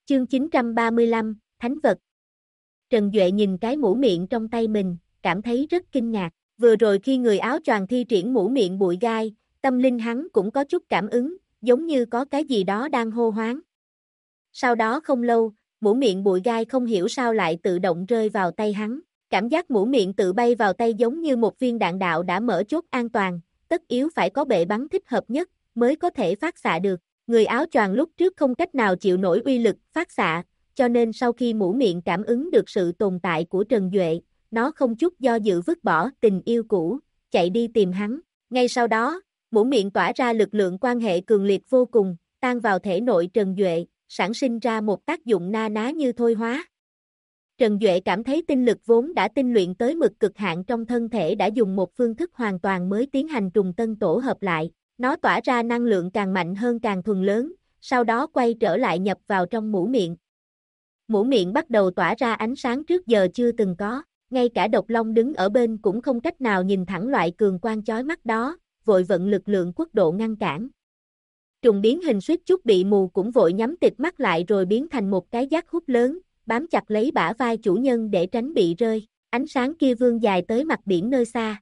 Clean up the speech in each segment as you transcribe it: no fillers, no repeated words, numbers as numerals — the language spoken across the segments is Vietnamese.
Chương 935, Thánh vật. Trần Duệ nhìn cái mũ miệng trong tay mình, cảm thấy rất kinh ngạc. Vừa rồi khi người áo choàng thi triển mũ miệng bụi gai, tâm linh hắn cũng có chút cảm ứng, giống như có cái gì đó đang hô hoáng. Sau đó không lâu, mũ miệng bụi gai không hiểu sao lại tự động rơi vào tay hắn. Cảm giác mũ miệng tự bay vào tay giống như một viên đạn đạo đã mở chốt an toàn, tất yếu phải có bệ bắn thích hợp nhất, mới có thể phát xạ được. Người áo choàng lúc trước không cách nào chịu nổi uy lực phát xạ, cho nên sau khi mũ miệng cảm ứng được sự tồn tại của Trần Duệ, nó không chút do dự vứt bỏ tình yêu cũ, chạy đi tìm hắn. Ngay sau đó, mũ miệng tỏa ra lực lượng quan hệ cường liệt vô cùng, tan vào thể nội Trần Duệ, sản sinh ra một tác dụng na ná như thôi hóa. Trần Duệ cảm thấy tinh lực vốn đã tinh luyện tới mực cực hạn trong thân thể đã dùng một phương thức hoàn toàn mới tiến hành trùng tân tổ hợp lại. Nó tỏa ra năng lượng càng mạnh hơn càng thuần lớn, sau đó quay trở lại nhập vào trong mũ miệng. Mũ miệng bắt đầu tỏa ra ánh sáng trước giờ chưa từng có, ngay cả Độc Long đứng ở bên cũng không cách nào nhìn thẳng loại cường quang chói mắt đó, vội vận lực lượng quốc độ ngăn cản. Trùng biến hình suýt chút bị mù cũng vội nhắm tịt mắt lại rồi biến thành một cái giác hút lớn, bám chặt lấy bả vai chủ nhân để tránh bị rơi. Ánh sáng kia vươn dài tới mặt biển nơi xa.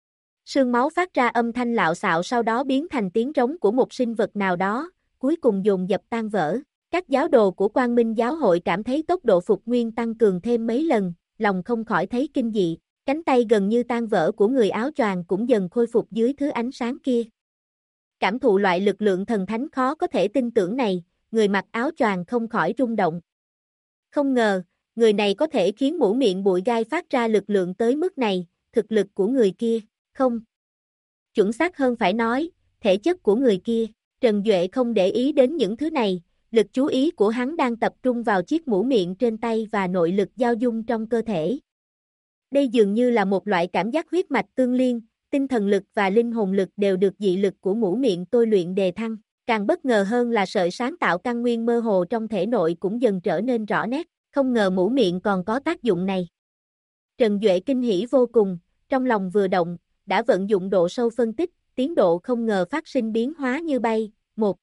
Sương máu phát ra âm thanh lạo xạo sau đó biến thành tiếng rống của một sinh vật nào đó, cuối cùng dồn dập tan vỡ. Các giáo đồ của Quang Minh giáo hội cảm thấy tốc độ phục nguyên tăng cường thêm mấy lần, lòng không khỏi thấy kinh dị. Cánh tay gần như tan vỡ của người áo choàng cũng dần khôi phục dưới thứ ánh sáng kia. Cảm thụ loại lực lượng thần thánh khó có thể tin tưởng này, người mặc áo choàng không khỏi rung động. Không ngờ, người này có thể khiến mũ miệng bụi gai phát ra lực lượng tới mức này, thực lực của người kia, không. Chuẩn xác hơn phải nói, thể chất của người kia. Trần Duệ không để ý đến những thứ này, lực chú ý của hắn đang tập trung vào chiếc mũ miệng trên tay và nội lực giao dung trong cơ thể. Đây dường như là một loại cảm giác huyết mạch tương liên, tinh thần lực và linh hồn lực đều được dị lực của mũ miệng tôi luyện đề thăng. Càng bất ngờ hơn là sợi sáng tạo căn nguyên mơ hồ trong thể nội cũng dần trở nên rõ nét, không ngờ mũ miệng còn có tác dụng này. Trần Duệ kinh hỉ vô cùng, trong lòng vừa động, đã vận dụng độ sâu phân tích, tiến độ không ngờ phát sinh biến hóa như bay, 1,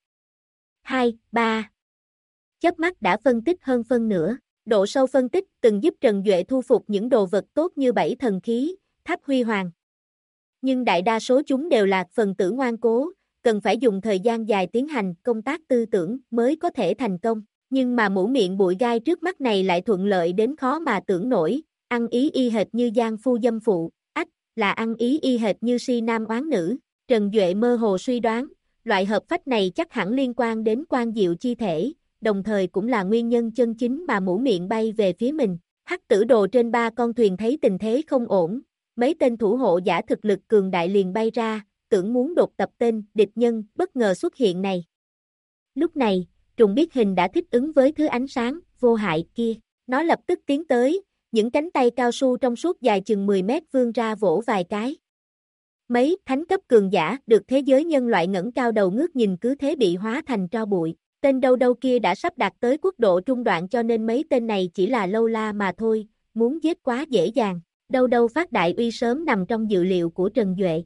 2, 3. Chớp mắt đã phân tích hơn phân nửa, độ sâu phân tích từng giúp Trần Duệ thu phục những đồ vật tốt như 7 thần khí, tháp huy hoàng. Nhưng đại đa số chúng đều là phần tử ngoan cố, cần phải dùng thời gian dài tiến hành công tác tư tưởng mới có thể thành công. Nhưng mà mũ miệng bụi gai trước mắt này lại thuận lợi đến khó mà tưởng nổi, ăn ý y hệt như giang phu dâm phụ, là ăn ý y hệt như si nam oán nữ. Trần Duệ mơ hồ suy đoán, loại hợp phách này chắc hẳn liên quan đến quan diệu chi thể, đồng thời cũng là nguyên nhân chân chính mà mũ miệng bay về phía mình. Hắc tử đồ trên 3 con thuyền thấy tình thế không ổn, mấy tên thủ hộ giả thực lực cường đại liền bay ra, tưởng muốn đột tập tên địch nhân bất ngờ xuất hiện này. Lúc này, trùng biết hình đã thích ứng với thứ ánh sáng vô hại kia, nó lập tức tiến tới, những cánh tay cao su trong suốt dài chừng 10 mét vươn ra vỗ vài cái. Mấy thánh cấp cường giả được thế giới nhân loại ngẩng cao đầu ngước nhìn cứ thế bị hóa thành tro bụi. Tên đâu đâu kia đã sắp đạt tới quốc độ trung đoạn cho nên mấy tên này chỉ là lâu la mà thôi, muốn giết quá dễ dàng. Đâu đâu phát đại uy sớm nằm trong dự liệu của Trần Duệ.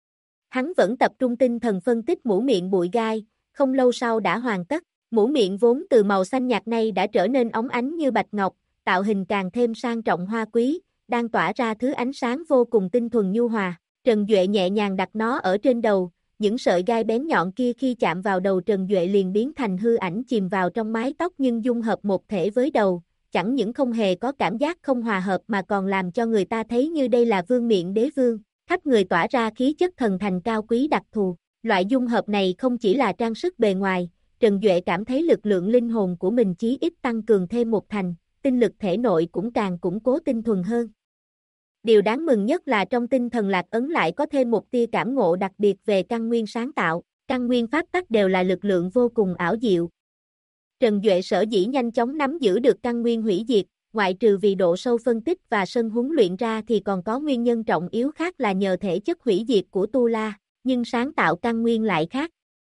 Hắn vẫn tập trung tinh thần phân tích mũ miệng bụi gai, không lâu sau đã hoàn tất. Mũ miệng vốn từ màu xanh nhạt này đã trở nên óng ánh như bạch ngọc, tạo hình càng thêm sang trọng hoa quý, đang tỏa ra thứ ánh sáng vô cùng tinh thuần nhu hòa. Trần Duệ nhẹ nhàng đặt nó ở trên đầu, những sợi gai bén nhọn kia khi chạm vào đầu Trần Duệ liền biến thành hư ảnh chìm vào trong mái tóc nhưng dung hợp một thể với đầu, chẳng những không hề có cảm giác không hòa hợp mà còn làm cho người ta thấy như đây là vương miện đế vương, khắp người tỏa ra khí chất thần thành cao quý đặc thù. Loại dung hợp này không chỉ là trang sức bề ngoài, Trần Duệ cảm thấy lực lượng linh hồn của mình chí ít tăng cường thêm một thành, tinh lực thể nội cũng càng củng cố tinh thuần hơn. Điều đáng mừng nhất là trong tinh thần lạc ấn lại có thêm một tia cảm ngộ đặc biệt về căn nguyên sáng tạo, căn nguyên pháp tắc đều là lực lượng vô cùng ảo diệu. Trần Duệ sở dĩ nhanh chóng nắm giữ được căn nguyên hủy diệt, ngoại trừ vì độ sâu phân tích và sân huấn luyện ra thì còn có nguyên nhân trọng yếu khác là nhờ thể chất hủy diệt của Tu La, nhưng sáng tạo căn nguyên lại khác.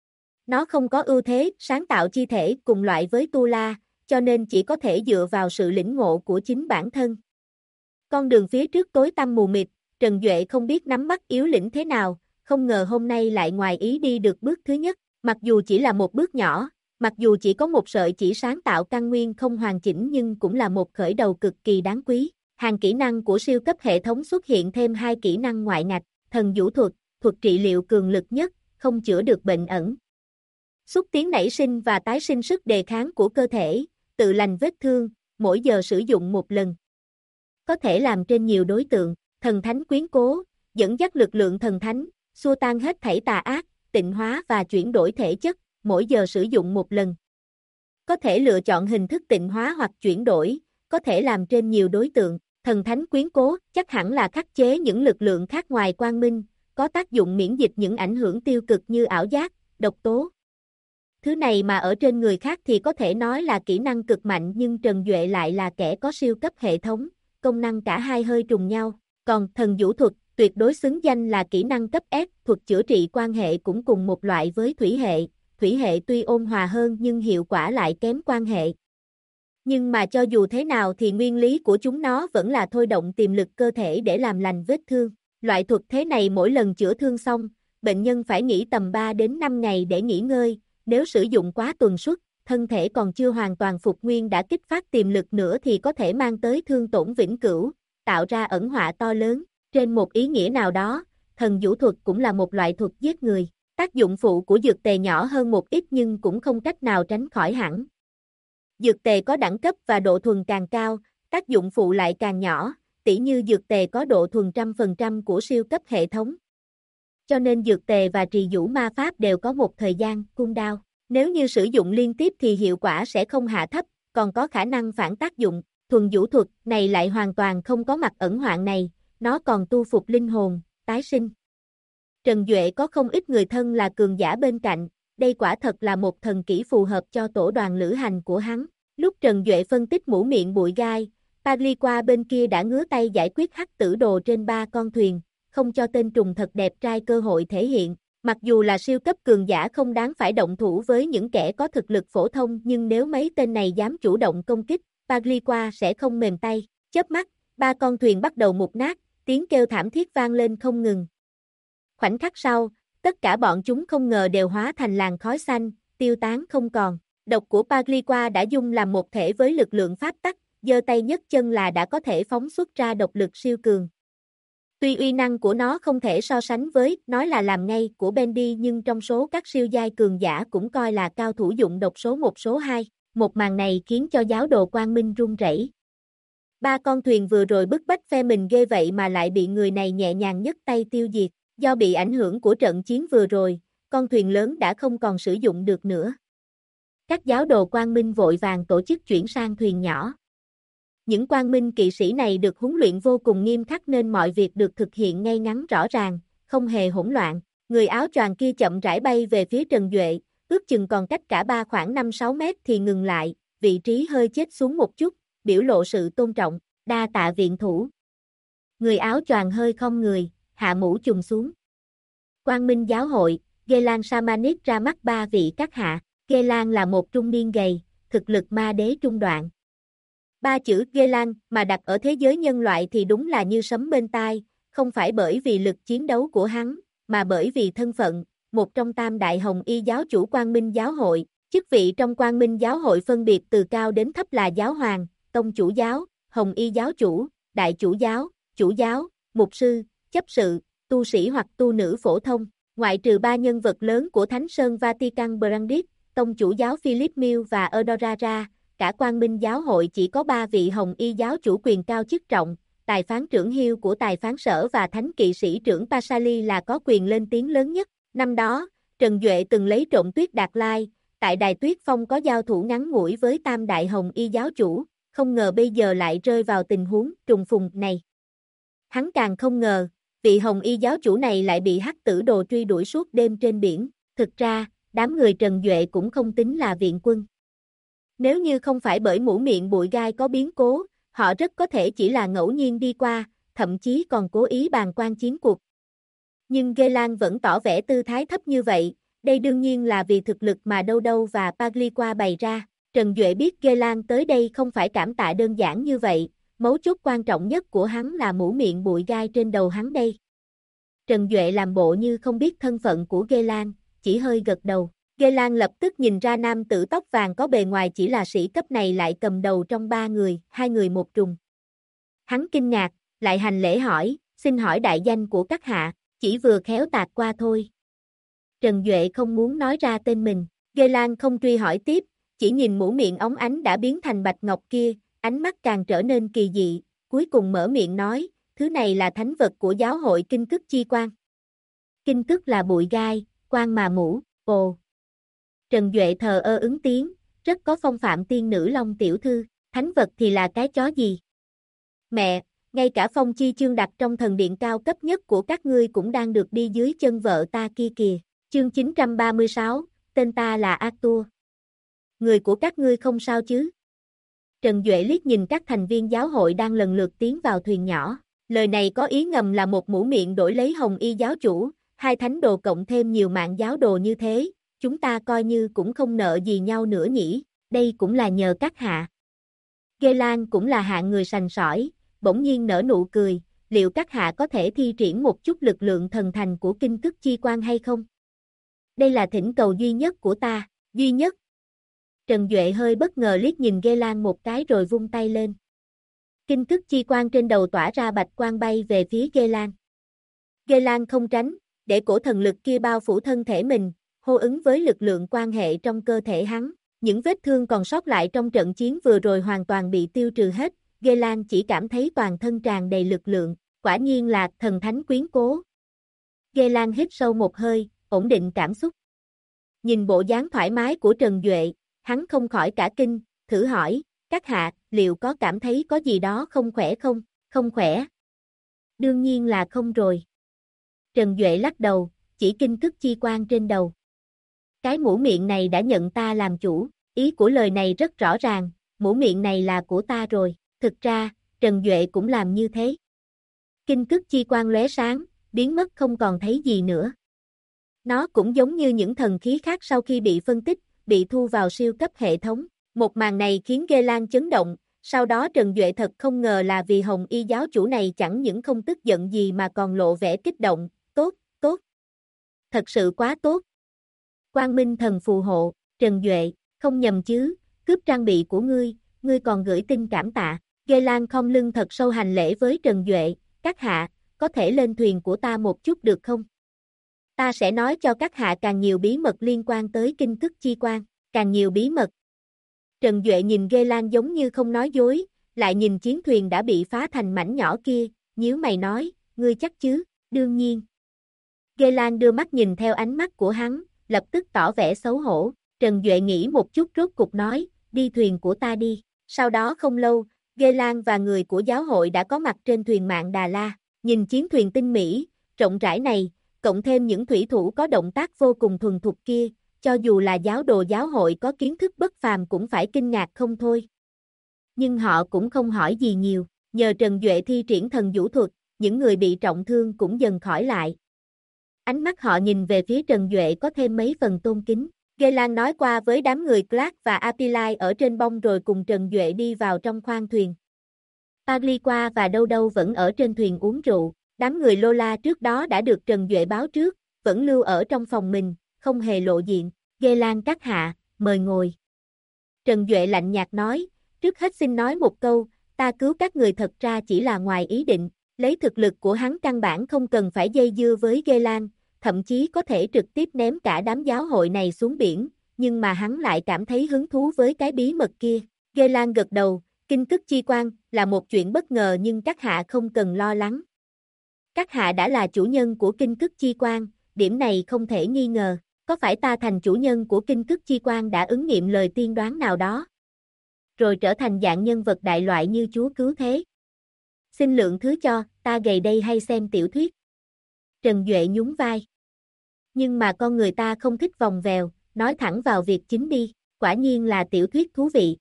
Nó không có ưu thế sáng tạo chi thể cùng loại với Tu La, cho nên chỉ có thể dựa vào sự lĩnh ngộ của chính bản thân. Con đường phía trước tối tăm mù mịt, Trần Duệ không biết nắm bắt yếu lĩnh thế nào, không ngờ hôm nay lại ngoài ý đi được bước thứ nhất, mặc dù chỉ là một bước nhỏ, Mặc dù chỉ có một sợi chỉ sáng tạo căn nguyên không hoàn chỉnh nhưng cũng là một khởi đầu cực kỳ đáng quý. Hàng kỹ năng của siêu cấp hệ thống xuất hiện thêm 2 kỹ năng ngoại ngạch, thần vũ thuật, thuật trị liệu cường lực nhất, không chữa được bệnh ẩn. Xúc tiến nảy sinh và tái sinh sức đề kháng của cơ thể, tự lành vết thương, mỗi giờ sử dụng một lần. Có thể làm trên nhiều đối tượng, thần thánh quyến cố, dẫn dắt lực lượng thần thánh, xua tan hết thảy tà ác, tịnh hóa và chuyển đổi thể chất, mỗi giờ sử dụng một lần. Có thể lựa chọn hình thức tịnh hóa hoặc chuyển đổi, có thể làm trên nhiều đối tượng. Thần thánh quyến cố chắc hẳn là khắc chế những lực lượng khác ngoài quang minh, có tác dụng miễn dịch những ảnh hưởng tiêu cực như ảo giác, độc tố. Thứ này mà ở trên người khác thì có thể nói là kỹ năng cực mạnh nhưng Trần Duệ lại là kẻ có siêu cấp hệ thống, công năng cả hai hơi trùng nhau. Còn thần vũ thuật, tuyệt đối xứng danh là kỹ năng cấp S, thuật chữa trị quan hệ cũng cùng một loại với thủy hệ tuy ôn hòa hơn nhưng hiệu quả lại kém quan hệ. Nhưng mà cho dù thế nào thì nguyên lý của chúng nó vẫn là thôi động tiềm lực cơ thể để làm lành vết thương. Loại thuật thế này mỗi lần chữa thương xong, bệnh nhân phải nghỉ tầm 3 đến 5 ngày để nghỉ ngơi, nếu sử dụng quá tuần suất, thân thể còn chưa hoàn toàn phục nguyên đã kích phát tiềm lực nữa thì có thể mang tới thương tổn vĩnh cửu, tạo ra ẩn họa to lớn. Trên một ý nghĩa nào đó, thần vũ thuật cũng là một loại thuật giết người. Tác dụng phụ của dược tề nhỏ hơn một ít nhưng cũng không cách nào tránh khỏi hẳn. Dược tề có đẳng cấp và độ thuần càng cao, tác dụng phụ lại càng nhỏ, tỉ như dược tề có độ thuần 100% của siêu cấp hệ thống. Cho nên dược tề và trì vũ ma pháp đều có một thời gian cooldown. Nếu như sử dụng liên tiếp thì hiệu quả sẽ không hạ thấp, còn có khả năng phản tác dụng. Thuần vũ thuật này lại hoàn toàn không có mặt ẩn hoạn này, nó còn tu phục linh hồn, tái sinh. Trần Duệ có không ít người thân là cường giả bên cạnh, đây quả thật là một thần kỹ phù hợp cho tổ đoàn lữ hành của hắn. Lúc Trần Duệ phân tích mũ miệng bụi gai, Pagliqua bên kia đã ngứa tay giải quyết hắc tử đồ trên 3 con thuyền, không cho tên trùng thật đẹp trai cơ hội thể hiện. Mặc dù là siêu cấp cường giả không đáng phải động thủ với những kẻ có thực lực phổ thông nhưng nếu mấy tên này dám chủ động công kích, Pagliqua sẽ không mềm tay. Chớp mắt, 3 con thuyền bắt đầu mục nát, tiếng kêu thảm thiết vang lên không ngừng. Khoảnh khắc sau, tất cả bọn chúng không ngờ đều hóa thành làn khói xanh, tiêu tán không còn. Độc của Pagliqua đã dung làm một thể với lực lượng pháp tắc, giơ tay nhấc chân là đã có thể phóng xuất ra độc lực siêu cường. Tuy uy năng của nó không thể so sánh với nói là làm ngay của Bendy nhưng trong số các siêu giai cường giả cũng coi là cao thủ dụng độc số 1 số 2. Một màn này khiến cho giáo đồ Quang Minh run rẩy. 3 con thuyền vừa rồi bức bách phe mình ghê vậy mà lại bị người này nhẹ nhàng nhấc tay tiêu diệt. Do bị ảnh hưởng của trận chiến vừa rồi, con thuyền lớn đã không còn sử dụng được nữa. Các giáo đồ Quang Minh vội vàng tổ chức chuyển sang thuyền nhỏ. Những Quang Minh kỵ sĩ này được huấn luyện vô cùng nghiêm khắc nên mọi việc được thực hiện ngay ngắn rõ ràng, không hề hỗn loạn. Người áo choàng kia chậm rãi bay về phía Trần Duệ, ước chừng còn cách cả 3 khoảng 5-6 mét thì ngừng lại, vị trí hơi chết xuống một chút, biểu lộ sự tôn trọng, đa tạ viện thủ. Người áo choàng hơi khom người, hạ mũ trùm xuống. Quang Minh giáo hội, Gelan Shamanic ra mắt 3 vị các hạ. Gelan là một trung niên gầy, thực lực ma đế trung đoạn. 3 chữ Gelan mà đặt ở thế giới nhân loại thì đúng là như sấm bên tai, không phải bởi vì lực chiến đấu của hắn, mà bởi vì thân phận, một trong tam đại hồng y giáo chủ Quang Minh giáo hội. Chức vị trong Quang Minh giáo hội phân biệt từ cao đến thấp là giáo hoàng, tông chủ giáo, hồng y giáo chủ, đại chủ giáo, mục sư, chấp sự, tu sĩ hoặc tu nữ phổ thông. Ngoại trừ 3 nhân vật lớn của Thánh Sơn Vatican Brandis, tông chủ giáo Philip Mill và Eudora ra, cả Quang Minh giáo hội chỉ có 3 vị hồng y giáo chủ quyền cao chức trọng, tài phán trưởng Hiêu của tài phán sở và thánh kỵ sĩ trưởng Pasali là có quyền lên tiếng lớn nhất. Năm đó, Trần Duệ từng lấy trộm Tuyết Đạt Lai, tại Đài Tuyết Phong có giao thủ ngắn ngủi với tam đại hồng y giáo chủ, không ngờ bây giờ lại rơi vào tình huống trùng phùng này. Hắn càng không ngờ, vị hồng y giáo chủ này lại bị hắc tử đồ truy đuổi suốt đêm trên biển. Thực ra, đám người Trần Duệ cũng không tính là viện quân. Nếu như không phải bởi mũ miệng bụi gai có biến cố, họ rất có thể chỉ là ngẫu nhiên đi qua, thậm chí còn cố ý bàng quan chiến cuộc. Nhưng Gelan vẫn tỏ vẻ tư thái thấp như vậy, đây đương nhiên là vì thực lực mà Đâu và Pagliqua bày ra. Trần Duệ biết Gelan tới đây không phải cảm tạ đơn giản như vậy, mấu chốt quan trọng nhất của hắn là mũ miệng bụi gai trên đầu hắn đây. Trần Duệ làm bộ như không biết thân phận của Gelan, chỉ hơi gật đầu. Ghê Lan lập tức nhìn ra nam tử tóc vàng có bề ngoài chỉ là sĩ cấp này lại cầm đầu trong ba người, hai người một trùng. Hắn kinh ngạc, lại hành lễ hỏi, xin hỏi đại danh của các hạ, chỉ vừa khéo tạt qua thôi. Trần Duệ không muốn nói ra tên mình, Ghê Lan không truy hỏi tiếp, chỉ nhìn mũ miệng óng ánh đã biến thành bạch ngọc kia, ánh mắt càng trở nên kỳ dị, cuối cùng mở miệng nói, thứ này là thánh vật của giáo hội Kinh Cức Chi Quan. Kinh Cức là bụi gai, quan mà mũ, ồ. Trần Duệ thờ ơ ứng tiếng, rất có phong phạm tiên nữ Long tiểu thư, thánh vật thì là cái chó gì? Mẹ, ngay cả phong chi chương đặt trong thần điện cao cấp nhất của các ngươi cũng đang được đi dưới chân vợ ta kia kìa. Chương 936, tên ta là Arthur. Người của các ngươi không sao chứ? Trần Duệ liếc nhìn các thành viên giáo hội đang lần lượt tiến vào thuyền nhỏ. Lời này có ý ngầm là một mũ miệng đổi lấy Hồng Y giáo chủ, hai thánh đồ cộng thêm nhiều mạng giáo đồ như thế, chúng ta coi như cũng không nợ gì nhau nữa nhỉ, đây cũng là nhờ các hạ. Ghê Lan cũng là hạng người sành sỏi, bỗng nhiên nở nụ cười, liệu các hạ có thể thi triển một chút lực lượng thần thành của Kinh Cức Chi Quan hay không? Đây là thỉnh cầu duy nhất của ta, duy nhất. Trần Duệ hơi bất ngờ liếc nhìn Ghê Lan một cái rồi vung tay lên. Kinh Cức Chi Quan trên đầu tỏa ra bạch quang bay về phía Ghê Lan. Ghê Lan không tránh, để cổ thần lực kia bao phủ thân thể mình, hô ứng với lực lượng quan hệ trong cơ thể hắn. Những vết thương còn sót lại trong trận chiến vừa rồi hoàn toàn bị tiêu trừ hết, Ghê Lan chỉ cảm thấy toàn thân tràn đầy lực lượng, quả nhiên là thần thánh quyến cố. Ghê Lan hít sâu một hơi, ổn định cảm xúc. Nhìn bộ dáng thoải mái của Trần Duệ, hắn không khỏi cả kinh, thử hỏi, các hạ, liệu có cảm thấy có gì đó không khỏe không? Không khỏe. Đương nhiên là không rồi. Trần Duệ lắc đầu, chỉ Kinh Cức Chi Quan trên đầu. Cái mũ miệng này đã nhận ta làm chủ, ý của lời này rất rõ ràng, mũ miệng này là của ta rồi, thực ra, Trần Duệ cũng làm như thế. Kinh Cức Chi Quan lóe sáng, biến mất không còn thấy gì nữa. Nó cũng giống như những thần khí khác sau khi bị phân tích, bị thu vào siêu cấp hệ thống. Một màn này khiến Ghê Lan chấn động, sau đó Trần Duệ thật không ngờ là vì Hồng Y giáo chủ này chẳng những không tức giận gì mà còn lộ vẻ kích động, tốt, tốt. Thật sự quá tốt. Quang Minh thần phù hộ, Trần Duệ, không nhầm chứ, cướp trang bị của ngươi còn gửi tin cảm tạ. Ghê Lan khom lưng thật sâu hành lễ với Trần Duệ, các hạ, có thể lên thuyền của ta một chút được không? Ta sẽ nói cho các hạ càng nhiều bí mật liên quan tới Kinh Cức Chi Quan, càng nhiều bí mật. Trần Duệ nhìn Ghê Lan giống như không nói dối, lại nhìn chiến thuyền đã bị phá thành mảnh nhỏ kia, nhíu mày nói, ngươi chắc chứ, đương nhiên. Ghê Lan đưa mắt nhìn theo ánh mắt của hắn, lập tức tỏ vẻ xấu hổ, Trần Duệ nghĩ một chút rốt cục nói, đi thuyền của ta đi. Sau đó không lâu, Ghê Lan và người của giáo hội đã có mặt trên thuyền Mạn Đà La, nhìn chiến thuyền tinh mỹ, rộng rãi này, cộng thêm những thủy thủ có động tác vô cùng thuần thục kia, cho dù là giáo đồ giáo hội có kiến thức bất phàm cũng phải kinh ngạc không thôi. Nhưng họ cũng không hỏi gì nhiều, nhờ Trần Duệ thi triển thần vũ thuật, những người bị trọng thương cũng dần khỏi lại. Ánh mắt họ nhìn về phía Trần Duệ có thêm mấy phần tôn kính. Ghê Lan nói qua với đám người Clark và Apilai ở trên bông rồi cùng Trần Duệ đi vào trong khoang thuyền. Pagliqua và Đâu Đâu vẫn ở trên thuyền uống rượu, đám người Lola trước đó đã được Trần Duệ báo trước, vẫn lưu ở trong phòng mình, không hề lộ diện. Ghê Lan các hạ, mời ngồi. Trần Duệ lạnh nhạt nói, trước hết xin nói một câu, ta cứu các người thật ra chỉ là ngoài ý định, lấy thực lực của hắn căn bản không cần phải dây dưa với Ghê Lan, thậm chí có thể trực tiếp ném cả đám giáo hội này xuống biển, nhưng mà hắn lại cảm thấy hứng thú với cái bí mật kia. Ghê Lan gật đầu, Kinh Cức Chi Quan là một chuyện bất ngờ nhưng các hạ không cần lo lắng. Các hạ đã là chủ nhân của Kinh Cức Chi Quan, điểm này không thể nghi ngờ. Có phải ta thành chủ nhân của Kinh Cức Chi Quan đã ứng nghiệm lời tiên đoán nào đó? Rồi trở thành dạng nhân vật đại loại như chúa cứu thế? Xin lượng thứ cho, ta gầy đây hay xem tiểu thuyết. Trần Duệ nhún vai. Nhưng mà con người ta không thích vòng vèo, nói thẳng vào việc chính đi, quả nhiên là tiểu thuyết thú vị.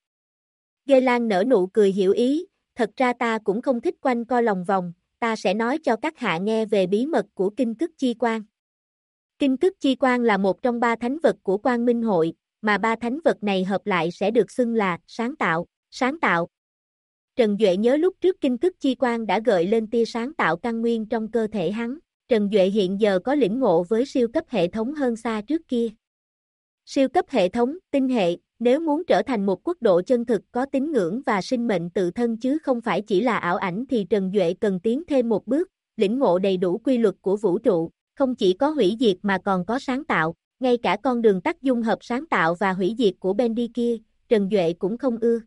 Ghê Lan nở nụ cười hiểu ý, thật ra ta cũng không thích quanh co lòng vòng, ta sẽ nói cho các hạ nghe về bí mật của Kinh Cức Chi Quan. Kinh Cức Chi Quan là một trong 3 thánh vật của Quang Minh Hội, mà 3 thánh vật này hợp lại sẽ được xưng là sáng tạo, sáng tạo. Trần Duệ nhớ lúc trước Kinh Cức Chi Quan đã gợi lên tia sáng tạo căn nguyên trong cơ thể hắn, Trần Duệ hiện giờ có lĩnh ngộ với siêu cấp hệ thống hơn xa trước kia. Siêu cấp hệ thống, tinh hệ, nếu muốn trở thành một quốc độ chân thực có tín ngưỡng và sinh mệnh tự thân chứ không phải chỉ là ảo ảnh thì Trần Duệ cần tiến thêm một bước, lĩnh ngộ đầy đủ quy luật của vũ trụ, không chỉ có hủy diệt mà còn có sáng tạo, ngay cả con đường tắt dung hợp sáng tạo và hủy diệt của Bendy kia, Trần Duệ cũng không ưa.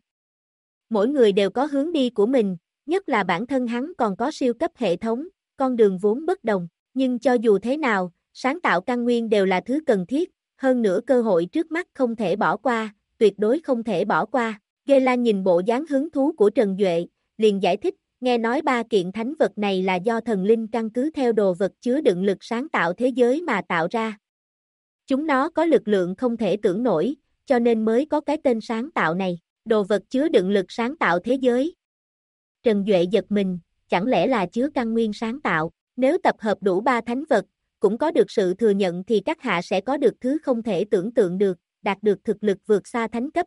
Mỗi người đều có hướng đi của mình, nhất là bản thân hắn còn có siêu cấp hệ thống, con đường vốn bất đồng, nhưng cho dù thế nào, sáng tạo căn nguyên đều là thứ cần thiết, hơn nữa cơ hội trước mắt không thể bỏ qua, tuyệt đối không thể bỏ qua. Ghê Lan nhìn bộ dáng hứng thú của Trần Duệ, liền giải thích, nghe nói 3 kiện thánh vật này là do thần linh căn cứ theo đồ vật chứa đựng lực sáng tạo thế giới mà tạo ra. Chúng nó có lực lượng không thể tưởng nổi, cho nên mới có cái tên sáng tạo này, đồ vật chứa đựng lực sáng tạo thế giới. Trần Duệ giật mình, chẳng lẽ là chứa căn nguyên sáng tạo, nếu tập hợp đủ 3 thánh vật, cũng có được sự thừa nhận thì các hạ sẽ có được thứ không thể tưởng tượng được, đạt được thực lực vượt xa thánh cấp.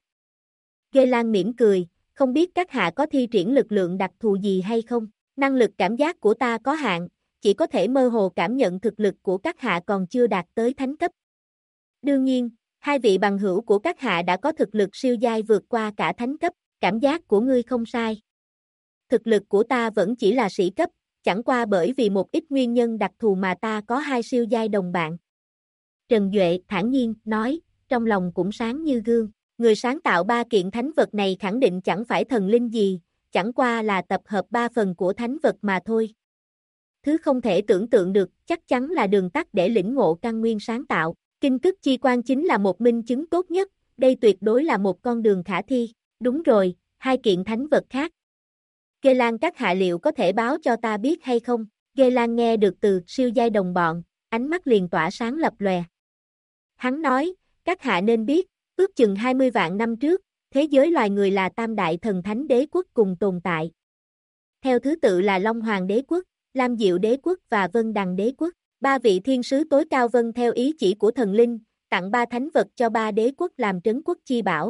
Ghê Lan mỉm cười, không biết các hạ có thi triển lực lượng đặc thù gì hay không, năng lực cảm giác của ta có hạn, chỉ có thể mơ hồ cảm nhận thực lực của các hạ còn chưa đạt tới thánh cấp. Đương nhiên, hai vị bằng hữu của các hạ đã có thực lực siêu giai vượt qua cả thánh cấp, cảm giác của ngươi không sai. Thực lực của ta vẫn chỉ là sĩ cấp, chẳng qua bởi vì một ít nguyên nhân đặc thù mà ta có 2 siêu giai đồng bạn. Trần Duệ thản nhiên nói, trong lòng cũng sáng như gương, người sáng tạo 3 kiện thánh vật này khẳng định chẳng phải thần linh gì, chẳng qua là tập hợp 3 phần của thánh vật mà thôi. Thứ không thể tưởng tượng được, chắc chắn là đường tắt để lĩnh ngộ căn nguyên sáng tạo, kinh cức chi quan chính là một minh chứng tốt nhất, đây tuyệt đối là một con đường khả thi, đúng rồi, 2 kiện thánh vật khác. Ghê Lan các hạ liệu có thể báo cho ta biết hay không? Ghê Lan nghe được từ siêu giai đồng bọn, ánh mắt liền tỏa sáng lập lòe. Hắn nói, các hạ nên biết, ước chừng 20 vạn năm trước, thế giới loài người là tam đại thần thánh đế quốc cùng tồn tại. Theo thứ tự là Long Hoàng đế quốc, Lam Diệu đế quốc và Vân Đằng đế quốc. 3 vị thiên sứ tối cao vâng theo ý chỉ của thần linh, tặng 3 thánh vật cho 3 đế quốc làm trấn quốc chi bảo.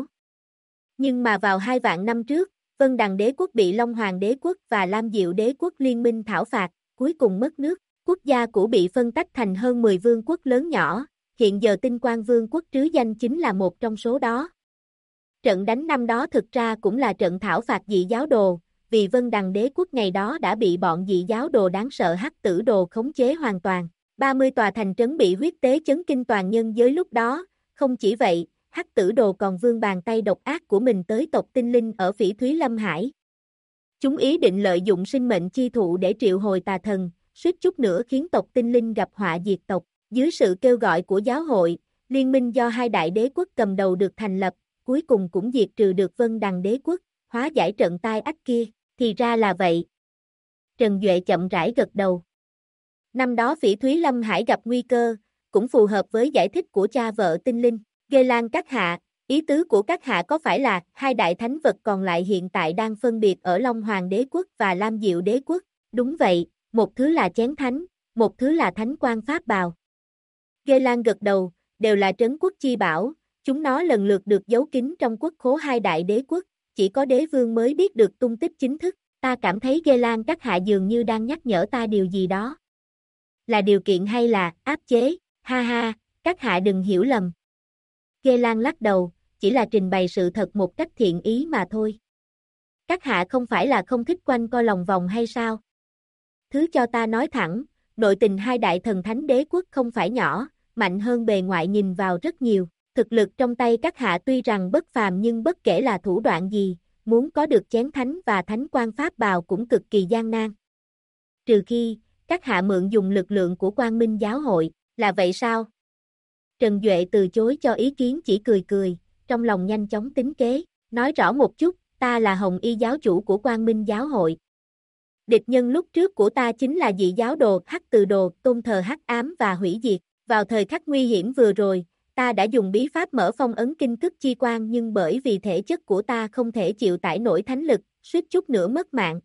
Nhưng mà vào 2 vạn năm trước, Vân Đằng đế quốc bị Long Hoàng đế quốc và Lam Diệu đế quốc liên minh thảo phạt, cuối cùng mất nước, quốc gia cũ bị phân tách thành hơn 10 vương quốc lớn nhỏ, hiện giờ Tinh Quang vương quốc trứ danh chính là một trong số đó. Trận đánh năm đó thực ra cũng là trận thảo phạt dị giáo đồ, vì Vân Đằng đế quốc ngày đó đã bị bọn dị giáo đồ đáng sợ Hắc Tử Đồ khống chế hoàn toàn. 30 tòa thành trấn bị huyết tế chấn kinh toàn nhân giới lúc đó, không chỉ vậy, Hắc Tử Đồ còn vươn bàn tay độc ác của mình tới tộc tinh linh ở Phỉ Thúy Lâm Hải. Chúng ý định lợi dụng sinh mệnh chi thụ để triệu hồi tà thần, suýt chút nữa khiến tộc tinh linh gặp họa diệt tộc. Dưới sự kêu gọi của giáo hội, liên minh do 2 đại đế quốc cầm đầu được thành lập, cuối cùng cũng diệt trừ được Vân Đằng đế quốc, hóa giải trận tai ách kia, thì ra là vậy. Trần Duệ chậm rãi gật đầu. Năm đó Phỉ Thúy Lâm Hải gặp nguy cơ, cũng phù hợp với giải thích của cha vợ tinh linh. Ghê Lan các hạ, ý tứ của các hạ có phải là 2 đại thánh vật còn lại hiện tại đang phân biệt ở Long Hoàng đế quốc và Lam Diệu đế quốc? Đúng vậy, một thứ là chén thánh, một thứ là thánh quan pháp bào. Ghê Lan gật đầu, đều là trấn quốc chi bảo, chúng nó lần lượt được giấu kín trong quốc khố 2 đại đế quốc, chỉ có đế vương mới biết được tung tích chính thức. Ta cảm thấy Ghê Lan các hạ dường như đang nhắc nhở ta điều gì đó. Là điều kiện hay là áp chế? Ha ha, các hạ đừng hiểu lầm. Ghê Lan lắc đầu, chỉ là trình bày sự thật một cách thiện ý mà thôi. Các hạ không phải là không thích quanh co lòng vòng hay sao? Thứ cho ta nói thẳng, nội tình 2 đại thần thánh đế quốc không phải nhỏ, mạnh hơn bề ngoại nhìn vào rất nhiều. Thực lực trong tay các hạ tuy rằng bất phàm nhưng bất kể là thủ đoạn gì, muốn có được chén thánh và thánh quan pháp bào cũng cực kỳ gian nan. Trừ khi, các hạ mượn dùng lực lượng của Quang Minh giáo hội, là vậy sao? Trần Duệ từ chối cho ý kiến chỉ cười cười, trong lòng nhanh chóng tính kế, nói rõ một chút, ta là Hồng Y giáo chủ của Quang Minh giáo hội. Địch nhân lúc trước của ta chính là dị giáo đồ, Hắc Từ Đồ, tôn thờ hắc ám và hủy diệt. Vào thời khắc nguy hiểm vừa rồi, ta đã dùng bí pháp mở phong ấn kinh cức chi quan nhưng bởi vì thể chất của ta không thể chịu tải nổi thánh lực, suýt chút nữa mất mạng.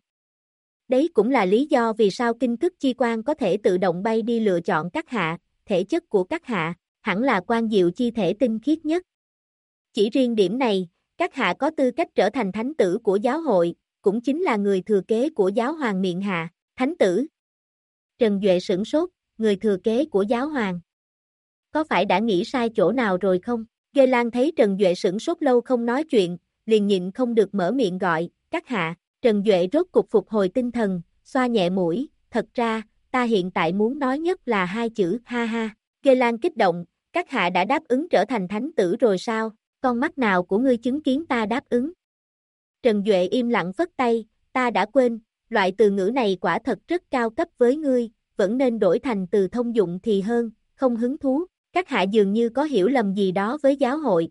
Đấy cũng là lý do vì sao kinh cức chi quan có thể tự động bay đi lựa chọn các hạ, thể chất của các hạ, hẳn là quan diệu chi thể tinh khiết nhất. Chỉ riêng điểm này, các hạ có tư cách trở thành thánh tử của giáo hội, cũng chính là người thừa kế của giáo hoàng miện hạ, thánh tử. Trần Duệ sửng sốt, người thừa kế của giáo hoàng. Có phải đã nghĩ sai chỗ nào rồi không? Ghê Lan thấy Trần Duệ sửng sốt lâu không nói chuyện, liền nhịn không được mở miệng gọi, các hạ. Trần Duệ rốt cục phục hồi tinh thần, xoa nhẹ mũi, thật ra, ta hiện tại muốn nói nhất là hai chữ, ha ha. Ghê Lan kích động, các hạ đã đáp ứng trở thành thánh tử rồi sao, con mắt nào của ngươi chứng kiến ta đáp ứng. Trần Duệ im lặng phất tay, ta đã quên, loại từ ngữ này quả thật rất cao cấp với ngươi, vẫn nên đổi thành từ thông dụng thì hơn, không hứng thú, các hạ dường như có hiểu lầm gì đó với giáo hội.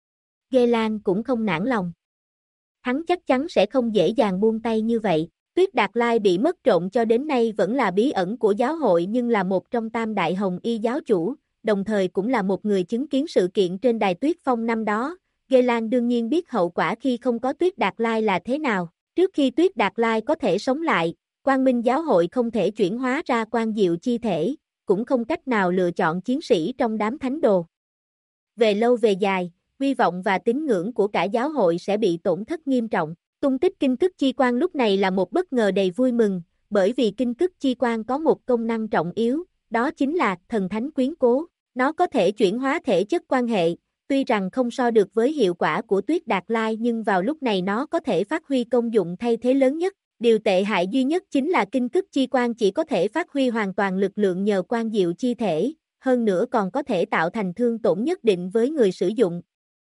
Ghê Lan cũng không nản lòng. Hắn chắc chắn sẽ không dễ dàng buông tay như vậy. Tuyết Đạt Lai bị mất trộm cho đến nay vẫn là bí ẩn của giáo hội nhưng là một trong tam đại hồng y giáo chủ, đồng thời cũng là một người chứng kiến sự kiện trên đài Tuyết Phong năm đó. Ghê Lan đương nhiên biết hậu quả khi không có Tuyết Đạt Lai là thế nào. Trước khi Tuyết Đạt Lai có thể sống lại, Quang Minh giáo hội không thể chuyển hóa ra quan diệu chi thể, cũng không cách nào lựa chọn chiến sĩ trong đám thánh đồ. Về lâu về dài, hy vọng và tín ngưỡng của cả giáo hội sẽ bị tổn thất nghiêm trọng. Tung tích kinh cức chi quan lúc này là một bất ngờ đầy vui mừng, bởi vì kinh cức chi quan có một công năng trọng yếu, đó chính là thần thánh quyến cố. Nó có thể chuyển hóa thể chất quan hệ, tuy rằng không so được với hiệu quả của Tuyết Đạt Lai nhưng vào lúc này nó có thể phát huy công dụng thay thế lớn nhất. Điều tệ hại duy nhất chính là kinh cức chi quan chỉ có thể phát huy hoàn toàn lực lượng nhờ quan diệu chi thể, hơn nữa còn có thể tạo thành thương tổn nhất định với người sử dụng.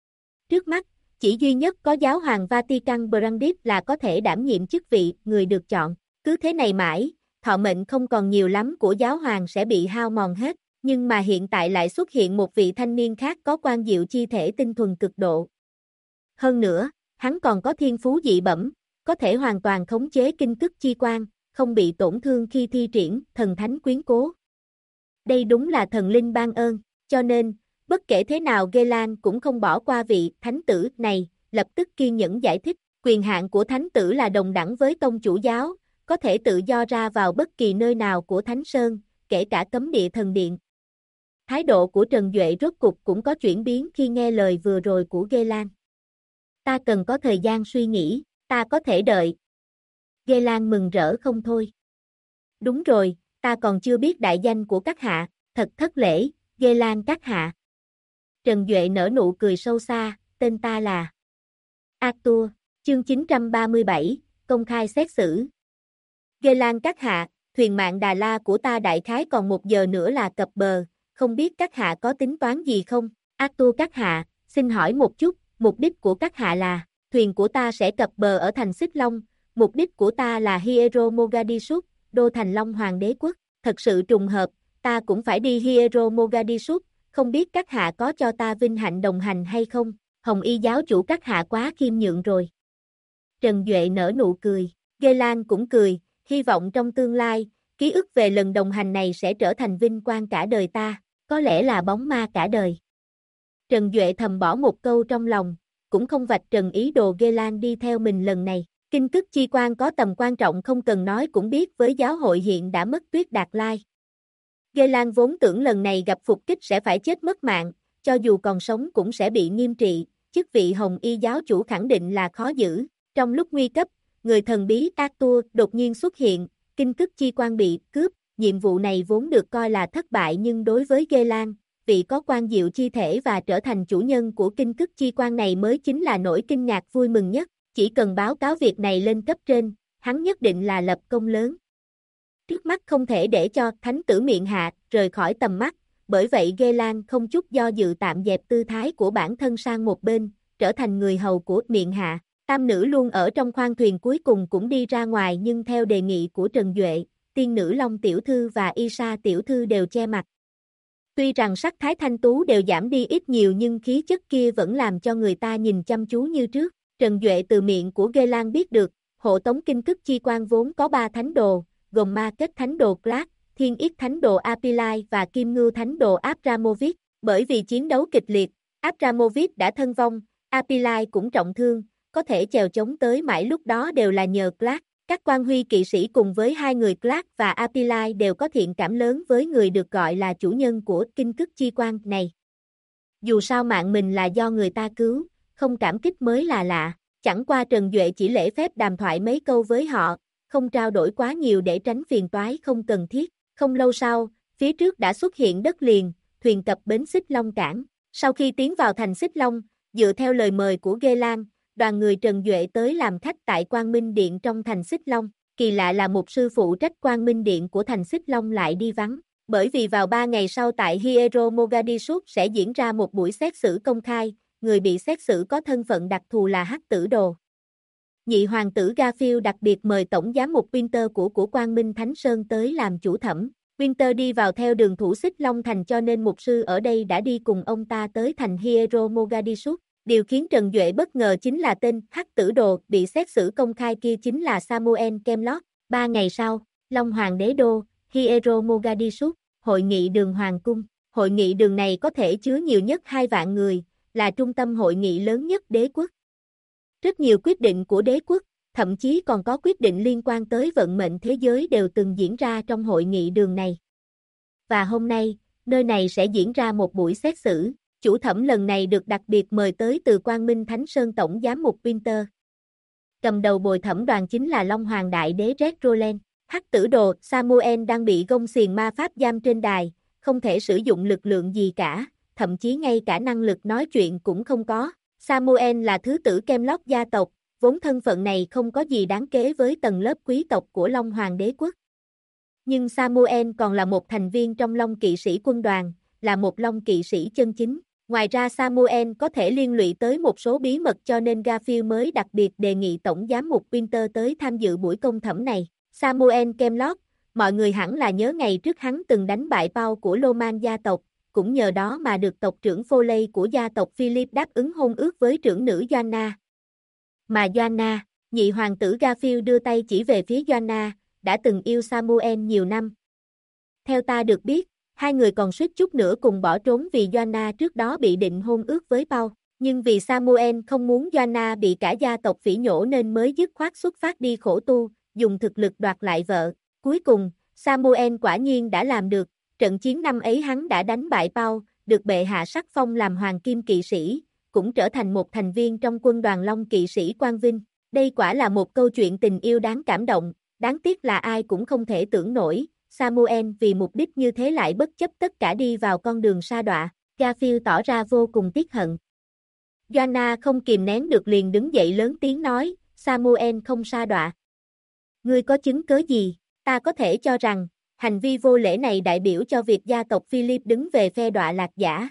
Trước mắt, chỉ duy nhất có giáo hoàng Vatican Brandis là có thể đảm nhiệm chức vị người được chọn. Cứ thế này mãi, thọ mệnh không còn nhiều lắm của giáo hoàng sẽ bị hao mòn hết, nhưng mà hiện tại lại xuất hiện một vị thanh niên khác có quan diệu chi thể tinh thuần cực độ. Hơn nữa, hắn còn có thiên phú dị bẩm, có thể hoàn toàn khống chế kinh cức chi quan, không bị tổn thương khi thi triển thần thánh quyến cố. Đây đúng là thần linh ban ơn, cho nên, bất kể thế nào Ghê Lan cũng không bỏ qua vị thánh tử này, lập tức kiên nhẫn giải thích, quyền hạn của thánh tử là đồng đẳng với tông chủ giáo, có thể tự do ra vào bất kỳ nơi nào của Thánh Sơn, kể cả cấm địa thần điện. Thái độ của Trần Duệ rốt cục cũng có chuyển biến khi nghe lời vừa rồi của Ghê Lan. Ta cần có thời gian suy nghĩ, ta có thể đợi. Ghê Lan mừng rỡ không thôi. Đúng rồi, ta còn chưa biết đại danh của các hạ, thật thất lễ, Ghê Lan các hạ. Trần Duệ nở nụ cười sâu xa, tên ta là Arthur, chương 937, công khai xét xử. Ghê Lan các hạ, thuyền mạng Đà La của ta đại khái còn 1 giờ nữa là cập bờ, không biết các hạ có tính toán gì không? Arthur các hạ, xin hỏi một chút, mục đích của các hạ là, thuyền của ta sẽ cập bờ ở thành Xích Long, mục đích của ta là Hiero Mogadishu, đô thành Long Hoàng đế quốc, thật sự trùng hợp, ta cũng phải đi Hiero Mogadishu, không biết các hạ có cho ta vinh hạnh đồng hành hay không? Hồng y giáo chủ các hạ quá khiêm nhượng rồi. Trần Duệ nở nụ cười, Ghê Lan cũng cười, hy vọng trong tương lai, ký ức về lần đồng hành này sẽ trở thành vinh quang cả đời ta, có lẽ là bóng ma cả đời. Trần Duệ thầm bỏ một câu trong lòng, cũng không vạch trần ý đồ Ghê Lan đi theo mình lần này. Kinh cức chi quan có tầm quan trọng không cần nói cũng biết với giáo hội hiện đã mất Tuyết Đạt Lai. Ghê Lan vốn tưởng lần này gặp phục kích sẽ phải chết mất mạng, cho dù còn sống cũng sẽ bị nghiêm trị, chức vị Hồng y giáo chủ khẳng định là khó giữ. Trong lúc nguy cấp, người thần bí Arthur đột nhiên xuất hiện, kinh cức chi quan bị cướp, nhiệm vụ này vốn được coi là thất bại nhưng đối với Ghê Lan, vị có quan diệu chi thể và trở thành chủ nhân của kinh cức chi quan này mới chính là nỗi kinh ngạc vui mừng nhất, chỉ cần báo cáo việc này lên cấp trên, hắn nhất định là lập công lớn. Trước mắt không thể để cho thánh tử miệng hạ rời khỏi tầm mắt, bởi vậy Ghê Lan không chút do dự tạm dẹp tư thái của bản thân sang một bên, trở thành người hầu của miệng hạ. Tam nữ luôn ở trong khoang thuyền cuối cùng cũng đi ra ngoài nhưng theo đề nghị của Trần Duệ, tiên nữ Long tiểu thư và Isa tiểu thư đều che mặt. Tuy rằng sắc thái thanh tú đều giảm đi ít nhiều nhưng khí chất kia vẫn làm cho người ta nhìn chăm chú như trước. Trần Duệ từ miệng của Ghê Lan biết được, hộ tống kinh cức chi quan vốn có 3 thánh đồ, gồm Ma Kết thánh đồ Clark, Thiên Yết thánh đồ Apilai và Kim Ngưu thánh đồ Abramovich. Bởi vì chiến đấu kịch liệt, Abramovich đã thân vong, Apilai cũng trọng thương, có thể chèo chống tới mãi lúc đó đều là nhờ Clark. Các quan huy kỵ sĩ cùng với 2 người Clark và Apilai đều có thiện cảm lớn với người được gọi là chủ nhân của kinh cức chi quan này. Dù sao mạng mình là do người ta cứu, không cảm kích mới là lạ. Chẳng qua Trần Duệ chỉ lễ phép đàm thoại mấy câu với họ, không trao đổi quá nhiều để tránh phiền toái không cần thiết. Không lâu sau, phía trước đã xuất hiện đất liền, thuyền cập bến Xích Long cảng. Sau khi tiến vào thành Xích Long, dựa theo lời mời của Ghê Lan, đoàn người Trần Duệ tới làm khách tại Quang Minh Điện trong thành Xích Long. Kỳ lạ là một sư phụ trách Quang Minh Điện của thành Xích Long lại đi vắng, bởi vì vào 3 ngày sau tại Hiero Mogadishu sẽ diễn ra một buổi xét xử công khai, người bị xét xử có thân phận đặc thù là Hắc Tử Đồ. Nhị hoàng tử Garfield đặc biệt mời tổng giám mục Winter của Quang Minh Thánh Sơn tới làm chủ thẩm. Winter đi vào theo đường thủ Xích Long thành cho nên mục sư ở đây đã đi cùng ông ta tới thành Hiero Mogadishu. Điều khiến Trần Duệ bất ngờ chính là tên Hắc Tử Đồ bị xét xử công khai kia chính là Samuel Kemlot. 3 ngày sau, Long Hoàng Đế Đô, Hiero Mogadishu, hội nghị đường Hoàng cung. Hội nghị đường này có thể chứa nhiều nhất 2 vạn người, là trung tâm hội nghị lớn nhất đế quốc. Rất nhiều quyết định của đế quốc, thậm chí còn có quyết định liên quan tới vận mệnh thế giới đều từng diễn ra trong hội nghị đường này. Và hôm nay, nơi này sẽ diễn ra một buổi xét xử. Chủ thẩm lần này được đặc biệt mời tới từ Quang Minh Thánh Sơn Tổng Giám mục Winter. Cầm đầu bồi thẩm đoàn chính là Long Hoàng Đại Đế Red Roland. Hắc Tử Đồ Samuel đang bị gông xiềng ma pháp giam trên đài, không thể sử dụng lực lượng gì cả, thậm chí ngay cả năng lực nói chuyện cũng không có. Samuel là thứ tử Kemlot gia tộc, vốn thân phận này không có gì đáng kể với tầng lớp quý tộc của Long Hoàng Đế quốc. Nhưng Samuel còn là một thành viên trong Long Kỵ sĩ quân đoàn, là một Long Kỵ sĩ chân chính. Ngoài ra Samuel có thể liên lụy tới một số bí mật cho nên Garfield mới đặc biệt đề nghị Tổng giám mục Winter tới tham dự buổi công thẩm này. Samuel Kemlot, mọi người hẳn là nhớ ngày trước hắn từng đánh bại Paul của Loman gia tộc, cũng nhờ đó mà được tộc trưởng Foley của gia tộc Philip đáp ứng hôn ước với trưởng nữ Joanna. Mà Joanna, nhị hoàng tử Garfield đưa tay chỉ về phía Joanna, đã từng yêu Samuel nhiều năm. Theo ta được biết, hai người còn suýt chút nữa cùng bỏ trốn vì Joanna trước đó bị định hôn ước với Paul, nhưng vì Samuel không muốn Joanna bị cả gia tộc phỉ nhổ nên mới dứt khoát xuất phát đi khổ tu, dùng thực lực đoạt lại vợ. Cuối cùng, Samuel quả nhiên đã làm được, trận chiến năm ấy hắn đã đánh bại Paul, được bệ hạ sắc phong làm hoàng kim kỵ sĩ, cũng trở thành một thành viên trong quân đoàn Long Kỵ sĩ Quang Vinh. Đây quả là một câu chuyện tình yêu đáng cảm động, đáng tiếc là ai cũng không thể tưởng nổi, Samuel vì mục đích như thế lại bất chấp tất cả đi vào con đường sa đọa. Garfield tỏ ra vô cùng tiếc hận. Joanna không kìm nén được liền đứng dậy lớn tiếng nói, Samuel không sa đọa. Ngươi có chứng cớ gì? Ta có thể cho rằng, hành vi vô lễ này đại biểu cho việc gia tộc Philip đứng về phe đọa lạc giả.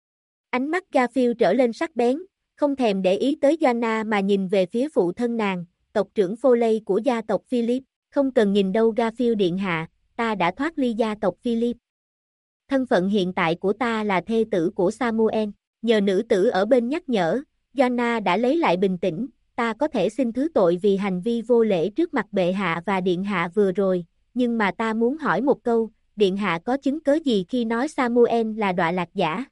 Ánh mắt Garfield trở lên sắc bén, không thèm để ý tới Joanna mà nhìn về phía phụ thân nàng, tộc trưởng Foley của gia tộc Philip. Không cần nhìn đâu Garfield điện hạ, ta đã thoát ly gia tộc Philip. Thân phận hiện tại của ta là thê tử của Samuel, nhờ nữ tử ở bên nhắc nhở, Joanna đã lấy lại bình tĩnh, ta có thể xin thứ tội vì hành vi vô lễ trước mặt bệ hạ và điện hạ vừa rồi, nhưng mà ta muốn hỏi một câu, điện hạ có chứng cớ gì khi nói Samuel là đọa lạc giả?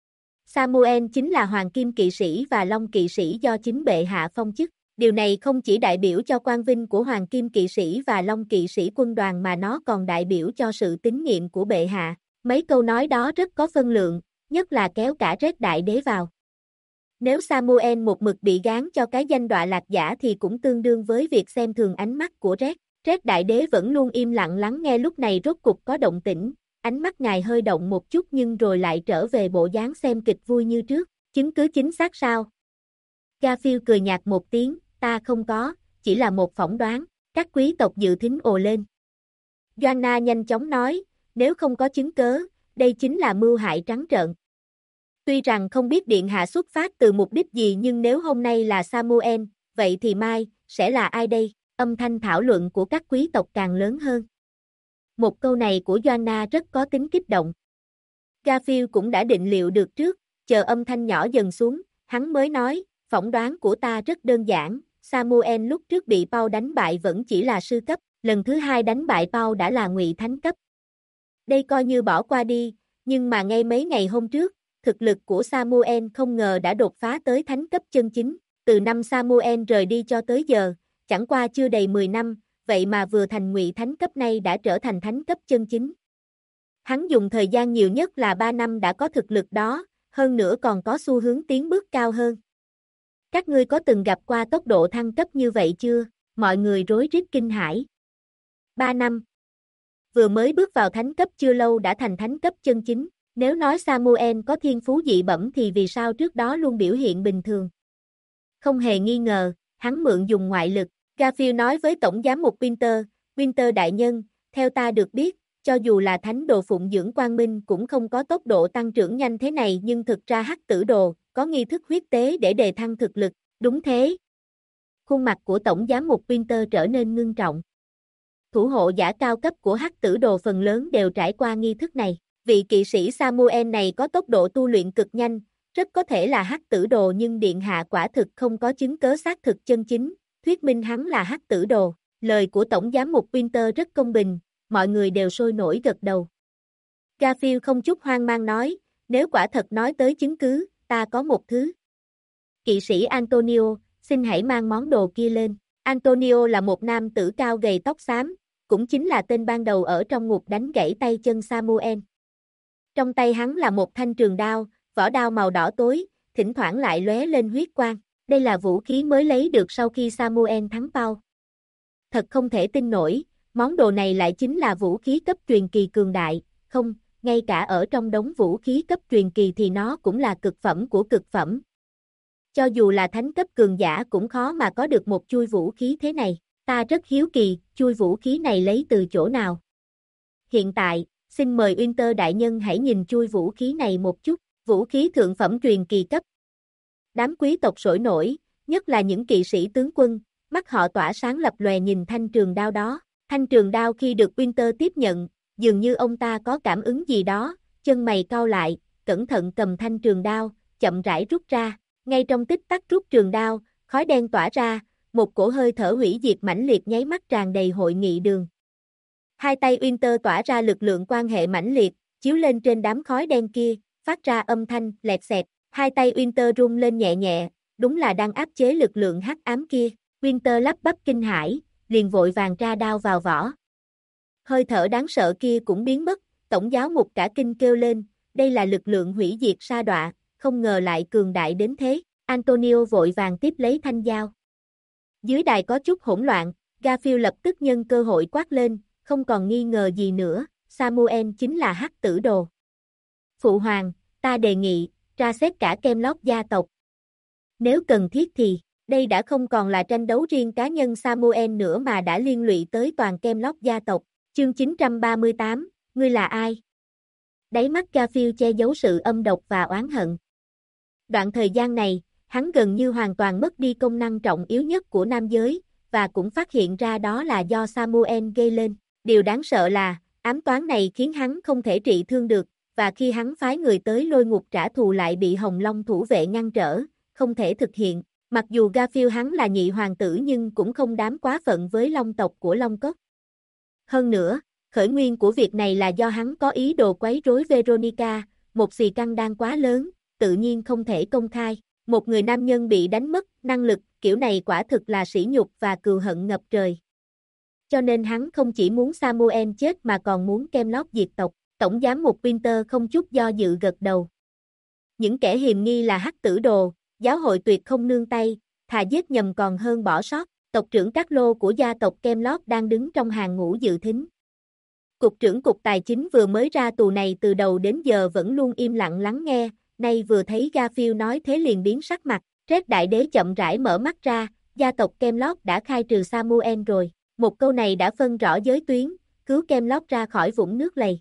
Samuel chính là hoàng kim kỵ sĩ và long kỵ sĩ do chính bệ hạ phong chức. Điều này không chỉ đại biểu cho quang vinh của hoàng kim kỵ sĩ và long kỵ sĩ quân đoàn mà nó còn đại biểu cho sự tín nhiệm của bệ hạ. Mấy câu nói đó rất có phân lượng, nhất là kéo cả Red đại đế vào. Nếu Samuel một mực bị gán cho cái danh đọa lạc giả thì cũng tương đương với việc xem thường ánh mắt của Red. Red đại đế vẫn luôn im lặng lắng nghe, lúc này rốt cục có động tĩnh, ánh mắt ngài hơi động một chút nhưng rồi lại trở về bộ dáng xem kịch vui như trước. Chứng cứ chính xác sao? Garfield cười nhạt một tiếng, ta không có, chỉ là một phỏng đoán. Các quý tộc dự thính ồ lên. Joanna nhanh chóng nói, nếu không có chứng cớ, đây chính là mưu hại trắng trợn. Tuy rằng không biết điện hạ xuất phát từ mục đích gì nhưng nếu hôm nay là Samuel, vậy thì mai, sẽ là ai đây? Âm thanh thảo luận của các quý tộc càng lớn hơn. Một câu này của Joanna rất có tính kích động. Garfield cũng đã định liệu được trước, chờ âm thanh nhỏ dần xuống, hắn mới nói, phỏng đoán của ta rất đơn giản, Samuel lúc trước bị Paul đánh bại vẫn chỉ là sư cấp, lần thứ hai đánh bại Paul đã là ngụy thánh cấp. Đây coi như bỏ qua đi, nhưng mà ngay mấy ngày hôm trước, thực lực của Samuel không ngờ đã đột phá tới thánh cấp chân chính, từ năm Samuel rời đi cho tới giờ, chẳng qua chưa đầy 10 năm, vậy mà vừa thành ngụy thánh cấp nay đã trở thành thánh cấp chân chính. Hắn dùng thời gian nhiều nhất là 3 năm đã có thực lực đó, hơn nữa còn có xu hướng tiến bước cao hơn. Các ngươi có từng gặp qua tốc độ thăng cấp như vậy chưa? Mọi người rối rít kinh hãi. 3 năm. Vừa mới bước vào thánh cấp chưa lâu đã thành thánh cấp chân chính. Nếu nói Samuel có thiên phú dị bẩm thì vì sao trước đó luôn biểu hiện bình thường? Không hề nghi ngờ, hắn mượn dùng ngoại lực. Garfield nói với Tổng giám mục Winter đại nhân, theo ta được biết, cho dù là thánh đồ phụng dưỡng quang minh cũng không có tốc độ tăng trưởng nhanh thế này nhưng thực ra hắc tử đồ, có nghi thức huyết tế để đề thăng thực lực, đúng thế. Khuôn mặt của Tổng giám mục Winter trở nên ngưng trọng. Thủ hộ giả cao cấp của hắc tử đồ phần lớn đều trải qua nghi thức này. Vị kỵ sĩ Samuel này có tốc độ tu luyện cực nhanh, rất có thể là hắc tử đồ nhưng điện hạ quả thực không có chứng cớ xác thực chân chính, thuyết minh hắn là hắc tử đồ. Lời của Tổng giám mục Winter rất công bình, mọi người đều sôi nổi gật đầu. Garfield không chút hoang mang nói, nếu quả thật nói tới chứng cứ, ta có một thứ. Kỵ sĩ Antonio, xin hãy mang món đồ kia lên. Antonio là một nam tử cao gầy tóc xám, cũng chính là tên ban đầu ở trong ngục đánh gãy tay chân Samuel. Trong tay hắn là một thanh trường đao, vỏ đao màu đỏ tối, thỉnh thoảng lại lóe lên huyết quang. Đây là vũ khí mới lấy được sau khi Samuel thắng Paul. Thật không thể tin nổi, món đồ này lại chính là vũ khí cấp truyền kỳ cường đại, không, ngay cả ở trong đống vũ khí cấp truyền kỳ thì nó cũng là cực phẩm của cực phẩm. Cho dù là thánh cấp cường giả cũng khó mà có được một chui vũ khí thế này, ta rất hiếu kỳ, chui vũ khí này lấy từ chỗ nào. Hiện tại, xin mời Winter đại nhân hãy nhìn chui vũ khí này một chút, vũ khí thượng phẩm truyền kỳ cấp. Đám quý tộc sôi nổi, nhất là những kỵ sĩ tướng quân, mắt họ tỏa sáng lập lòe nhìn thanh trường đao đó. Thanh trường đao khi được Winter tiếp nhận, dường như ông ta có cảm ứng gì đó, chân mày cau lại, cẩn thận cầm thanh trường đao, chậm rãi rút ra. Ngay trong tích tắc rút trường đao, khói đen tỏa ra, một cổ hơi thở hủy diệt mãnh liệt nháy mắt tràn đầy hội nghị đường. Hai tay Winter tỏa ra lực lượng quan hệ mãnh liệt, chiếu lên trên đám khói đen kia, phát ra âm thanh lẹt xẹt. Hai tay Winter rung lên nhẹ nhẹ, đúng là đang áp chế lực lượng hắc ám kia. Winter lắp bắp kinh hãi, liền vội vàng ra đao vào vỏ. Hơi thở đáng sợ kia cũng biến mất, tổng giáo mục cả kinh kêu lên, đây là lực lượng hủy diệt sa đọa, không ngờ lại cường đại đến thế. Antonio vội vàng tiếp lấy thanh dao. Dưới đài có chút hỗn loạn, Garfield lập tức nhân cơ hội quát lên, không còn nghi ngờ gì nữa, Samuel chính là hắc tử đồ. Phụ hoàng, ta đề nghị, tra xét cả Camelot gia tộc. Nếu cần thiết thì, đây đã không còn là tranh đấu riêng cá nhân Samuel nữa mà đã liên lụy tới toàn Camelot gia tộc. Chương 938, ngươi là ai? Đáy mắt Garfield che giấu sự âm độc và oán hận. Đoạn thời gian này, hắn gần như hoàn toàn mất đi công năng trọng yếu nhất của nam giới, và cũng phát hiện ra đó là do Samuel gây lên. Điều đáng sợ là, ám toán này khiến hắn không thể trị thương được, và khi hắn phái người tới lôi ngục trả thù lại bị Hồng Long thủ vệ ngăn trở, không thể thực hiện. Mặc dù Garfield hắn là nhị hoàng tử nhưng cũng không dám quá phận với Long tộc của Long Cốc. Hơn nữa, khởi nguyên của việc này là do hắn có ý đồ quấy rối Veronica, một xì căng đang quá lớn, tự nhiên không thể công khai. Một người nam nhân bị đánh mất năng lực, kiểu này quả thực là sỉ nhục và cừu hận ngập trời. Cho nên hắn không chỉ muốn Samuel chết mà còn muốn Camelot diệt tộc. Tổng giám mục Winter không chút do dự gật đầu. Những kẻ hiềm nghi là hắc tử đồ, giáo hội tuyệt không nương tay, thà giết nhầm còn hơn bỏ sót. Tộc trưởng Các Lô của gia tộc Camelot đang đứng trong hàng ngũ dự thính. Cục trưởng Cục Tài chính vừa mới ra tù này từ đầu đến giờ vẫn luôn im lặng lắng nghe, nay vừa thấy Garfield nói thế liền biến sắc mặt. Red Đại Đế chậm rãi mở mắt ra, gia tộc Camelot đã khai trừ Samuel rồi. Một câu này đã phân rõ giới tuyến, cứu Camelot ra khỏi vũng nước lầy.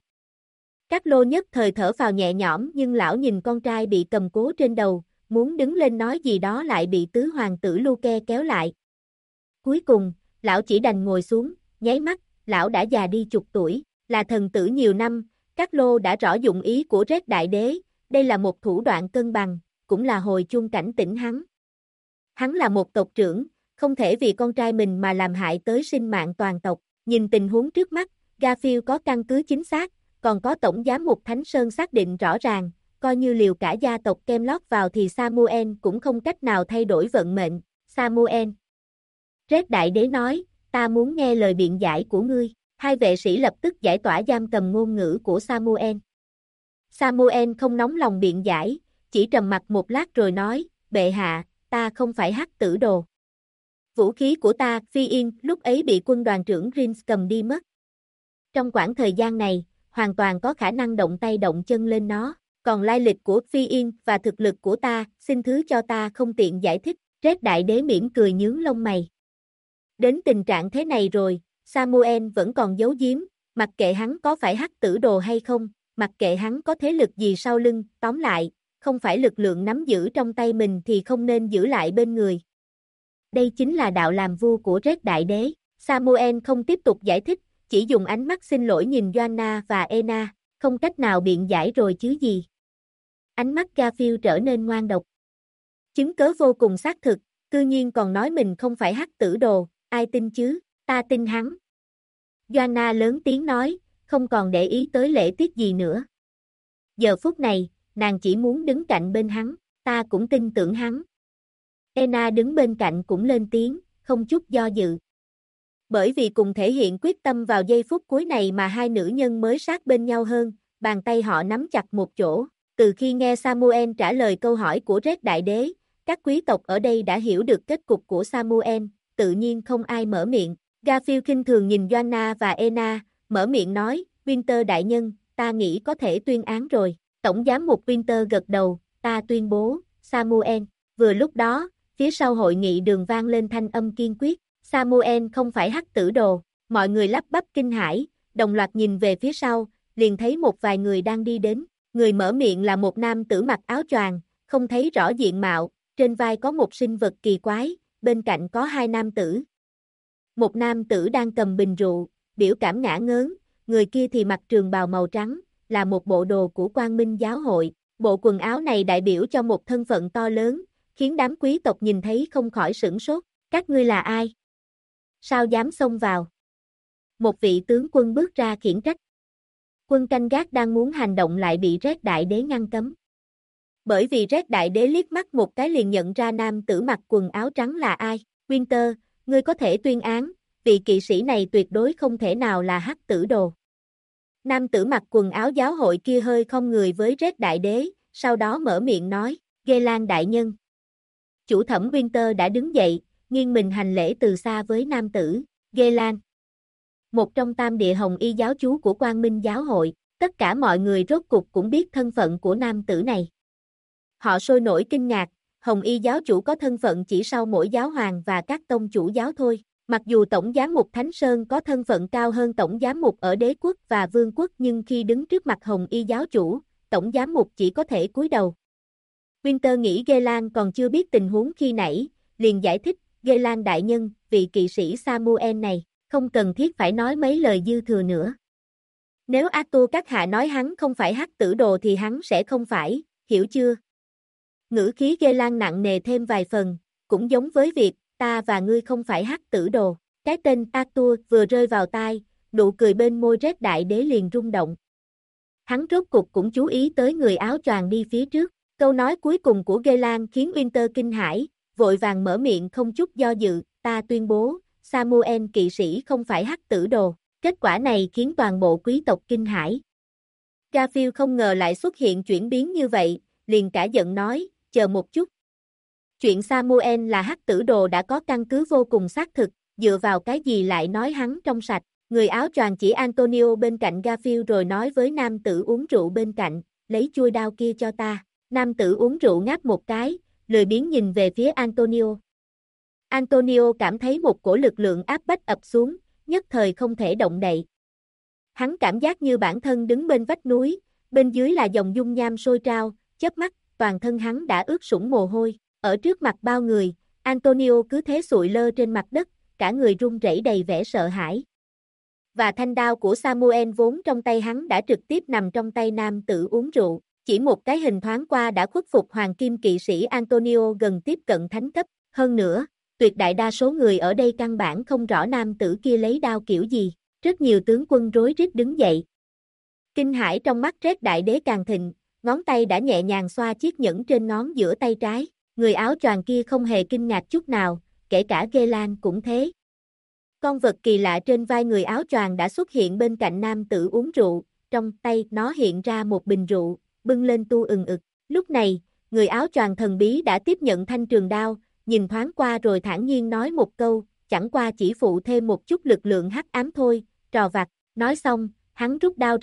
Các Lô nhất thời thở phào nhẹ nhõm nhưng lão nhìn con trai bị cầm cố trên đầu, muốn đứng lên nói gì đó lại bị tứ hoàng tử Luke kéo lại. Cuối cùng, lão chỉ đành ngồi xuống, nháy mắt, lão đã già đi chục tuổi, là thần tử nhiều năm, Các Lô đã rõ dụng ý của Red Đại Đế, đây là một thủ đoạn cân bằng, cũng là hồi chuông cảnh tỉnh hắn. Hắn là một tộc trưởng, không thể vì con trai mình mà làm hại tới sinh mạng toàn tộc. Nhìn tình huống trước mắt, Garfield có căn cứ chính xác, còn có tổng giám mục Thánh Sơn xác định rõ ràng, coi như liều cả gia tộc Camelot vào thì Samuel cũng không cách nào thay đổi vận mệnh. Samuel. Red Đại Đế nói, ta muốn nghe lời biện giải của ngươi. Hai vệ sĩ lập tức giải tỏa giam cầm ngôn ngữ của Samuel. Samuel không nóng lòng biện giải, chỉ trầm mặc một lát rồi nói, bệ hạ, ta không phải hắc tử đồ. Vũ khí của ta, Phi Yên, lúc ấy bị quân đoàn trưởng Rins cầm đi mất. Trong quãng thời gian này, hoàn toàn có khả năng động tay động chân lên nó. Còn lai lịch của Phi Yên và thực lực của ta, xin thứ cho ta không tiện giải thích. Red Đại Đế mỉm cười nhướng lông mày. Đến tình trạng thế này rồi, Samuel vẫn còn giấu giếm, mặc kệ hắn có phải hắc tử đồ hay không, mặc kệ hắn có thế lực gì sau lưng, tóm lại, không phải lực lượng nắm giữ trong tay mình thì không nên giữ lại bên người. Đây chính là đạo làm vua của Red Đại Đế. Samuel không tiếp tục giải thích, chỉ dùng ánh mắt xin lỗi nhìn Joanna và Ena, không cách nào biện giải rồi chứ gì. Ánh mắt Garfield trở nên ngoan độc. Chứng cớ vô cùng xác thực, cư nhiên còn nói mình không phải hắc tử đồ, ai tin chứ, ta tin hắn. Joanna lớn tiếng nói, không còn để ý tới lễ tiết gì nữa. Giờ phút này, nàng chỉ muốn đứng cạnh bên hắn, ta cũng tin tưởng hắn. Ena đứng bên cạnh cũng lên tiếng, không chút do dự. Bởi vì cùng thể hiện quyết tâm vào giây phút cuối này mà hai nữ nhân mới sát bên nhau hơn, bàn tay họ nắm chặt một chỗ. Từ khi nghe Samuel trả lời câu hỏi của Red Đại Đế, các quý tộc ở đây đã hiểu được kết cục của Samuel, tự nhiên không ai mở miệng. Garfield khinh thường nhìn Joanna và Ena, mở miệng nói, Winter đại nhân, ta nghĩ có thể tuyên án rồi. Tổng giám mục Winter gật đầu, ta tuyên bố, Samuel. Vừa lúc đó, phía sau hội nghị đường vang lên thanh âm kiên quyết, Samuel không phải hắc tử đồ, mọi người lắp bắp kinh hãi, đồng loạt nhìn về phía sau, liền thấy một vài người đang đi đến. Người mở miệng là một nam tử mặc áo choàng, không thấy rõ diện mạo, trên vai có một sinh vật kỳ quái, bên cạnh có hai nam tử. Một nam tử đang cầm bình rượu, biểu cảm ngả ngớn, người kia thì mặc trường bào màu trắng, là một bộ đồ của Quang Minh giáo hội. Bộ quần áo này đại biểu cho một thân phận to lớn, khiến đám quý tộc nhìn thấy không khỏi sửng sốt. Các ngươi là ai? Sao dám xông vào? Một vị tướng quân bước ra khiển trách. Quân canh gác đang muốn hành động lại bị Red Đại Đế ngăn cấm. Bởi vì Red Đại Đế liếc mắt một cái liền nhận ra nam tử mặc quần áo trắng là ai. Winter, ngươi có thể tuyên án, vị kỵ sĩ này tuyệt đối không thể nào là hắc tử đồ. Nam tử mặc quần áo giáo hội kia hơi không người với Red Đại Đế, sau đó mở miệng nói, Ghelan đại nhân. Chủ thẩm Winter đã đứng dậy, nghiêng mình hành lễ từ xa với nam tử, Ghelan. Một trong tam địa hồng y giáo chú của Quang Minh giáo hội, tất cả mọi người rốt cục cũng biết thân phận của nam tử này. Họ sôi nổi kinh ngạc, hồng y giáo chủ có thân phận chỉ sau mỗi giáo hoàng và các tông chủ giáo thôi. Mặc dù tổng giám mục Thánh Sơn có thân phận cao hơn tổng giám mục ở đế quốc và vương quốc nhưng khi đứng trước mặt hồng y giáo chủ, tổng giám mục chỉ có thể cúi đầu. Winter nghĩ Ghelan còn chưa biết tình huống khi nãy, liền giải thích, Ghelan đại nhân, vị kỵ sĩ Samuel này, không cần thiết phải nói mấy lời dư thừa nữa. Nếu Arthur các hạ nói hắn không phải hắc tử đồ thì hắn sẽ không phải, hiểu chưa? Ngữ khí Ghelan nặng nề thêm vài phần, cũng giống với việc, ta và ngươi không phải hắc tử đồ. Cái tên Arthur vừa rơi vào tai, nụ cười bên môi Red Đại Đế liền rung động. Hắn rốt cục cũng chú ý tới người áo choàng đi phía trước. Câu nói cuối cùng của Ghelan khiến Winter kinh hãi, vội vàng mở miệng không chút do dự, ta tuyên bố, Samuel kỵ sĩ không phải hắc tử đồ. Kết quả này khiến toàn bộ quý tộc kinh hãi. Garfield không ngờ lại xuất hiện chuyển biến như vậy, liền cả giận nói, chờ một chút. Chuyện Samuel là hắc tử đồ đã có căn cứ vô cùng xác thực, dựa vào cái gì lại nói hắn trong sạch. Người áo choàng chỉ Antonio bên cạnh Garfield rồi nói với nam tử uống rượu bên cạnh, lấy chuôi đao kia cho ta. Nam tử uống rượu ngáp một cái, lười biếng nhìn về phía Antonio. Antonio cảm thấy một cổ lực lượng áp bách ập xuống, nhất thời không thể động đậy. Hắn cảm giác như bản thân đứng bên vách núi, bên dưới là dòng dung nham sôi trao, chớp mắt, toàn thân hắn đã ướt sũng mồ hôi. Ở trước mặt bao người, Antonio cứ thế sụi lơ trên mặt đất, cả người run rẩy đầy vẻ sợ hãi. Và thanh đao của Samuel vốn trong tay hắn đã trực tiếp nằm trong tay nam tử uống rượu, chỉ một cái hình thoáng qua đã khuất phục hoàng kim kỵ sĩ Antonio gần tiếp cận thánh cấp. Hơn nữa, tuyệt đại đa số người ở đây căn bản không rõ nam tử kia lấy đao kiểu gì, rất nhiều tướng quân rối rít đứng dậy. Kinh hãi trong mắt Red Đại Đế càng thịnh, ngón tay đã nhẹ nhàng xoa chiếc nhẫn trên ngón giữa tay trái. Người áo choàng kia không hề kinh ngạc chút nào, kể cả Ghelan cũng thế. Con vật kỳ lạ trên vai người áo choàng đã xuất hiện bên cạnh nam tử uống rượu, trong tay nó hiện ra một bình rượu, bưng lên tu ừng ực. Lúc này, người áo choàng thần bí đã tiếp nhận thanh trường đao, nhìn thoáng qua rồi thản nhiên nói một câu, chẳng qua chỉ phụ thêm một chút lực lượng hắc ám thôi, trò vặt. Nói xong, hắn rút đao ra,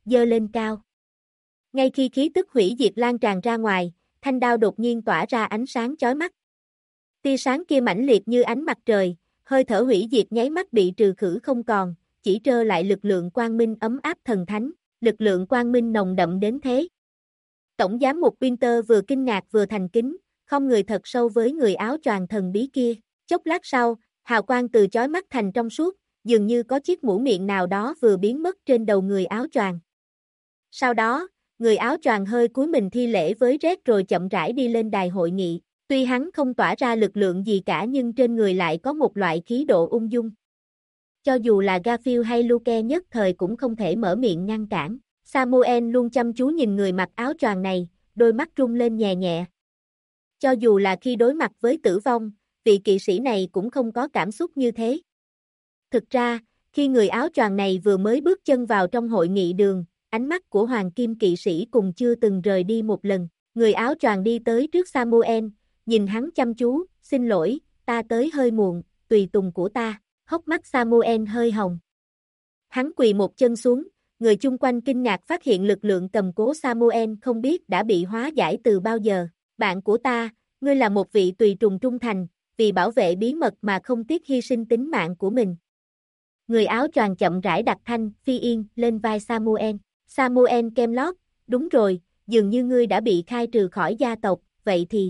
giơ lên cao. Ngay khi khí tức hủy diệt lan tràn ra ngoài, thanh đao đột nhiên tỏa ra ánh sáng chói mắt. Tia sáng kia mãnh liệt như ánh mặt trời, hơi thở hủy diệt nháy mắt bị trừ khử không còn, chỉ trơ lại lực lượng quang minh ấm áp thần thánh, lực lượng quang minh nồng đậm đến thế. Tổng giám mục Winter vừa kinh ngạc vừa thành kính, không người thật sâu với người áo choàng thần bí kia. Chốc lát sau, hào quang từ chói mắt thành trong suốt, dường như có chiếc mũ miệng nào đó vừa biến mất trên đầu người áo choàng. Sau đó, người áo choàng hơi cúi mình thi lễ với Red rồi chậm rãi đi lên đài hội nghị. Tuy hắn không tỏa ra lực lượng gì cả nhưng trên người lại có một loại khí độ ung dung. Cho dù là Garfield hay Luke nhất thời cũng không thể mở miệng ngăn cản. Samuel luôn chăm chú nhìn người mặc áo choàng này, đôi mắt rung lên nhẹ nhẹ. Cho dù là khi đối mặt với tử vong, vị kỵ sĩ này cũng không có cảm xúc như thế. Thực ra, khi người áo choàng này vừa mới bước chân vào trong hội nghị đường, ánh mắt của Hoàng Kim kỵ sĩ cùng chưa từng rời đi một lần. Người áo choàng đi tới trước Samuel, nhìn hắn chăm chú, xin lỗi, ta tới hơi muộn, tùy tùng của ta. Hốc mắt Samuel hơi hồng. Hắn quỳ một chân xuống, người chung quanh kinh ngạc phát hiện lực lượng cầm cố Samuel không biết đã bị hóa giải từ bao giờ. Bạn của ta, ngươi là một vị tùy tùng trung thành, vì bảo vệ bí mật mà không tiếc hy sinh tính mạng của mình. Người áo choàng chậm rãi đặt thanh phi yên lên vai Samuel. Samuel Kemlott, đúng rồi, dường như ngươi đã bị khai trừ khỏi gia tộc, vậy thì...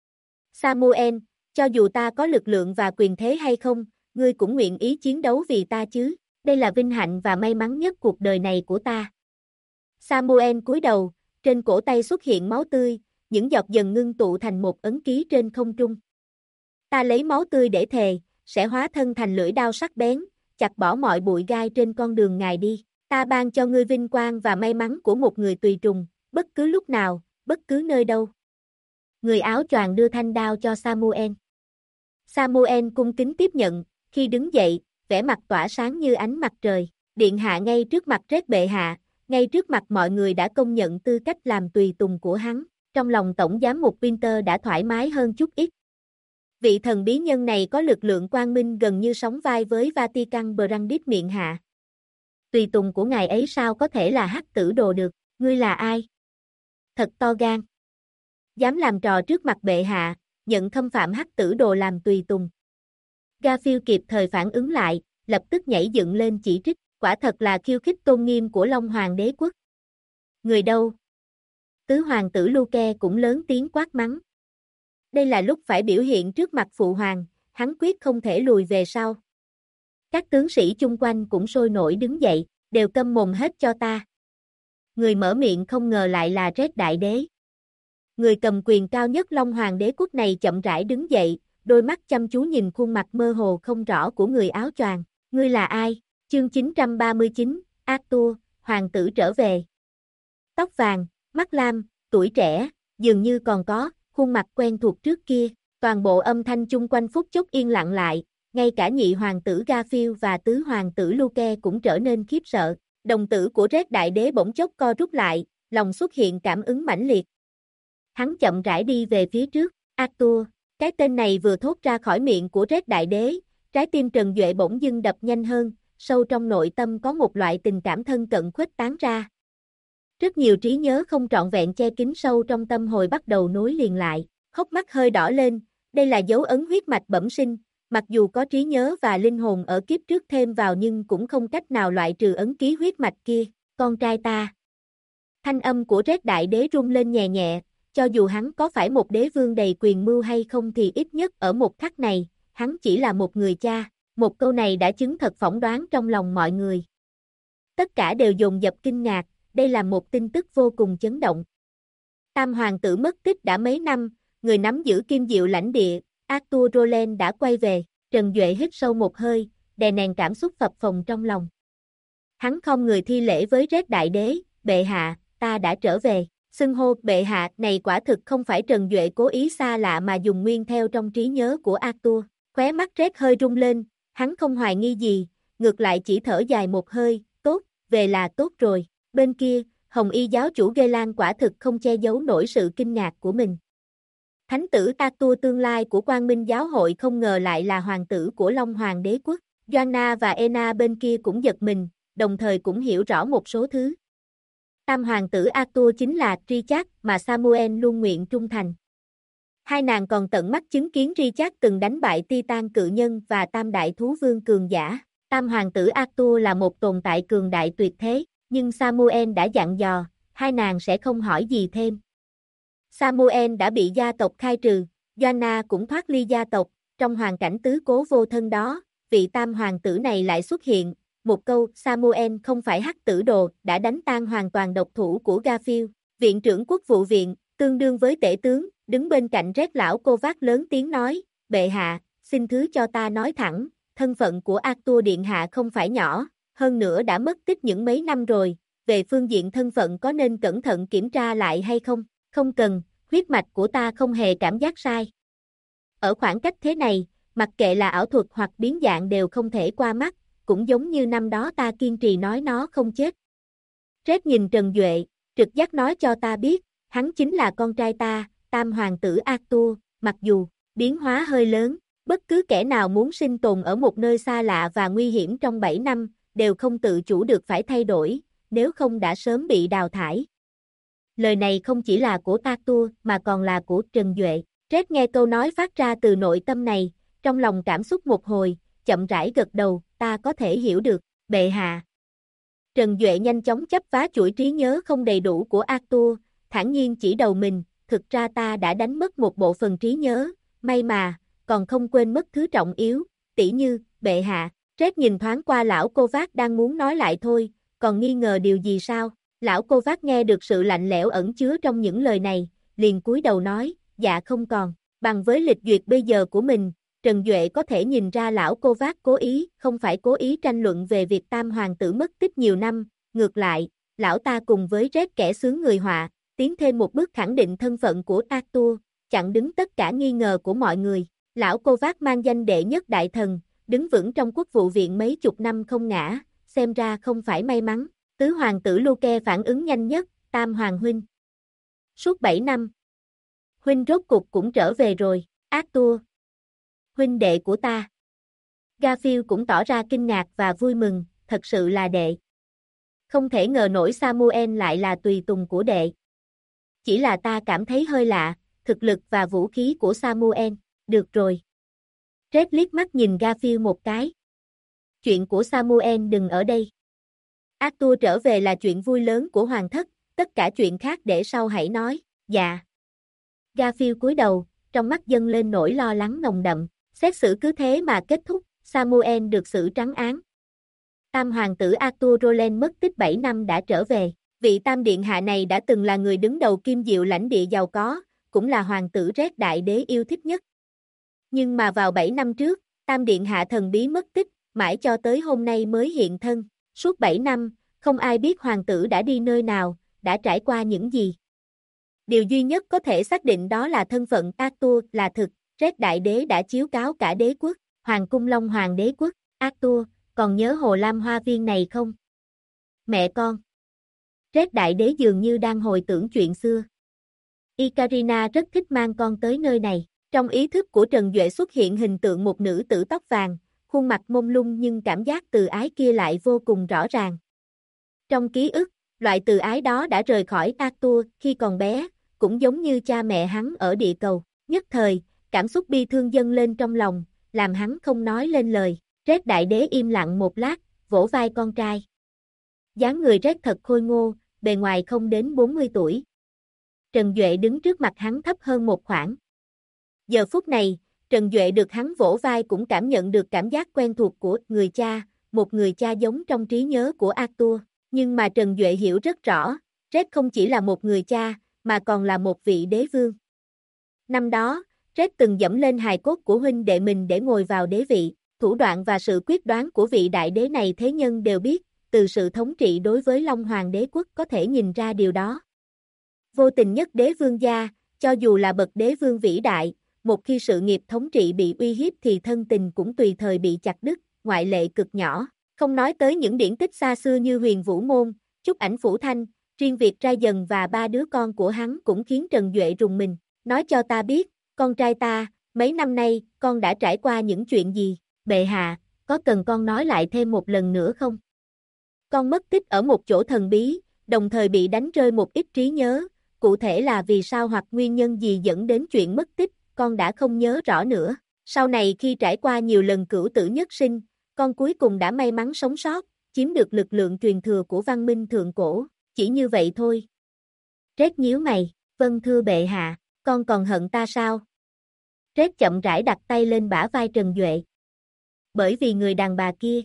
Samuel, cho dù ta có lực lượng và quyền thế hay không, ngươi cũng nguyện ý chiến đấu vì ta chứ, đây là vinh hạnh và may mắn nhất cuộc đời này của ta. Samuel cúi đầu, trên cổ tay xuất hiện máu tươi, những giọt dần ngưng tụ thành một ấn ký trên không trung. Ta lấy máu tươi để thề, sẽ hóa thân thành lưỡi đao sắc bén, chặt bỏ mọi bụi gai trên con đường ngài đi. Ta ban cho ngươi vinh quang và may mắn của một người tùy tùng, bất cứ lúc nào, bất cứ nơi đâu. Người áo choàng đưa thanh đao cho Samuel. Samuel cung kính tiếp nhận, khi đứng dậy, vẻ mặt tỏa sáng như ánh mặt trời. Điện hạ ngay trước mặt Red bệ hạ, ngay trước mặt mọi người đã công nhận tư cách làm tùy tùng của hắn. Trong lòng tổng giám mục Winter đã thoải mái hơn chút ít. Vị thần bí nhân này có lực lượng quang minh gần như sóng vai với Vatican Brandis miệng hạ. Tùy tùng của ngài ấy sao có thể là hắc tử đồ được, ngươi là ai? Thật to gan. Dám làm trò trước mặt bệ hạ, nhận khâm phạm hắc tử đồ làm tùy tùng. Garfield kịp thời phản ứng lại, lập tức nhảy dựng lên chỉ trích, quả thật là khiêu khích tôn nghiêm của Long Hoàng đế quốc. Người đâu? Tứ hoàng tử Luke cũng lớn tiếng quát mắng. Đây là lúc phải biểu hiện trước mặt phụ hoàng, hắn quyết không thể lùi về sau. Các tướng sĩ chung quanh cũng sôi nổi đứng dậy, đều câm mồm hết cho ta. Người mở miệng không ngờ lại là Red đại đế. Người cầm quyền cao nhất Long Hoàng đế quốc này chậm rãi đứng dậy, đôi mắt chăm chú nhìn khuôn mặt mơ hồ không rõ của người áo choàng. Ngươi là ai? Chương 939, Arthur, hoàng tử trở về. Tóc vàng, mắt lam, tuổi trẻ, dường như còn có khuôn mặt quen thuộc trước kia. Toàn bộ âm thanh chung quanh phút chốc yên lặng lại, ngay cả nhị hoàng tử Garfield và tứ hoàng tử Luke cũng trở nên khiếp sợ. Đồng tử của Red đại đế bỗng chốc co rút lại, lòng xuất hiện cảm ứng mãnh liệt. Hắn chậm rãi đi về phía trước. Arthur, cái tên này vừa thốt ra khỏi miệng của Red đại đế, trái tim Trần Duệ bỗng dưng đập nhanh hơn, sâu trong nội tâm có một loại tình cảm thân cận khuếch tán ra. Rất nhiều trí nhớ không trọn vẹn che kín sâu trong tâm hồi bắt đầu nối liền lại, hốc mắt hơi đỏ lên, đây là dấu ấn huyết mạch bẩm sinh, mặc dù có trí nhớ và linh hồn ở kiếp trước thêm vào nhưng cũng không cách nào loại trừ ấn ký huyết mạch kia, con trai ta. Thanh âm của Red đại đế rung lên nhẹ nhẹ, cho dù hắn có phải một đế vương đầy quyền mưu hay không thì ít nhất ở một khắc này, hắn chỉ là một người cha, một câu này đã chứng thật phỏng đoán trong lòng mọi người. Tất cả đều dồn dập kinh ngạc, đây là một tin tức vô cùng chấn động. Tam hoàng tử mất tích đã mấy năm, người nắm giữ kim diệu lãnh địa, Arthur Roland đã quay về, Trần Duệ hít sâu một hơi, đè nén cảm xúc phập phồng trong lòng. Hắn không người thi lễ với Red đại đế, bệ hạ, ta đã trở về. Xưng hô bệ hạ này quả thực không phải Trần Duệ cố ý xa lạ mà dùng nguyên theo trong trí nhớ của Arthur. Khóe mắt Red hơi rung lên, hắn không hoài nghi gì, ngược lại chỉ thở dài một hơi, tốt, về là tốt rồi. Bên kia, Hồng Y giáo chủ Geylan quả thực không che giấu nổi sự kinh ngạc của mình. Thánh tử Arthur tương lai của Quang Minh giáo hội không ngờ lại là hoàng tử của Long Hoàng đế quốc. Joanna và Ena bên kia cũng giật mình, đồng thời cũng hiểu rõ một số thứ. Tam hoàng tử Arthur chính là Richard mà Samuel luôn nguyện trung thành. Hai nàng còn tận mắt chứng kiến Richard từng đánh bại Titan cự nhân và tam đại thú vương cường giả. Tam hoàng tử Arthur là một tồn tại cường đại tuyệt thế, nhưng Samuel đã dặn dò, hai nàng sẽ không hỏi gì thêm. Samuel đã bị gia tộc khai trừ, Joanna cũng thoát ly gia tộc, trong hoàn cảnh tứ cố vô thân đó, vị tam hoàng tử này lại xuất hiện, một câu Samuel không phải hắc tử đồ đã đánh tan hoàn toàn độc thủ của Garfield, viện trưởng quốc vụ viện, tương đương với tể tướng, đứng bên cạnh Red lão Kovac lớn tiếng nói, bệ hạ, xin thứ cho ta nói thẳng, thân phận của Arthur điện hạ không phải nhỏ, hơn nữa đã mất tích những mấy năm rồi, về phương diện thân phận có nên cẩn thận kiểm tra lại hay không? Không cần, huyết mạch của ta không hề cảm giác sai. Ở khoảng cách thế này, mặc kệ là ảo thuật hoặc biến dạng đều không thể qua mắt, cũng giống như năm đó ta kiên trì nói nó không chết. Red nhìn Trần Duệ, trực giác nói cho ta biết, hắn chính là con trai ta, tam hoàng tử Arthur, mặc dù biến hóa hơi lớn, bất cứ kẻ nào muốn sinh tồn ở một nơi xa lạ và nguy hiểm trong 7 năm, đều không tự chủ được phải thay đổi, nếu không đã sớm bị đào thải. Lời này không chỉ là của Arthur mà còn là của Trần Duệ. Red nghe câu nói phát ra từ nội tâm này, trong lòng cảm xúc một hồi, chậm rãi gật đầu, ta có thể hiểu được, bệ hạ. Trần Duệ nhanh chóng chấp vá chuỗi trí nhớ không đầy đủ của Arthur, thản nhiên chỉ đầu mình, thực ra ta đã đánh mất một bộ phận trí nhớ, may mà, còn không quên mất thứ trọng yếu, tỉ như, bệ hạ. Red nhìn thoáng qua lão Kovac đang muốn nói lại thôi, còn nghi ngờ điều gì sao? Lão Kovac nghe được sự lạnh lẽo ẩn chứa trong những lời này, liền cúi đầu nói, dạ không còn, bằng với lịch duyệt bây giờ của mình, Trần Duệ có thể nhìn ra lão Kovac cố ý, không phải cố ý tranh luận về việc tam hoàng tử mất tích nhiều năm, ngược lại, lão ta cùng với Red kẻ xướng người họa, tiến thêm một bước khẳng định thân phận của Arthur, chặn đứng tất cả nghi ngờ của mọi người. Lão Kovac mang danh đệ nhất đại thần, đứng vững trong quốc vụ viện mấy chục năm không ngã, xem ra không phải may mắn. Tứ hoàng tử Luke phản ứng nhanh nhất, tam hoàng huynh. Suốt 7 năm, huynh rốt cục cũng trở về rồi, Arthur. Huynh đệ của ta. Garfield cũng tỏ ra kinh ngạc và vui mừng, thật sự là đệ. Không thể ngờ nổi Samuel lại là tùy tùng của đệ. Chỉ là ta cảm thấy hơi lạ, thực lực và vũ khí của Samuel, được rồi. Red liếc mắt nhìn Garfield một cái. Chuyện của Samuel đừng ở đây. Arthur trở về là chuyện vui lớn của hoàng thất, tất cả chuyện khác để sau hãy nói, dạ. Garfield cúi đầu, trong mắt dâng lên nỗi lo lắng nồng đậm, xét xử cứ thế mà kết thúc, Samuel được xử trắng án. Tam hoàng tử Arthur Roland mất tích 7 năm đã trở về, vị tam điện hạ này đã từng là người đứng đầu Kim Diệu lãnh địa giàu có, cũng là hoàng tử Red đại đế yêu thích nhất. Nhưng mà vào 7 năm trước, tam điện hạ thần bí mất tích, mãi cho tới hôm nay mới hiện thân. Suốt 7 năm, không ai biết hoàng tử đã đi nơi nào, đã trải qua những gì. Điều duy nhất có thể xác định đó là thân phận Arthur là thực, Red đại đế đã chiếu cáo cả đế quốc, Hoàng cung Long Hoàng đế quốc, Arthur, còn nhớ Hồ Lam Hoa Viên này không? Mẹ con. Red đại đế dường như đang hồi tưởng chuyện xưa. Ikarina rất thích mang con tới nơi này, trong ý thức của Trần Duệ xuất hiện hình tượng một nữ tử tóc vàng, khuôn mặt mông lung nhưng cảm giác từ ái kia lại vô cùng rõ ràng. Trong ký ức, loại từ ái đó đã rời khỏi Arthur khi còn bé, cũng giống như cha mẹ hắn ở địa cầu. Nhất thời, cảm xúc bi thương dâng lên trong lòng, làm hắn không nói lên lời. Red đại đế im lặng một lát, vỗ vai con trai. Dáng người Red thật khôi ngô, bề ngoài không đến 40 tuổi. Trần Duệ đứng trước mặt hắn thấp hơn một khoảng. Giờ phút này, Trần Duệ được hắn vỗ vai cũng cảm nhận được cảm giác quen thuộc của người cha, một người cha giống trong trí nhớ của Arthur. Nhưng mà Trần Duệ hiểu rất rõ, Red không chỉ là một người cha, mà còn là một vị đế vương. Năm đó, Red từng dẫm lên hài cốt của huynh đệ mình để ngồi vào đế vị, thủ đoạn và sự quyết đoán của vị đại đế này thế nhân đều biết, từ sự thống trị đối với Long Hoàng đế quốc có thể nhìn ra điều đó. Vô tình nhất đế vương gia, cho dù là bậc đế vương vĩ đại, một khi sự nghiệp thống trị bị uy hiếp thì thân tình cũng tùy thời bị chặt đứt, ngoại lệ cực nhỏ. Không nói tới những điển tích xa xưa như Huyền Vũ Môn, Chúc Ảnh Phủ Thanh, riêng việc Ra Dần và 3 đứa con của hắn cũng khiến Trần Duệ rùng mình. Nói cho ta biết, con trai ta, mấy năm nay, con đã trải qua những chuyện gì? Bệ hạ, có cần con nói lại thêm một lần nữa không? Con mất tích ở một chỗ thần bí, đồng thời bị đánh rơi một ít trí nhớ, cụ thể là vì sao hoặc nguyên nhân gì dẫn đến chuyện mất tích, con đã không nhớ rõ nữa. Sau này khi trải qua nhiều lần cửu tử nhất sinh, con cuối cùng đã may mắn sống sót, chiếm được lực lượng truyền thừa của văn minh thượng cổ, chỉ như vậy thôi. Rét nhíu mày, vâng thưa bệ hạ, con còn hận ta sao? Rét chậm rãi đặt tay lên bả vai Trần Duệ. Bởi vì người đàn bà kia.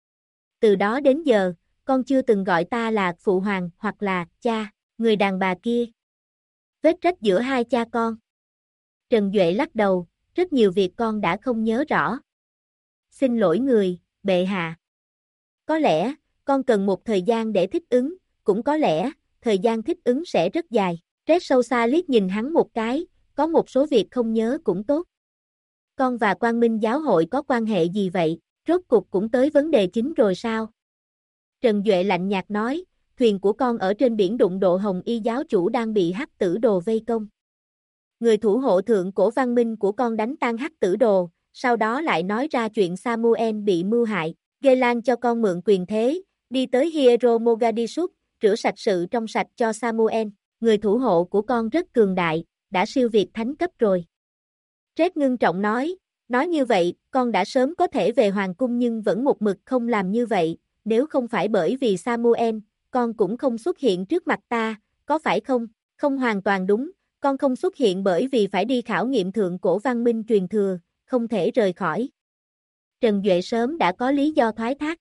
Từ đó đến giờ, con chưa từng gọi ta là phụ hoàng hoặc là cha, người đàn bà kia. Vết rách giữa hai cha con. Trần Duệ lắc đầu, rất nhiều việc con đã không nhớ rõ. Xin lỗi người, bệ hạ. Có lẽ, con cần một thời gian để thích ứng, cũng có lẽ, thời gian thích ứng sẽ rất dài. Rét sâu xa liếc nhìn hắn một cái, có một số việc không nhớ cũng tốt. Con và Quang Minh giáo hội có quan hệ gì vậy, rốt cuộc cũng tới vấn đề chính rồi sao? Trần Duệ lạnh nhạt nói, thuyền của con ở trên biển đụng độ Hồng Y giáo chủ đang bị Hắc Tử Đồ vây công. Người thủ hộ thượng cổ văn minh của con đánh tan Hắc Tử Đồ, sau đó lại nói ra chuyện Samuel bị mưu hại, Gelan cho con mượn quyền thế, đi tới Hiero Mogadishu, rửa sạch sự trong sạch cho Samuel, người thủ hộ của con rất cường đại, đã siêu việt thánh cấp rồi. Red ngưng trọng nói như vậy, con đã sớm có thể về hoàng cung nhưng vẫn một mực không làm như vậy, nếu không phải bởi vì Samuel, con cũng không xuất hiện trước mặt ta, có phải không? Không hoàn toàn đúng, con không xuất hiện bởi vì phải đi khảo nghiệm thượng cổ văn minh truyền thừa, không thể rời khỏi. Trần Duệ sớm đã có lý do thoái thác.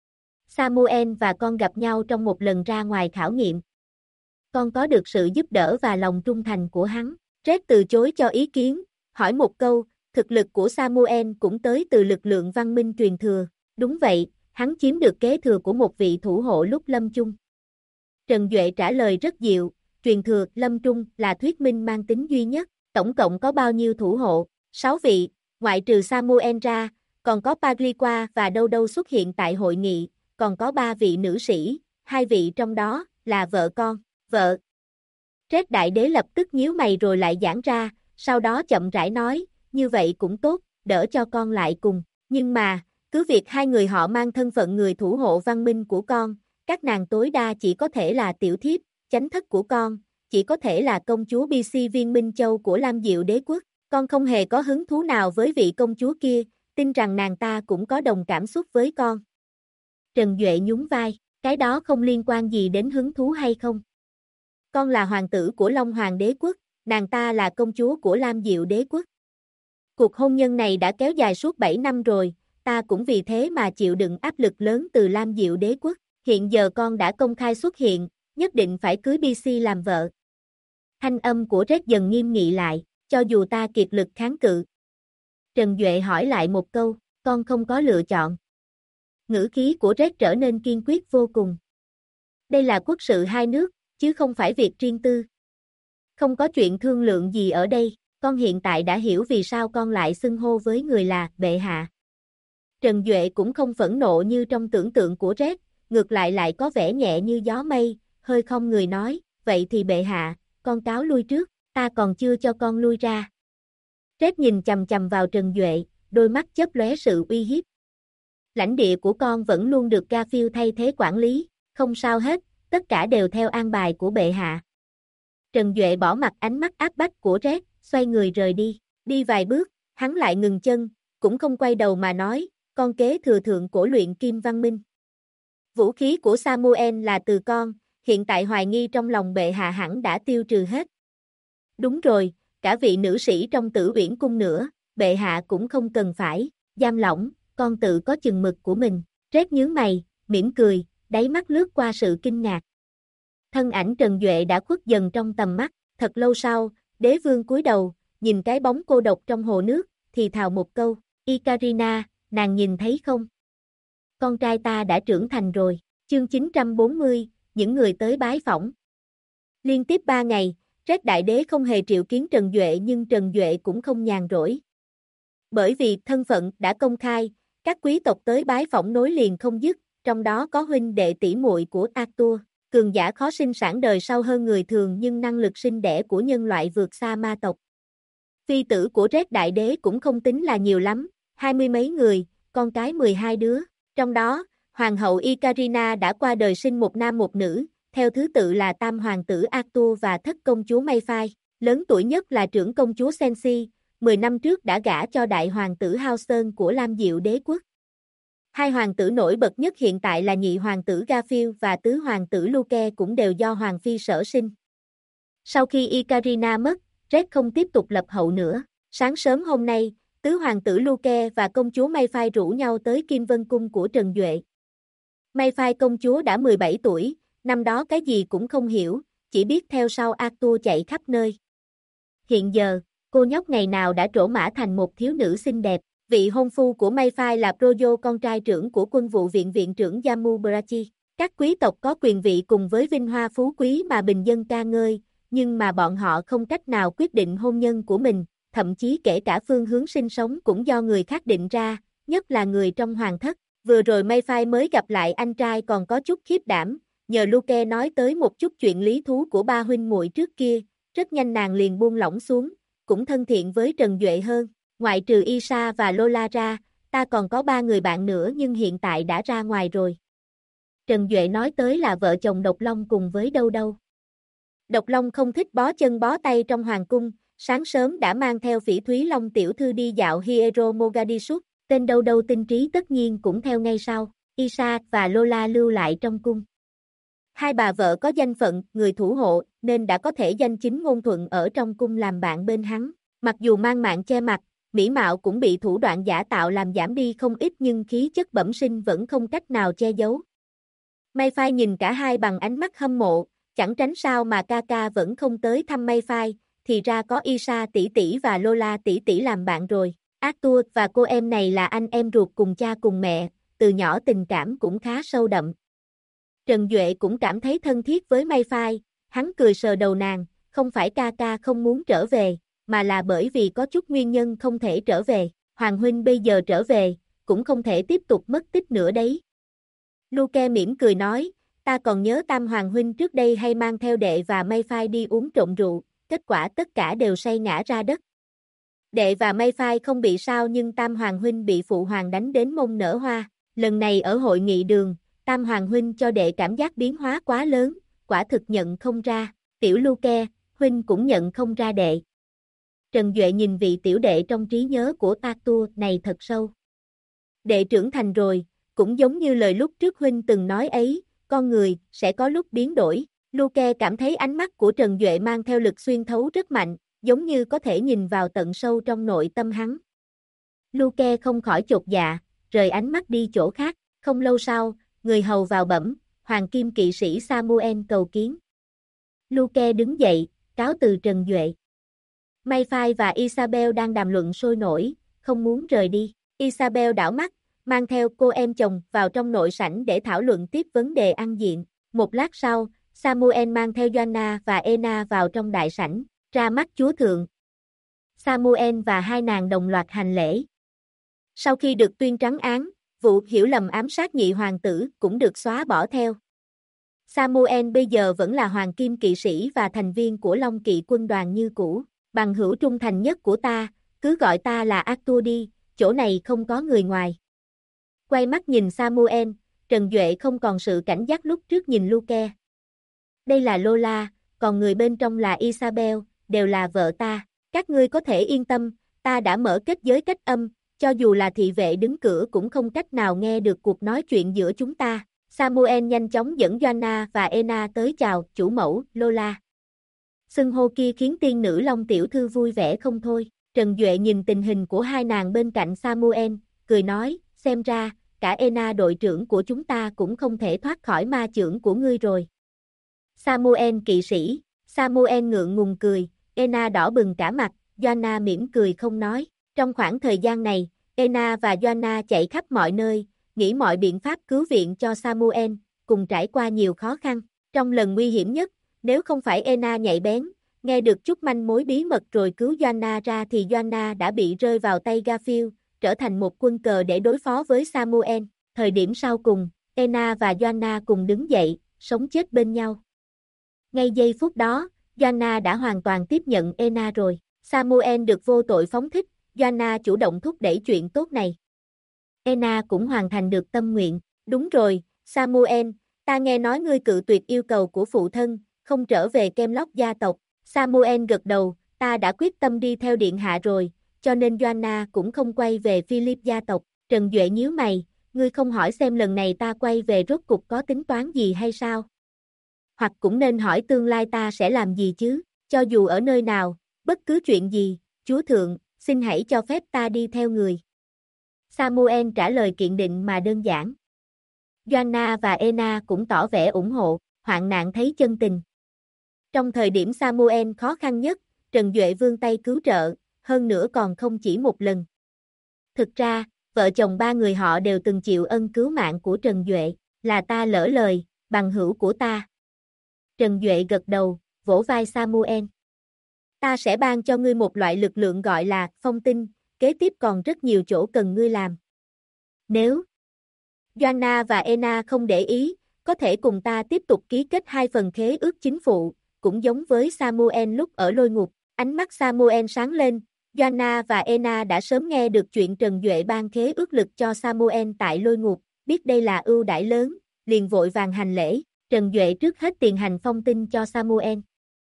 Samuel và con gặp nhau trong một lần ra ngoài khảo nghiệm. Con có được sự giúp đỡ và lòng trung thành của hắn. Red từ chối cho ý kiến, hỏi một câu, thực lực của Samuel cũng tới từ lực lượng văn minh truyền thừa. Đúng vậy, hắn chiếm được kế thừa của một vị thủ hộ lúc lâm chung. Trần Duệ trả lời rất dịu, truyền thừa lâm trung là thuyết minh mang tính duy nhất, tổng cộng có bao nhiêu thủ hộ? 6 vị, ngoại trừ Samuel ra, còn có Pagliqua và đâu đâu xuất hiện tại hội nghị, còn có 3 vị nữ sĩ, 2 vị trong đó là vợ con, vợ. Red đại đế lập tức nhíu mày rồi lại giãn ra, sau đó chậm rãi nói, như vậy cũng tốt, đỡ cho con lại cùng, nhưng mà, cứ việc hai người họ mang thân phận người thủ hộ văn minh của con, các nàng tối đa chỉ có thể là tiểu thiếp, chánh thất của con, chỉ có thể là công chúa BC Viên Minh Châu của Lam Diệu Đế Quốc, con không hề có hứng thú nào với vị công chúa kia, tin rằng nàng ta cũng có đồng cảm xúc với con. Trần Duệ nhún vai, cái đó không liên quan gì đến hứng thú hay không. Con là hoàng tử của Long Hoàng Đế Quốc, nàng ta là công chúa của Lam Diệu Đế Quốc. Cuộc hôn nhân này đã kéo dài suốt 7 năm rồi, ta cũng vì thế mà chịu đựng áp lực lớn từ Lam Diệu Đế Quốc. Hiện giờ con đã công khai xuất hiện, nhất định phải cưới BC làm vợ. Thanh âm của Red dần nghiêm nghị lại, cho dù ta kiệt lực kháng cự. Trần Duệ hỏi lại một câu, con không có lựa chọn. Ngữ khí của Red trở nên kiên quyết vô cùng. Đây là quốc sự hai nước, chứ không phải việc riêng tư. Không có chuyện thương lượng gì ở đây, con hiện tại đã hiểu vì sao con lại xưng hô với người là bệ hạ. Trần Duệ cũng không phẫn nộ như trong tưởng tượng của Red, ngược lại có vẻ nhẹ như gió mây, hơi không người nói, vậy thì bệ hạ, con cáo lui trước, ta còn chưa cho con lui ra. Red nhìn chằm chằm vào Trần Duệ, đôi mắt chớp lóe sự uy hiếp. Lãnh địa của con vẫn luôn được Garfield thay thế quản lý, không sao hết, tất cả đều theo an bài của bệ hạ. Trần Duệ bỏ mặc ánh mắt áp bách của Red, xoay người rời đi, đi vài bước, hắn lại ngừng chân, cũng không quay đầu mà nói, con kế thừa thượng cổ luyện kim văn minh. Vũ khí của Samuel là từ con, hiện tại hoài nghi trong lòng bệ hạ hẳn đã tiêu trừ hết. Đúng rồi, cả vị nữ sĩ trong Tử Uyển cung nữa, bệ hạ cũng không cần phải giam lỏng, con tự có chừng mực của mình. Red nhướng mày, mỉm cười, đáy mắt lướt qua sự kinh ngạc. Thân ảnh Trần Duệ đã khuất dần trong tầm mắt, thật lâu sau, đế vương cúi đầu, nhìn cái bóng cô độc trong hồ nước, thì thào một câu, Ikarina, nàng nhìn thấy không? Con trai ta đã trưởng thành rồi. Chương 940, những người tới bái phỏng. Liên tiếp 3 ngày, Red đại đế không hề triệu kiến Trần Duệ nhưng Trần Duệ cũng không nhàn rỗi. Bởi vì thân phận đã công khai, các quý tộc tới bái phỏng nối liền không dứt, trong đó có huynh đệ tỷ muội của Arthur, cường giả khó sinh sản đời sau hơn người thường nhưng năng lực sinh đẻ của nhân loại vượt xa ma tộc. Phi tử của Red đại đế cũng không tính là nhiều lắm, 20 mấy người, con cái 12 đứa, trong đó, Hoàng hậu Ikarina đã qua đời sinh một nam một nữ, theo thứ tự là tam hoàng tử Arthur và thất công chúa Mayfai. Lớn tuổi nhất là trưởng công chúa Sensi, 10 năm trước đã gả cho đại hoàng tử Houston của Lam Diệu đế quốc. Hai hoàng tử nổi bật nhất hiện tại là nhị hoàng tử Garfield và tứ hoàng tử Luke cũng đều do hoàng phi sở sinh. Sau khi Ikarina mất, Red không tiếp tục lập hậu nữa. Sáng sớm hôm nay, tứ hoàng tử Luke và công chúa Mayfai rủ nhau tới Kim Vân Cung của Trần Duệ. Mayfai công chúa đã 17 tuổi, năm đó cái gì cũng không hiểu, chỉ biết theo sau Arthur chạy khắp nơi. Hiện giờ, cô nhóc ngày nào đã trổ mã thành một thiếu nữ xinh đẹp. Vị hôn phu của Mayfai là Projo, con trai trưởng của quân vụ viện viện trưởng Jammu Brachi. Các quý tộc có quyền vị cùng với vinh hoa phú quý mà bình dân ca ngơi, nhưng mà bọn họ không cách nào quyết định hôn nhân của mình, thậm chí kể cả phương hướng sinh sống cũng do người khác định ra, nhất là người trong hoàng thất. Vừa rồi Mayfai mới gặp lại anh trai còn có chút khiếp đảm, nhờ Luke nói tới một chút chuyện lý thú của ba huynh muội trước kia, rất nhanh nàng liền buông lỏng xuống, cũng thân thiện với Trần Duệ hơn. Ngoại trừ Isa và Lola ra, ta còn có 3 người bạn nữa nhưng hiện tại đã ra ngoài rồi. Trần Duệ nói tới là vợ chồng Độc Long cùng với Đâu Đâu. Độc Long không thích bó chân bó tay trong hoàng cung, sáng sớm đã mang theo Phỉ Thúy Long tiểu thư đi dạo Hiero Mogadishu, tên Đâu Đâu tinh trí tất nhiên cũng theo ngay sau. Isa và Lola lưu lại trong cung. Hai bà vợ có danh phận, người thủ hộ, nên đã có thể danh chính ngôn thuận ở trong cung làm bạn bên hắn. Mặc dù mang mạng che mặt, mỹ mạo cũng bị thủ đoạn giả tạo làm giảm đi không ít nhưng khí chất bẩm sinh vẫn không cách nào che giấu. Mayfai nhìn cả hai bằng ánh mắt hâm mộ, chẳng tránh sao mà ca vẫn không tới thăm Mayfai, thì ra có Isa tỷ tỷ và Lola tỷ tỷ làm bạn rồi. Arthur và cô em này là anh em ruột cùng cha cùng mẹ, từ nhỏ tình cảm cũng khá sâu đậm. Trần Duệ cũng cảm thấy thân thiết với Mayfai, hắn cười sờ đầu nàng, không phải ca không muốn trở về, mà là bởi vì có chút nguyên nhân không thể trở về. Hoàng huynh bây giờ trở về, cũng không thể tiếp tục mất tích nữa đấy. Luke mỉm cười nói, ta còn nhớ Tam Hoàng huynh trước đây hay mang theo đệ và Mayfai đi uống trộm rượu, kết quả tất cả đều say ngã ra đất. Đệ và Mayfai không bị sao nhưng Tam Hoàng huynh bị phụ hoàng đánh đến mông nở hoa. Lần này ở hội nghị đường, Tam Hoàng huynh cho đệ cảm giác biến hóa quá lớn, quả thực nhận không ra. Tiểu Luke, huynh cũng nhận không ra đệ. Trần Duệ nhìn vị tiểu đệ trong trí nhớ của Arthur này thật sâu. Đệ trưởng thành rồi, cũng giống như lời lúc trước huynh từng nói ấy, con người sẽ có lúc biến đổi. Luke cảm thấy ánh mắt của Trần Duệ mang theo lực xuyên thấu rất mạnh, giống như có thể nhìn vào tận sâu trong nội tâm hắn. Luke không khỏi chột dạ, rời ánh mắt đi chỗ khác. Không lâu sau, người hầu vào bẩm, Hoàng Kim kỵ sĩ Samuel cầu kiến. Luke đứng dậy, cáo từ Trần Duệ. Mayfai và Isabel đang đàm luận sôi nổi, không muốn rời đi. Isabel đảo mắt, mang theo cô em chồng vào trong nội sảnh để thảo luận tiếp vấn đề ăn diện. Một lát sau, Samuel mang theo Joanna và Ena vào trong đại sảnh, ra mắt chúa thượng. Samuel và hai nàng đồng loạt hành lễ. Sau khi được tuyên trắng án, vụ hiểu lầm ám sát nhị hoàng tử cũng được xóa bỏ theo. Samuel bây giờ vẫn là hoàng kim kỵ sĩ và thành viên của Long Kỵ quân đoàn như cũ. Bằng hữu trung thành nhất của ta, cứ gọi ta là Arthur đi, chỗ này không có người ngoài. Quay mắt nhìn Samuel, Trần Duệ không còn sự cảnh giác lúc trước nhìn Luke. Đây là Lola, còn người bên trong là Isabel, đều là vợ ta. Các ngươi có thể yên tâm, ta đã mở kết giới cách âm, cho dù là thị vệ đứng cửa cũng không cách nào nghe được cuộc nói chuyện giữa chúng ta. Samuel nhanh chóng dẫn Joanna và Ena tới chào chủ mẫu, Lola. Xưng hô kia khiến tiên nữ Long tiểu thư vui vẻ không thôi. Trần Duệ nhìn tình hình của hai nàng bên cạnh Samuel, cười nói, xem ra, cả Ena đội trưởng của chúng ta cũng không thể thoát khỏi ma chưởng của ngươi rồi. Samuel kỵ sĩ, Samuel ngượng ngùng cười, Ena đỏ bừng cả mặt, Joanna mỉm cười không nói. Trong khoảng thời gian này, Ena và Joanna chạy khắp mọi nơi, nghĩ mọi biện pháp cứu viện cho Samuel, cùng trải qua nhiều khó khăn. Trong lần nguy hiểm nhất, nếu không phải Ena nhạy bén, nghe được chút manh mối bí mật rồi cứu Joanna ra thì Joanna đã bị rơi vào tay Garfield, trở thành một quân cờ để đối phó với Samuel. Thời điểm sau cùng, Ena và Joanna cùng đứng dậy, sống chết bên nhau. Ngay giây phút đó, Joanna đã hoàn toàn tiếp nhận Ena rồi. Samuel được vô tội phóng thích, Joanna chủ động thúc đẩy chuyện tốt này. Ena cũng hoàn thành được tâm nguyện. Đúng rồi, Samuel, Ta nghe nói ngươi cự tuyệt yêu cầu của phụ thân, không trở về Kemlock gia tộc. Samuel gật đầu, ta đã quyết tâm đi theo điện hạ rồi, cho nên Joanna cũng không quay về Philip gia tộc. Trần Duệ nhíu mày, ngươi không hỏi xem lần này ta quay về rốt cục có tính toán gì hay sao? Hoặc cũng nên hỏi tương lai ta sẽ làm gì chứ, cho dù ở nơi nào, bất cứ chuyện gì, chúa thượng, xin hãy cho phép ta đi theo người. Samuel trả lời kiện định mà đơn giản. Joanna và Ena cũng tỏ vẻ ủng hộ, hoạn nạn thấy chân tình. Trong thời điểm Samuel khó khăn nhất, Trần Duệ vươn tay cứu trợ, hơn nữa còn không chỉ một lần. Thực ra, vợ chồng ba người họ đều từng chịu ân cứu mạng của Trần Duệ, là ta lỡ lời, bằng hữu của ta. Trần Duệ gật đầu, vỗ vai Samuel. Ta sẽ ban cho ngươi một loại lực lượng gọi là phong tinh, kế tiếp còn rất nhiều chỗ cần ngươi làm. Nếu Joanna và Ena không để ý, có thể cùng ta tiếp tục ký kết 2 phần khế ước chính phụ, cũng giống với Samuel lúc ở lôi ngục. Ánh mắt Samuel sáng lên, Joanna và Ena đã sớm nghe được chuyện Trần Duệ ban khế ước lực cho Samuel tại lôi ngục, biết đây là ưu đãi lớn, liền vội vàng hành lễ. Trần Duệ trước hết tiền hành phong tinh cho Samuel.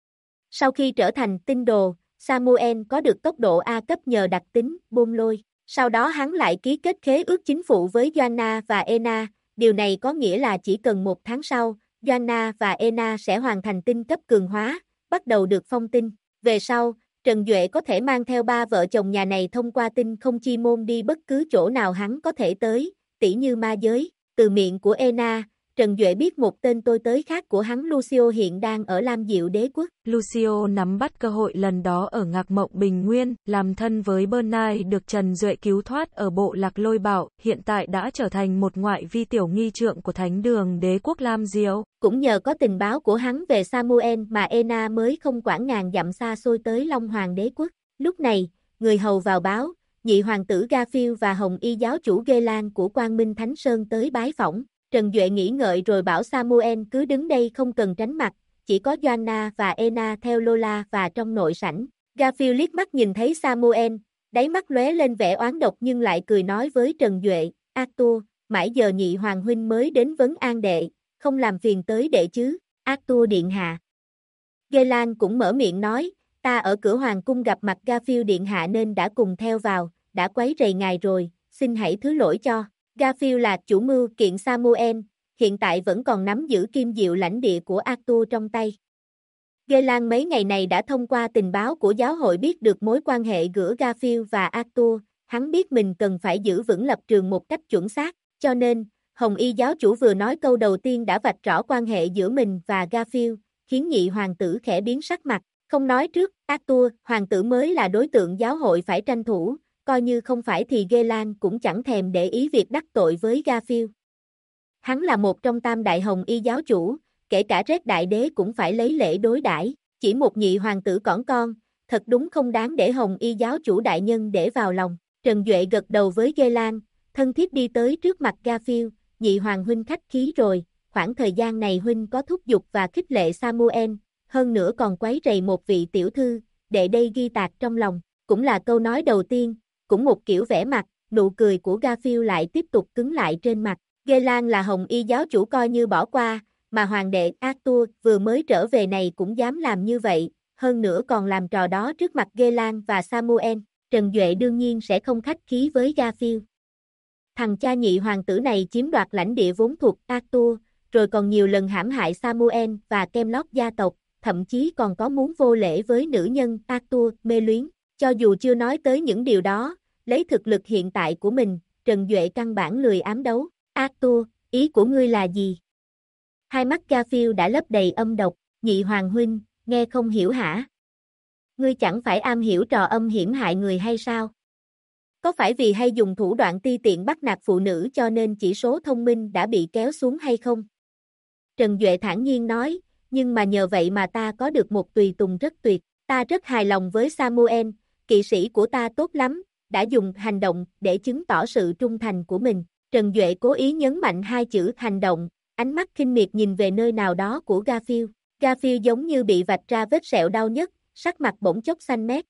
Sau khi trở thành tinh đồ, Samuel có được tốc độ A cấp nhờ đặc tính bôn lôi. Sau đó hắn lại ký kết khế ước chính phụ với Joanna và Ena, điều này có nghĩa là chỉ cần 1 tháng sau, Joanna và Ena sẽ hoàn thành tinh cấp cường hóa, bắt đầu được phong tinh. Về sau, Trần Duệ có thể mang theo 3 vợ chồng nhà này thông qua tinh không chi môn đi bất cứ chỗ nào hắn có thể tới, tỉ như ma giới. Từ miệng của Ena, Trần Duệ biết một tên tôi tới khác của hắn Lucio hiện đang ở Lam Diệu Đế Quốc. Lucio nắm bắt cơ hội lần đó ở Ngạc Mộng Bình Nguyên, làm thân với Bernai được Trần Duệ cứu thoát ở bộ lạc Lôi Bảo, hiện tại đã trở thành một ngoại vi tiểu nghi trượng của Thánh đường Đế Quốc Lam Diệu. Cũng nhờ có tình báo của hắn về Samuel mà Ena mới không quản ngàn dặm xa xôi tới Long Hoàng Đế Quốc. Lúc này, người hầu vào báo, nhị hoàng tử Garfield và Hồng Y giáo chủ Geylan của Quang Minh Thánh Sơn tới bái phỏng. Trần Duệ nghĩ ngợi rồi bảo Samuel cứ đứng đây không cần tránh mặt, chỉ có Joanna và Ena theo Lola và trong nội sảnh. Garfield liếc mắt nhìn thấy Samuel, đáy mắt lóe lên vẻ oán độc nhưng lại cười nói với Trần Duệ, Arthur, mãi giờ nhị hoàng huynh mới đến vấn an đệ, không làm phiền tới đệ chứ, Arthur điện hạ. Geylan cũng mở miệng nói, ta ở cửa hoàng cung gặp mặt Garfield điện hạ nên đã cùng theo vào, đã quấy rầy ngài rồi, xin hãy thứ lỗi cho. Garfield là chủ mưu kiện Samuel, hiện tại vẫn còn nắm giữ kim diệu lãnh địa của Arthur trong tay. Geylan mấy ngày này đã thông qua tình báo của giáo hội biết được mối quan hệ giữa Garfield và Arthur, hắn biết mình cần phải giữ vững lập trường một cách chuẩn xác, cho nên, Hồng Y giáo chủ vừa nói câu đầu tiên đã vạch rõ quan hệ giữa mình và Garfield, khiến nhị hoàng tử khẽ biến sắc mặt, không nói trước, Arthur, hoàng tử mới là đối tượng giáo hội phải tranh thủ, coi như không phải thì Geylan cũng chẳng thèm để ý việc đắc tội với Garfield. Hắn là một trong tam đại Hồng Y giáo chủ, kể cả Red đại đế cũng phải lấy lễ đối đãi, chỉ một nhị hoàng tử cỏn con, thật đúng không đáng để Hồng Y giáo chủ đại nhân để vào lòng. Trần Duệ gật đầu với Geylan, thân thiết đi tới trước mặt Garfield, nhị hoàng huynh khách khí rồi, khoảng thời gian này huynh có thúc giục và khích lệ Samuel, hơn nữa còn quấy rầy một vị tiểu thư, để đây ghi tạc trong lòng, cũng là câu nói đầu tiên, cũng một kiểu vẻ mặt, nụ cười của Garfield lại tiếp tục cứng lại trên mặt. Geylan là Hồng Y giáo chủ coi như bỏ qua, mà hoàng đệ Arthur vừa mới trở về này cũng dám làm như vậy, hơn nữa còn làm trò đó trước mặt Geylan và Samuel, Trần Duệ đương nhiên sẽ không khách khí với Garfield. Thằng cha nhị hoàng tử này chiếm đoạt lãnh địa vốn thuộc Arthur, rồi còn nhiều lần hãm hại Samuel và Kemlock gia tộc, thậm chí còn có muốn vô lễ với nữ nhân Arthur mê luyến. Cho dù chưa nói tới những điều đó, lấy thực lực hiện tại của mình, Trần Duệ căn bản lười ám đấu. Arthur, ý của ngươi là gì? Hai mắt Garfield đã lấp đầy âm độc, nhị hoàng huynh, nghe không hiểu hả? Ngươi chẳng phải am hiểu trò âm hiểm hại người hay sao? Có phải vì hay dùng thủ đoạn ti tiện bắt nạt phụ nữ cho nên chỉ số thông minh đã bị kéo xuống hay không? Trần Duệ thản nhiên nói, nhưng mà nhờ vậy mà ta có được một tùy tùng rất tuyệt, ta rất hài lòng với Samuel, kỵ sĩ của ta tốt lắm, đã dùng hành động để chứng tỏ sự trung thành của mình. Trần Duệ cố ý nhấn mạnh 2 chữ hành động, ánh mắt khinh miệt nhìn về nơi nào đó của Garfield. Garfield giống như bị vạch ra vết sẹo đau nhất, sắc mặt bỗng chốc xanh mét.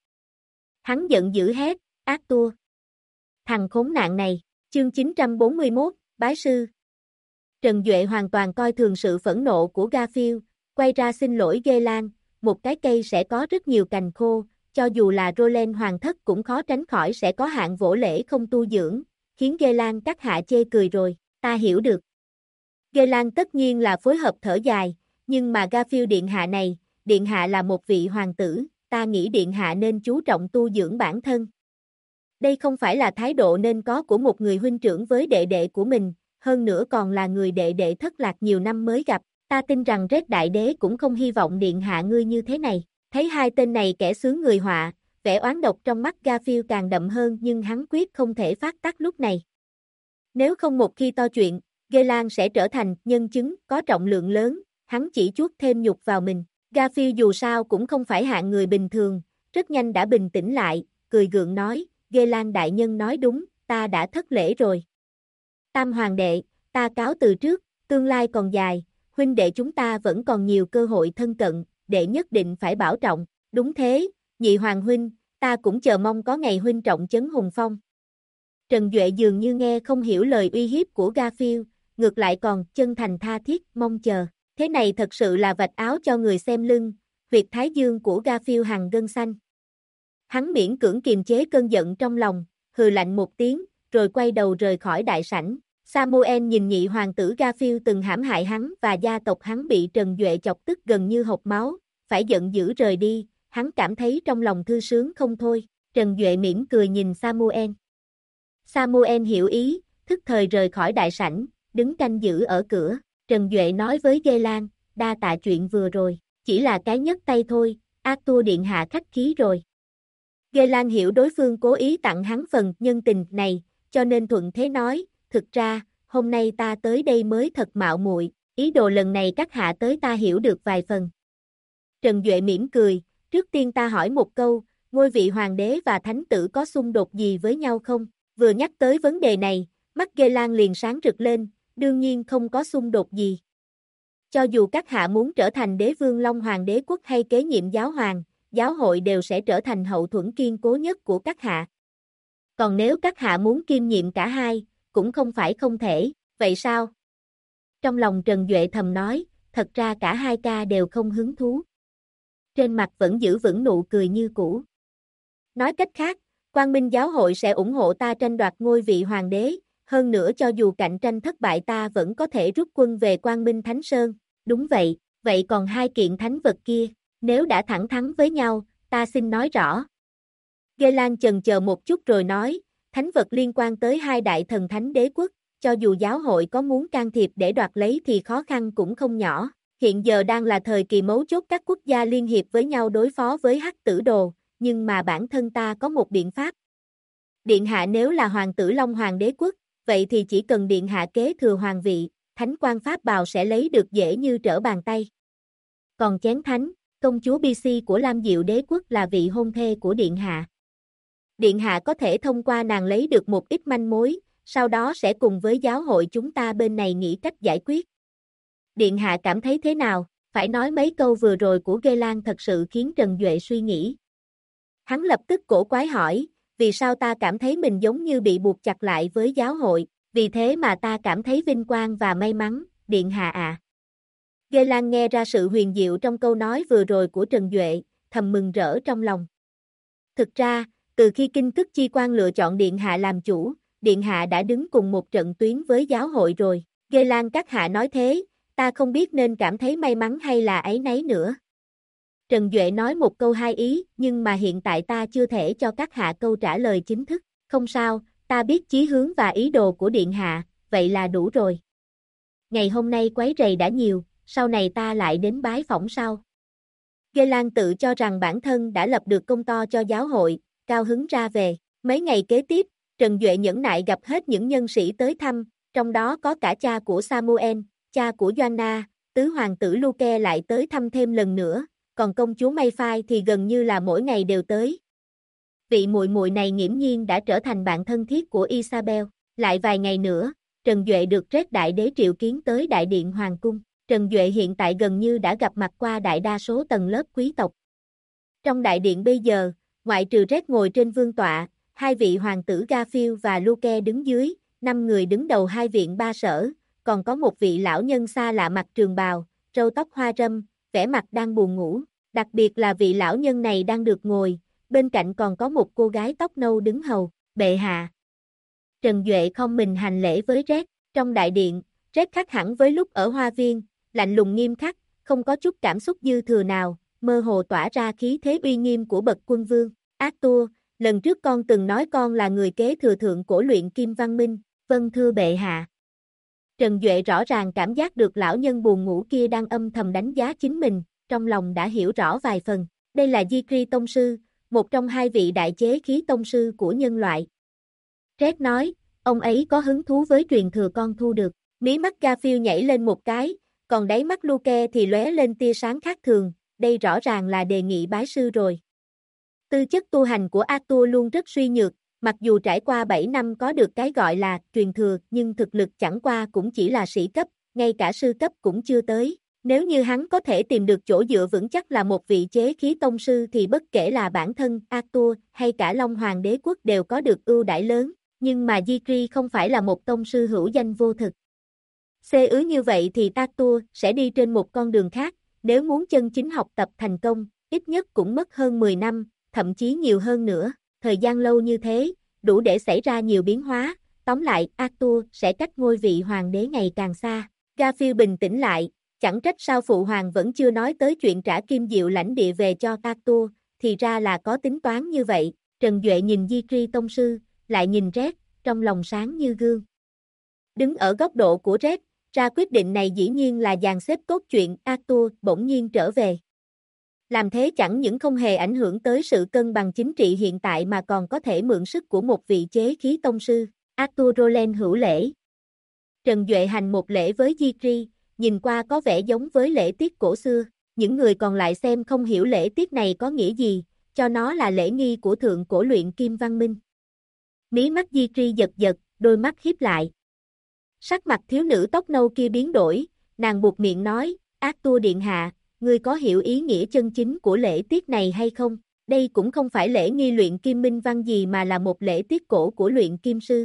Hắn giận dữ hét, Arthur. Thằng khốn nạn này, chương 941, bái sư. Trần Duệ hoàn toàn coi thường sự phẫn nộ của Garfield, quay ra xin lỗi Geylang, một cái cây sẽ có rất nhiều cành khô, cho dù là Roland hoàng thất cũng khó tránh khỏi sẽ có hạn vỗ lễ không tu dưỡng, khiến Geylang các hạ chê cười rồi, ta hiểu được. Geylang tất nhiên là phối hợp thở dài, nhưng mà Garfield điện hạ là một vị hoàng tử, ta nghĩ điện hạ nên chú trọng tu dưỡng bản thân. Đây không phải là thái độ nên có của một người huynh trưởng với đệ đệ của mình, hơn nữa còn là người đệ đệ thất lạc nhiều năm mới gặp, ta tin rằng Red Đại Đế cũng không hy vọng điện hạ ngươi như thế này. Thấy hai tên này kẻ xướng người họa, vẻ oán độc trong mắt Garfield càng đậm hơn nhưng hắn quyết không thể phát tác lúc này. Nếu không một khi to chuyện, Geylang sẽ trở thành nhân chứng có trọng lượng lớn, hắn chỉ chuốt thêm nhục vào mình. Garfield dù sao cũng không phải hạng người bình thường, rất nhanh đã bình tĩnh lại, cười gượng nói, Geylang đại nhân nói đúng, ta đã thất lễ rồi. Tam hoàng đệ, ta cáo từ trước, tương lai còn dài, huynh đệ chúng ta vẫn còn nhiều cơ hội thân cận, đệ nhất định phải bảo trọng, đúng thế, nhị hoàng huynh, ta cũng chờ mong có ngày huynh trọng trấn hùng phong. Trần Duệ dường như nghe không hiểu lời uy hiếp của Garfield, ngược lại còn chân thành tha thiết mong chờ, thế này thật sự là vạch áo cho người xem lưng, huyệt thái dương của Garfield hằn gân xanh. Hắn miễn cưỡng kiềm chế cơn giận trong lòng, hừ lạnh một tiếng, rồi quay đầu rời khỏi đại sảnh. Samuel nhìn nhị hoàng tử Garfield từng hãm hại hắn và gia tộc hắn bị Trần Duệ chọc tức gần như hộc máu, phải giận dữ rời đi, hắn cảm thấy trong lòng thư sướng không thôi. Trần Duệ mỉm cười nhìn Samuel. Samuel hiểu ý, thức thời rời khỏi đại sảnh, đứng canh giữ ở cửa. Trần Duệ nói với Geylang, đa tạ chuyện vừa rồi, chỉ là cái nhấc tay thôi, Arthur điện hạ khách khí rồi. Geylang hiểu đối phương cố ý tặng hắn phần nhân tình này, cho nên thuận thế nói, thực ra, hôm nay ta tới đây mới thật mạo muội, ý đồ lần này các hạ tới ta hiểu được vài phần. Trần Duệ mỉm cười, trước tiên ta hỏi một câu, ngôi vị hoàng đế và thánh tử có xung đột gì với nhau không? Vừa nhắc tới vấn đề này, mắt Geylang liền sáng rực lên, đương nhiên không có xung đột gì. Cho dù các hạ muốn trở thành đế vương Long Hoàng đế quốc hay kế nhiệm giáo hoàng, giáo hội đều sẽ trở thành hậu thuẫn kiên cố nhất của các hạ. Còn nếu các hạ muốn kiêm nhiệm cả hai, cũng không phải không thể, vậy sao? Trong lòng Trần Duệ thầm nói, thật ra cả hai ca đều không hứng thú. Trên mặt vẫn giữ vững nụ cười như cũ. Nói cách khác, Quang Minh giáo hội sẽ ủng hộ ta tranh đoạt ngôi vị hoàng đế, hơn nữa cho dù cạnh tranh thất bại ta vẫn có thể rút quân về Quang Minh Thánh Sơn. Đúng vậy, vậy còn hai kiện thánh vật kia, nếu đã thẳng thắn với nhau, ta xin nói rõ. Geylang chần chờ một chút rồi nói, thánh vật liên quan tới hai đại thần thánh đế quốc, cho dù giáo hội có muốn can thiệp để đoạt lấy thì khó khăn cũng không nhỏ. Hiện giờ đang là thời kỳ mấu chốt các quốc gia liên hiệp với nhau đối phó với Hắc Tử Đồ, nhưng mà bản thân ta có một biện pháp. Điện hạ nếu là hoàng tử Long Hoàng đế quốc, vậy thì chỉ cần điện hạ kế thừa hoàng vị, thánh quan pháp bào sẽ lấy được dễ như trở bàn tay. Còn chén thánh, công chúa BC của Lam Diệu đế quốc là vị hôn thê của điện hạ. Điện hạ có thể thông qua nàng lấy được một ít manh mối, sau đó sẽ cùng với giáo hội chúng ta bên này nghĩ cách giải quyết. Điện hạ cảm thấy thế nào? Phải nói mấy câu vừa rồi của Geylang thật sự khiến Trần Duệ suy nghĩ. Hắn lập tức cổ quái hỏi, vì sao ta cảm thấy mình giống như bị buộc chặt lại với giáo hội, vì thế mà ta cảm thấy vinh quang và may mắn, điện hạ ạ. Geylang nghe ra sự huyền diệu trong câu nói vừa rồi của Trần Duệ, thầm mừng rỡ trong lòng. Thực ra, từ khi Kinh Cức Chi Quan lựa chọn điện hạ làm chủ, điện hạ đã đứng cùng một trận tuyến với giáo hội rồi. Geylang các hạ nói thế, ta không biết nên cảm thấy may mắn hay là áy náy nữa. Trần Duệ nói một câu hai ý, nhưng mà hiện tại ta chưa thể cho các hạ câu trả lời chính thức. Không sao, ta biết chí hướng và ý đồ của điện hạ, vậy là đủ rồi. Ngày hôm nay quấy rầy đã nhiều, sau này ta lại đến bái phỏng sau. Geylang tự cho rằng bản thân đã lập được công to cho giáo hội, cao hứng ra về. Mấy ngày kế tiếp, Trần Duệ nhẫn nại gặp hết những nhân sĩ tới thăm, trong đó có cả cha của Samuel, cha của Joanna, tứ hoàng tử Luke lại tới thăm thêm lần nữa, còn công chúa Mayfai thì gần như là mỗi ngày đều tới. Vị muội muội này nghiễm nhiên đã trở thành bạn thân thiết của Isabel. Lại vài ngày nữa, Trần Duệ được Red Đại Đế triệu kiến tới Đại điện Hoàng cung. Trần Duệ hiện tại gần như đã gặp mặt qua đại đa số tầng lớp quý tộc. Trong đại điện bây giờ, ngoại trừ Red ngồi trên vương tọa, hai vị hoàng tử Garfield và Luke đứng dưới, 5 người đứng đầu hai viện ba sở, còn có một vị lão nhân xa lạ mặc trường bào, râu tóc hoa râm, vẻ mặt đang buồn ngủ. Đặc biệt là vị lão nhân này đang được ngồi, bên cạnh còn có một cô gái tóc nâu đứng hầu. Bệ hạ. Trần Duệ không mình hành lễ với Red. Trong đại điện, Red khác hẳn với lúc ở Hoa Viên, lạnh lùng nghiêm khắc, không có chút cảm xúc dư thừa nào, mơ hồ tỏa ra khí thế uy nghiêm của bậc quân vương. Arthur, lần trước con từng nói con là người kế thừa thượng cổ luyện kim văn minh. Vâng thưa bệ hạ. Trần Duệ rõ ràng cảm giác được lão nhân buồn ngủ kia đang âm thầm đánh giá chính mình, trong lòng đã hiểu rõ vài phần. Đây là Di-Kri Tông Sư, một trong hai vị đại chế khí tông sư của nhân loại. Red nói, ông ấy có hứng thú với truyền thừa con thu được. Mí mắt Garfield nhảy lên một cái, còn đáy mắt Luke thì lóe lên tia sáng khác thường, đây rõ ràng là đề nghị bái sư rồi. Tư chất tu hành của Arthur luôn rất suy nhược, mặc dù trải qua 7 năm có được cái gọi là truyền thừa, nhưng thực lực chẳng qua cũng chỉ là sĩ cấp, ngay cả sư cấp cũng chưa tới. Nếu như hắn có thể tìm được chỗ dựa vững chắc là một vị chế khí tông sư thì bất kể là bản thân Arthur hay cả Long Hoàng đế quốc đều có được ưu đãi lớn, nhưng mà Di-Kri không phải là một tông sư hữu danh vô thực. Như vậy thì Arthur sẽ đi trên một con đường khác, nếu muốn chân chính học tập thành công, ít nhất cũng mất hơn 10 năm, thậm chí nhiều hơn nữa. Thời gian lâu như thế, đủ để xảy ra nhiều biến hóa, tóm lại Arthur sẽ cách ngôi vị hoàng đế ngày càng xa. Garfield bình tĩnh lại, chẳng trách sao phụ hoàng vẫn chưa nói tới chuyện trả kim diệu lãnh địa về cho Arthur, thì ra là có tính toán như vậy. Trần Duệ nhìn Di-Kri tông sư, lại nhìn Red, trong lòng sáng như gương. Đứng ở góc độ của Red, ra quyết định này dĩ nhiên là dàn xếp tốt chuyện Arthur bỗng nhiên trở về. Làm thế chẳng những không hề ảnh hưởng tới sự cân bằng chính trị hiện tại mà còn có thể mượn sức của một vị chế khí tông sư. Arthur Roland hữu lễ. Trần Duệ hành một lễ với Di-Kri, nhìn qua có vẻ giống với lễ tiết cổ xưa. Những người còn lại xem không hiểu lễ tiết này có nghĩa gì, cho nó là lễ nghi của thượng cổ luyện kim văn minh. Mí mắt Di-Kri giật giật, đôi mắt híp lại. Sắc mặt thiếu nữ tóc nâu kia biến đổi, nàng buột miệng nói, Arthur điện hạ, ngươi có hiểu ý nghĩa chân chính của lễ tiết này hay không? Đây cũng không phải lễ nghi luyện kim minh văn gì mà là một lễ tiết cổ của luyện kim sư.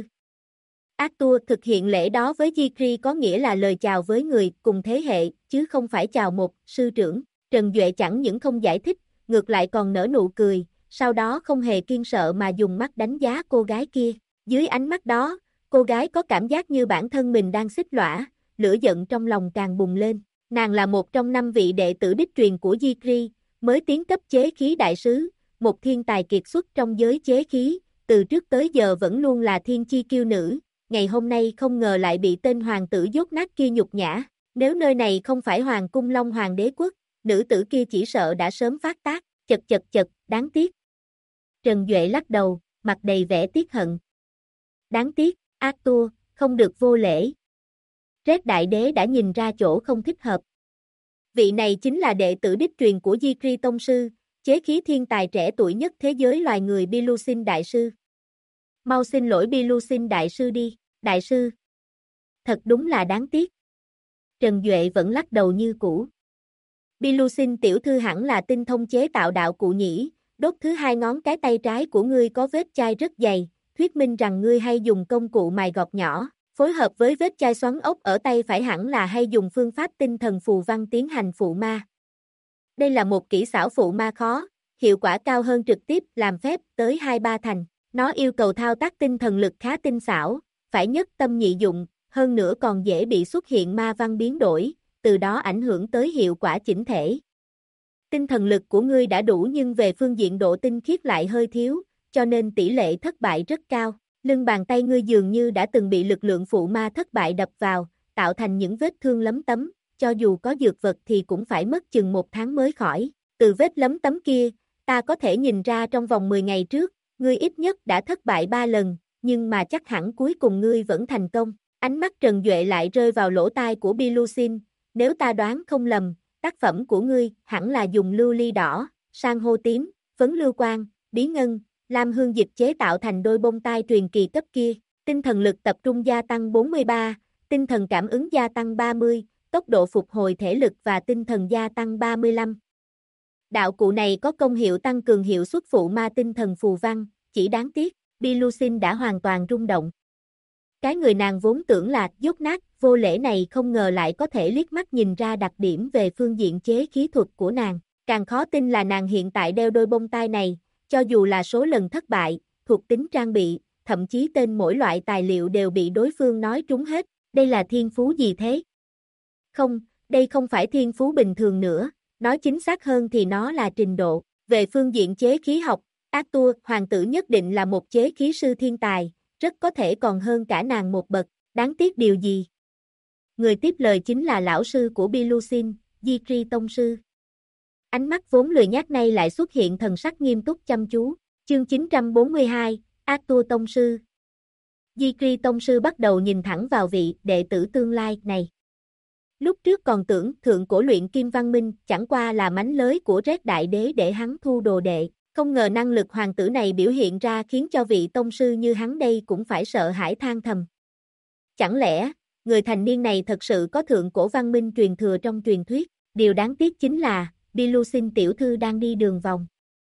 Arthur thực hiện lễ đó với Di-Kri có nghĩa là lời chào với người cùng thế hệ, chứ không phải chào một sư trưởng. Trần Duệ chẳng những không giải thích, ngược lại còn nở nụ cười, sau đó không hề kiêng sợ mà dùng mắt đánh giá cô gái kia. Dưới ánh mắt đó, cô gái có cảm giác như bản thân mình đang xích lõa, lửa giận trong lòng càng bùng lên. Nàng là một trong 5 vị đệ tử đích truyền của Di-Kri, mới tiến cấp chế khí đại sứ, một thiên tài kiệt xuất trong giới chế khí, từ trước tới giờ vẫn luôn là thiên chi kiêu nữ, ngày hôm nay không ngờ lại bị tên hoàng tử dốt nát kia nhục nhã. Nếu nơi này không phải hoàng cung Long Hoàng đế quốc, nữ tử kia chỉ sợ đã sớm phát tác, chật, đáng tiếc. Trần Duệ lắc đầu, mặt đầy vẻ tiếc hận. Đáng tiếc, Arthur, không được vô lễ. Red đại đế đã nhìn ra chỗ không thích hợp. Vị này chính là đệ tử đích truyền của Di-Kri tông sư, chế khí thiên tài trẻ tuổi nhất thế giới loài người Bilusin đại sư. Mau xin lỗi Bilusin đại sư đi, đại sư. Thật đúng là đáng tiếc. Trần Duệ vẫn lắc đầu như cũ. Bilusin tiểu thư hẳn là tinh thông chế tạo đạo cụ nhỉ, đốt thứ 2 ngón cái tay trái của ngươi có vết chai rất dày, thuyết minh rằng ngươi hay dùng công cụ mài gọt nhỏ. Phối hợp với vết chai xoắn ốc ở tay phải hẳn là hay dùng phương pháp tinh thần phù văn tiến hành phụ ma. Đây là một kỹ xảo phụ ma khó, hiệu quả cao hơn trực tiếp làm phép tới 2-3 thành. Nó yêu cầu thao tác tinh thần lực khá tinh xảo, phải nhất tâm nhị dụng, hơn nữa còn dễ bị xuất hiện ma văn biến đổi, từ đó ảnh hưởng tới hiệu quả chỉnh thể. Tinh thần lực của ngươi đã đủ nhưng về phương diện độ tinh khiết lại hơi thiếu, cho nên tỷ lệ thất bại rất cao. Lưng bàn tay ngươi dường như đã từng bị lực lượng phụ ma thất bại đập vào, tạo thành những vết thương lấm tấm, cho dù có dược vật thì cũng phải mất chừng 1 tháng mới khỏi. Từ vết lấm tấm kia, ta có thể nhìn ra trong vòng 10 ngày trước, ngươi ít nhất đã thất bại 3 lần, nhưng mà chắc hẳn cuối cùng ngươi vẫn thành công. Ánh mắt Trần Duệ lại rơi vào lỗ tai của Bilusin, nếu ta đoán không lầm, tác phẩm của ngươi hẳn là dùng lưu ly đỏ, san hô tím, phấn lưu quang, bí ngân, lam hương dịch chế tạo thành đôi bông tai truyền kỳ cấp kia. Tinh thần lực tập trung gia tăng 43, tinh thần cảm ứng gia tăng 30, tốc độ phục hồi thể lực và tinh thần gia tăng 35. Đạo cụ này có công hiệu tăng cường hiệu suất phụ ma tinh thần phù văn, chỉ đáng tiếc, Bilusin đã hoàn toàn rung động. Cái người nàng vốn tưởng là dốt nát, vô lễ này không ngờ lại có thể liếc mắt nhìn ra đặc điểm về phương diện chế khí thuật của nàng. Càng khó tin là nàng hiện tại đeo đôi bông tai này, cho dù là số lần thất bại, thuộc tính trang bị, thậm chí tên mỗi loại tài liệu đều bị đối phương nói trúng hết. Đây là thiên phú gì thế? Không, đây không phải thiên phú bình thường nữa, nói chính xác hơn thì nó là trình độ. Về phương diện chế khí học, Arthur, hoàng tử nhất định là một chế khí sư thiên tài, rất có thể còn hơn cả nàng một bậc, đáng tiếc điều gì? Người tiếp lời chính là lão sư của Bilusin, Di-Kri tông sư. Ánh mắt vốn lười nhác nay lại xuất hiện thần sắc nghiêm túc chăm chú. Chương 942, Arthur tông sư. Di-Kri tông sư bắt đầu nhìn thẳng vào vị đệ tử tương lai này. Lúc trước còn tưởng thượng cổ luyện kim văn minh chẳng qua là mánh lới của Red Đại Đế để hắn thu đồ đệ, không ngờ năng lực hoàng tử này biểu hiện ra khiến cho vị tông sư như hắn đây cũng phải sợ hãi than thầm. Chẳng lẽ, người thành niên này thật sự có thượng cổ văn minh truyền thừa trong truyền thuyết, điều đáng tiếc chính là, Bilusin tiểu thư đang đi đường vòng.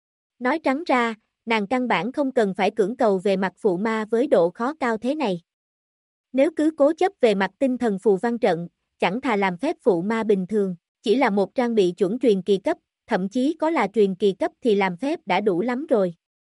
Nói trắng ra, nàng căn bản không cần phải cưỡng cầu về mặt phụ ma với độ khó cao thế này. Nếu cứ cố chấp về mặt tinh thần phù văn trận, chẳng thà làm phép phụ ma bình thường, chỉ là một trang bị chuẩn truyền kỳ cấp, thậm chí có là truyền kỳ cấp thì làm phép đã đủ lắm rồi.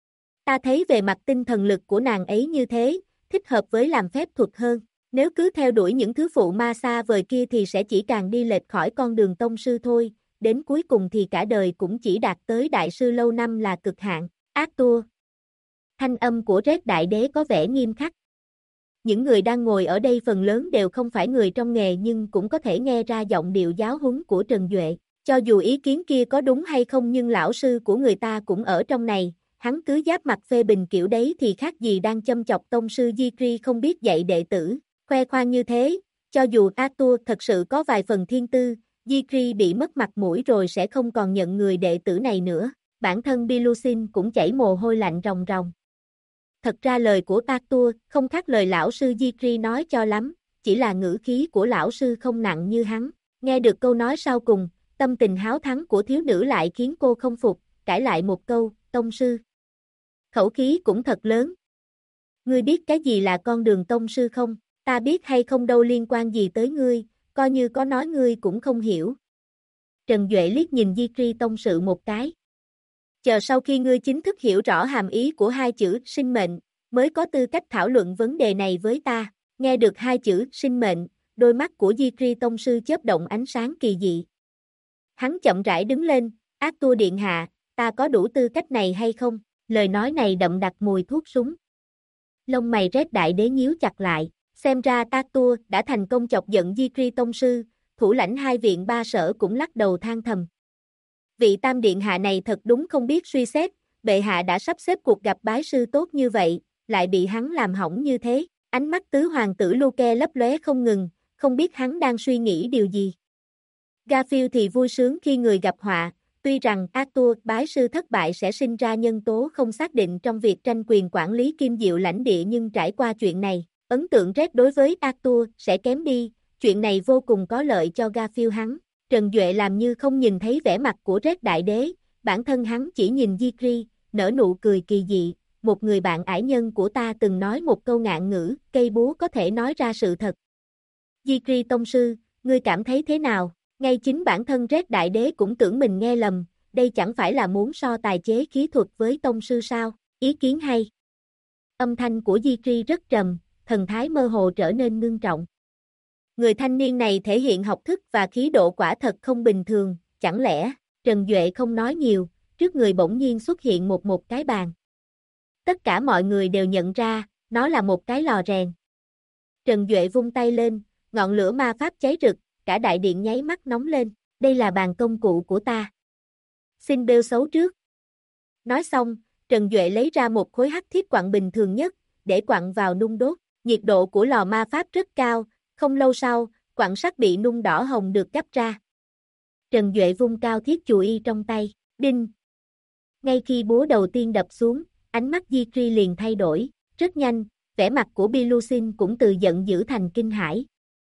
Ta thấy về mặt tinh thần lực của nàng ấy như thế, thích hợp với làm phép thuật hơn. Nếu cứ theo đuổi những thứ phụ ma xa vời kia thì sẽ chỉ càng đi lệch khỏi con đường tông sư thôi, đến cuối cùng thì cả đời cũng chỉ đạt tới đại sư lâu năm là cực hạn. Arthur. Thanh âm của Red Đại Đế có vẻ nghiêm khắc. Những người đang ngồi ở đây phần lớn đều không phải người trong nghề nhưng cũng có thể nghe ra giọng điệu giáo huấn của Trần Duệ. Cho dù ý kiến kia có đúng hay không nhưng lão sư của người ta cũng ở trong này, hắn cứ giáp mặt phê bình kiểu đấy thì khác gì đang châm chọc tông sư Di-Kri không biết dạy đệ tử, khoe khoang như thế, cho dù Arthur thật sự có vài phần thiên tư, Di-Kri bị mất mặt mũi rồi sẽ không còn nhận người đệ tử này nữa, bản thân Bilusin cũng chảy mồ hôi lạnh ròng ròng. Thật ra lời của Arthur không khác lời lão sư Di-Kri nói cho lắm, chỉ là ngữ khí của lão sư không nặng như hắn, nghe được câu nói sau cùng, tâm tình háo thắng của thiếu nữ lại khiến cô không phục, cãi lại một câu, tông sư. Khẩu khí cũng thật lớn. Ngươi biết cái gì là con đường tông sư không? Ta biết hay không đâu liên quan gì tới ngươi, coi như có nói ngươi cũng không hiểu. Trần Duệ liếc nhìn Di-Kri tông sự một cái. Chờ sau khi ngươi chính thức hiểu rõ hàm ý của hai chữ sinh mệnh, mới có tư cách thảo luận vấn đề này với ta. Nghe được hai chữ sinh mệnh, đôi mắt của Di-Kri tông sư chớp động ánh sáng kỳ dị. Hắn chậm rãi đứng lên, Arthur điện hạ, ta có đủ tư cách này hay không? Lời nói này đậm đặc mùi thuốc súng. Lông mày Red Đại Đế nhíu chặt lại, xem ra Arthur đã thành công chọc giận Di-Kri tông sư, thủ lãnh hai viện ba sở cũng lắc đầu than thầm. Vị tam điện hạ này thật đúng không biết suy xét, bệ hạ đã sắp xếp cuộc gặp bái sư tốt như vậy, lại bị hắn làm hỏng như thế. Ánh mắt tứ hoàng tử Luke lấp lóe không ngừng, không biết hắn đang suy nghĩ điều gì. Garfield thì vui sướng khi người gặp họa, tuy rằng Arthur bái sư thất bại sẽ sinh ra nhân tố không xác định trong việc tranh quyền quản lý Kim Diệu lãnh địa nhưng trải qua chuyện này, ấn tượng Red đối với Arthur sẽ kém đi, chuyện này vô cùng có lợi cho Garfield hắn. Trần Duệ làm như không nhìn thấy vẻ mặt của Red Đại Đế, bản thân hắn chỉ nhìn Di-Kri, nở nụ cười kỳ dị, một người bạn ải nhân của ta từng nói một câu ngạn ngữ, cây búa có thể nói ra sự thật. Di-Kri tông sư, ngươi cảm thấy thế nào? Ngay chính bản thân Red Đại Đế cũng tưởng mình nghe lầm, đây chẳng phải là muốn so tài chế khí thuật với tông sư sao? Ý kiến hay. Âm thanh của Di-Kri rất trầm, thần thái mơ hồ trở nên ngưng trọng. Người thanh niên này thể hiện học thức và khí độ quả thật không bình thường, chẳng lẽ, Trần Duệ không nói nhiều, trước người bỗng nhiên xuất hiện một cái bàn. Tất cả mọi người đều nhận ra, nó là một cái lò rèn. Trần Duệ vung tay lên, ngọn lửa ma pháp cháy rực, cả đại điện nháy mắt nóng lên, đây là bàn công cụ của ta. Xin bêu xấu trước. Nói xong, Trần Duệ lấy ra một khối hắc thiết quặng bình thường nhất, để quặng vào nung đốt, nhiệt độ của lò ma pháp rất cao, không lâu sau, quặng sắt bị nung đỏ hồng được gấp ra. Trần Duệ vung cao thiết chùy y trong tay, đinh. Ngay khi búa đầu tiên đập xuống, ánh mắt Di-Kri liền thay đổi, rất nhanh, vẻ mặt của Bilusin cũng từ giận dữ thành kinh hãi.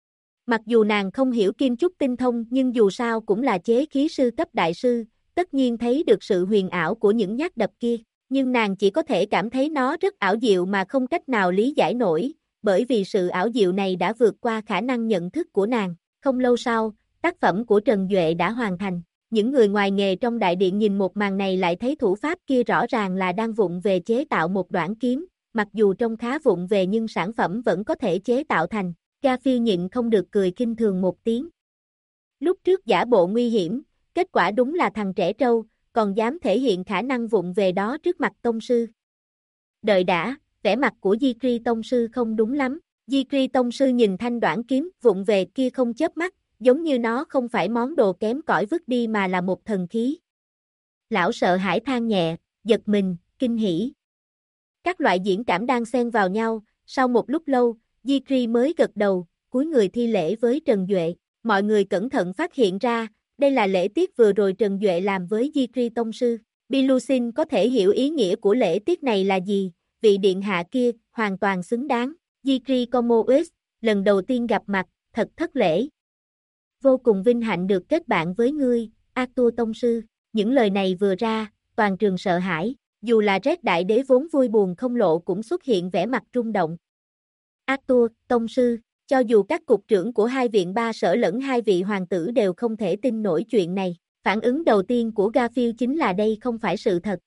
Mặc dù nàng không hiểu kim chúc tinh thông nhưng dù sao cũng là chế khí sư cấp đại sư, tất nhiên thấy được sự huyền ảo của những nhát đập kia, nhưng nàng chỉ có thể cảm thấy nó rất ảo diệu mà không cách nào lý giải nổi, bởi vì sự ảo diệu này đã vượt qua khả năng nhận thức của nàng. Không lâu sau, tác phẩm của Trần Duệ đã hoàn thành. Những người ngoài nghề trong đại điện nhìn một màn này lại thấy thủ pháp kia rõ ràng là đang vụng về chế tạo một đoạn kiếm, mặc dù trông khá vụng về nhưng sản phẩm vẫn có thể chế tạo thành. Garfield nhịn không được cười khinh thường một tiếng. Lúc trước giả bộ nguy hiểm, kết quả đúng là thằng trẻ trâu, còn dám thể hiện khả năng vụng về đó trước mặt tông sư. Đợi đã, vẻ mặt của Di tông sư không đúng lắm. Di tông sư nhìn thanh đoạn kiếm vụng về kia không chớp mắt, giống như nó không phải món đồ kém cỏi vứt đi mà là một thần khí. Lão sợ hãi than nhẹ, giật mình, kinh hỉ. Các loại diễn cảm đang xen vào nhau, sau một lúc lâu, Di mới gật đầu, cúi người thi lễ với Trần Duệ. Mọi người cẩn thận phát hiện ra, đây là lễ tiết vừa rồi Trần Duệ làm với Di tông sư. Bilusin có thể hiểu ý nghĩa của lễ tiết này là gì, vị điện hạ kia, hoàn toàn xứng đáng. Di Comoes, lần đầu tiên gặp mặt, thật thất lễ. Vô cùng vinh hạnh được kết bạn với ngươi, Arthur tông sư. Những lời này vừa ra, toàn trường sợ hãi, dù là Red đại đế vốn vui buồn không lộ cũng xuất hiện vẻ mặt rung động. Arthur, tông sư, cho dù các cục trưởng của hai viện ba sở lẫn hai vị hoàng tử đều không thể tin nổi chuyện này. Phản ứng đầu tiên của Garfield chính là đây không phải sự thật.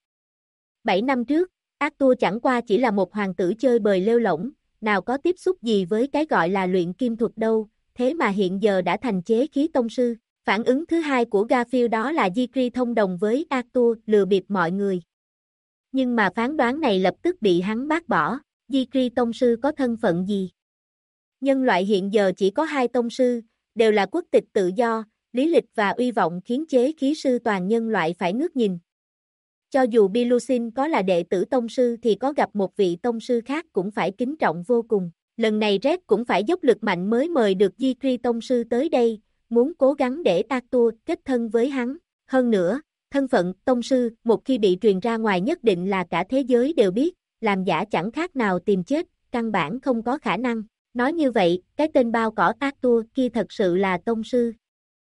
7 năm trước, Arthur chẳng qua chỉ là một hoàng tử chơi bời lêu lổng, nào có tiếp xúc gì với cái gọi là luyện kim thuật đâu, thế mà hiện giờ đã thành chế khí tông sư. Phản ứng thứ hai của Garfield đó là Di thông đồng với Arthur lừa bịp mọi người. Nhưng mà phán đoán này lập tức bị hắn bác bỏ. Di tông sư có thân phận gì? Nhân loại hiện giờ chỉ có 2 tông sư, đều là quốc tịch tự do, lý lịch và uy vọng khiến chế khí sư toàn nhân loại phải ngước nhìn. Cho dù Bilusin có là đệ tử tông sư thì có gặp một vị tông sư khác cũng phải kính trọng vô cùng. Lần này Red cũng phải dốc lực mạnh mới mời được Di tông sư tới đây, muốn cố gắng để Arthur kết thân với hắn. Hơn nữa, thân phận tông sư một khi bị truyền ra ngoài nhất định là cả thế giới đều biết, làm giả chẳng khác nào tìm chết, căn bản không có khả năng. Nói như vậy, cái tên bao cỏ Arthur kia thật sự là tông sư.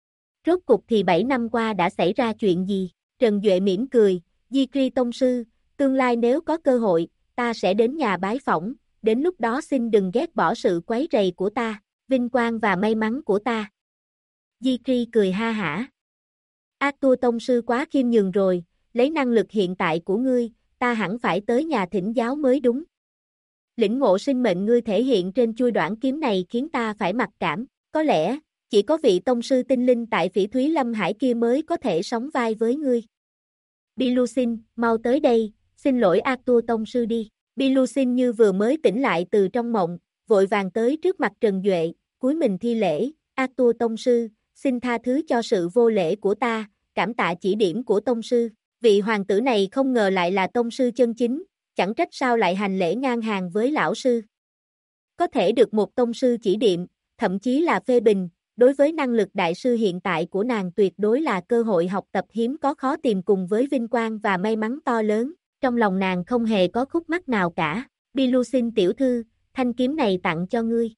Rốt cục thì 7 năm qua đã xảy ra chuyện gì? Trần Duệ mỉm cười, Di tông sư, tương lai nếu có cơ hội, ta sẽ đến nhà bái phỏng, đến lúc đó xin đừng ghét bỏ sự quấy rầy của ta, vinh quang và may mắn của ta. Di cười ha hả. Arthur tông sư quá khiêm nhường rồi, lấy năng lực hiện tại của ngươi, ta hẳn phải tới nhà thỉnh giáo mới đúng. Lĩnh ngộ sinh mệnh ngươi thể hiện trên chuôi đoản kiếm này khiến ta phải mặc cảm, có lẽ, chỉ có vị tông sư tinh linh tại Phỉ Thúy Lâm Hải kia mới có thể sóng vai với ngươi. Bilusin, mau tới đây, xin lỗi Arthur tông sư đi. Bilusin như vừa mới tỉnh lại từ trong mộng, vội vàng tới trước mặt Trần Duệ, cúi mình thi lễ, Arthur tông sư, xin tha thứ cho sự vô lễ của ta, cảm tạ chỉ điểm của tông sư. Vị hoàng tử này không ngờ lại là tông sư chân chính, chẳng trách sao lại hành lễ ngang hàng với lão sư. Có thể được một tông sư chỉ điểm, thậm chí là phê bình, đối với năng lực đại sư hiện tại của nàng tuyệt đối là cơ hội học tập hiếm có khó tìm cùng với vinh quang và may mắn to lớn. Trong lòng nàng không hề có khúc mắc nào cả. Bilusin tiểu thư, thanh kiếm này tặng cho ngươi.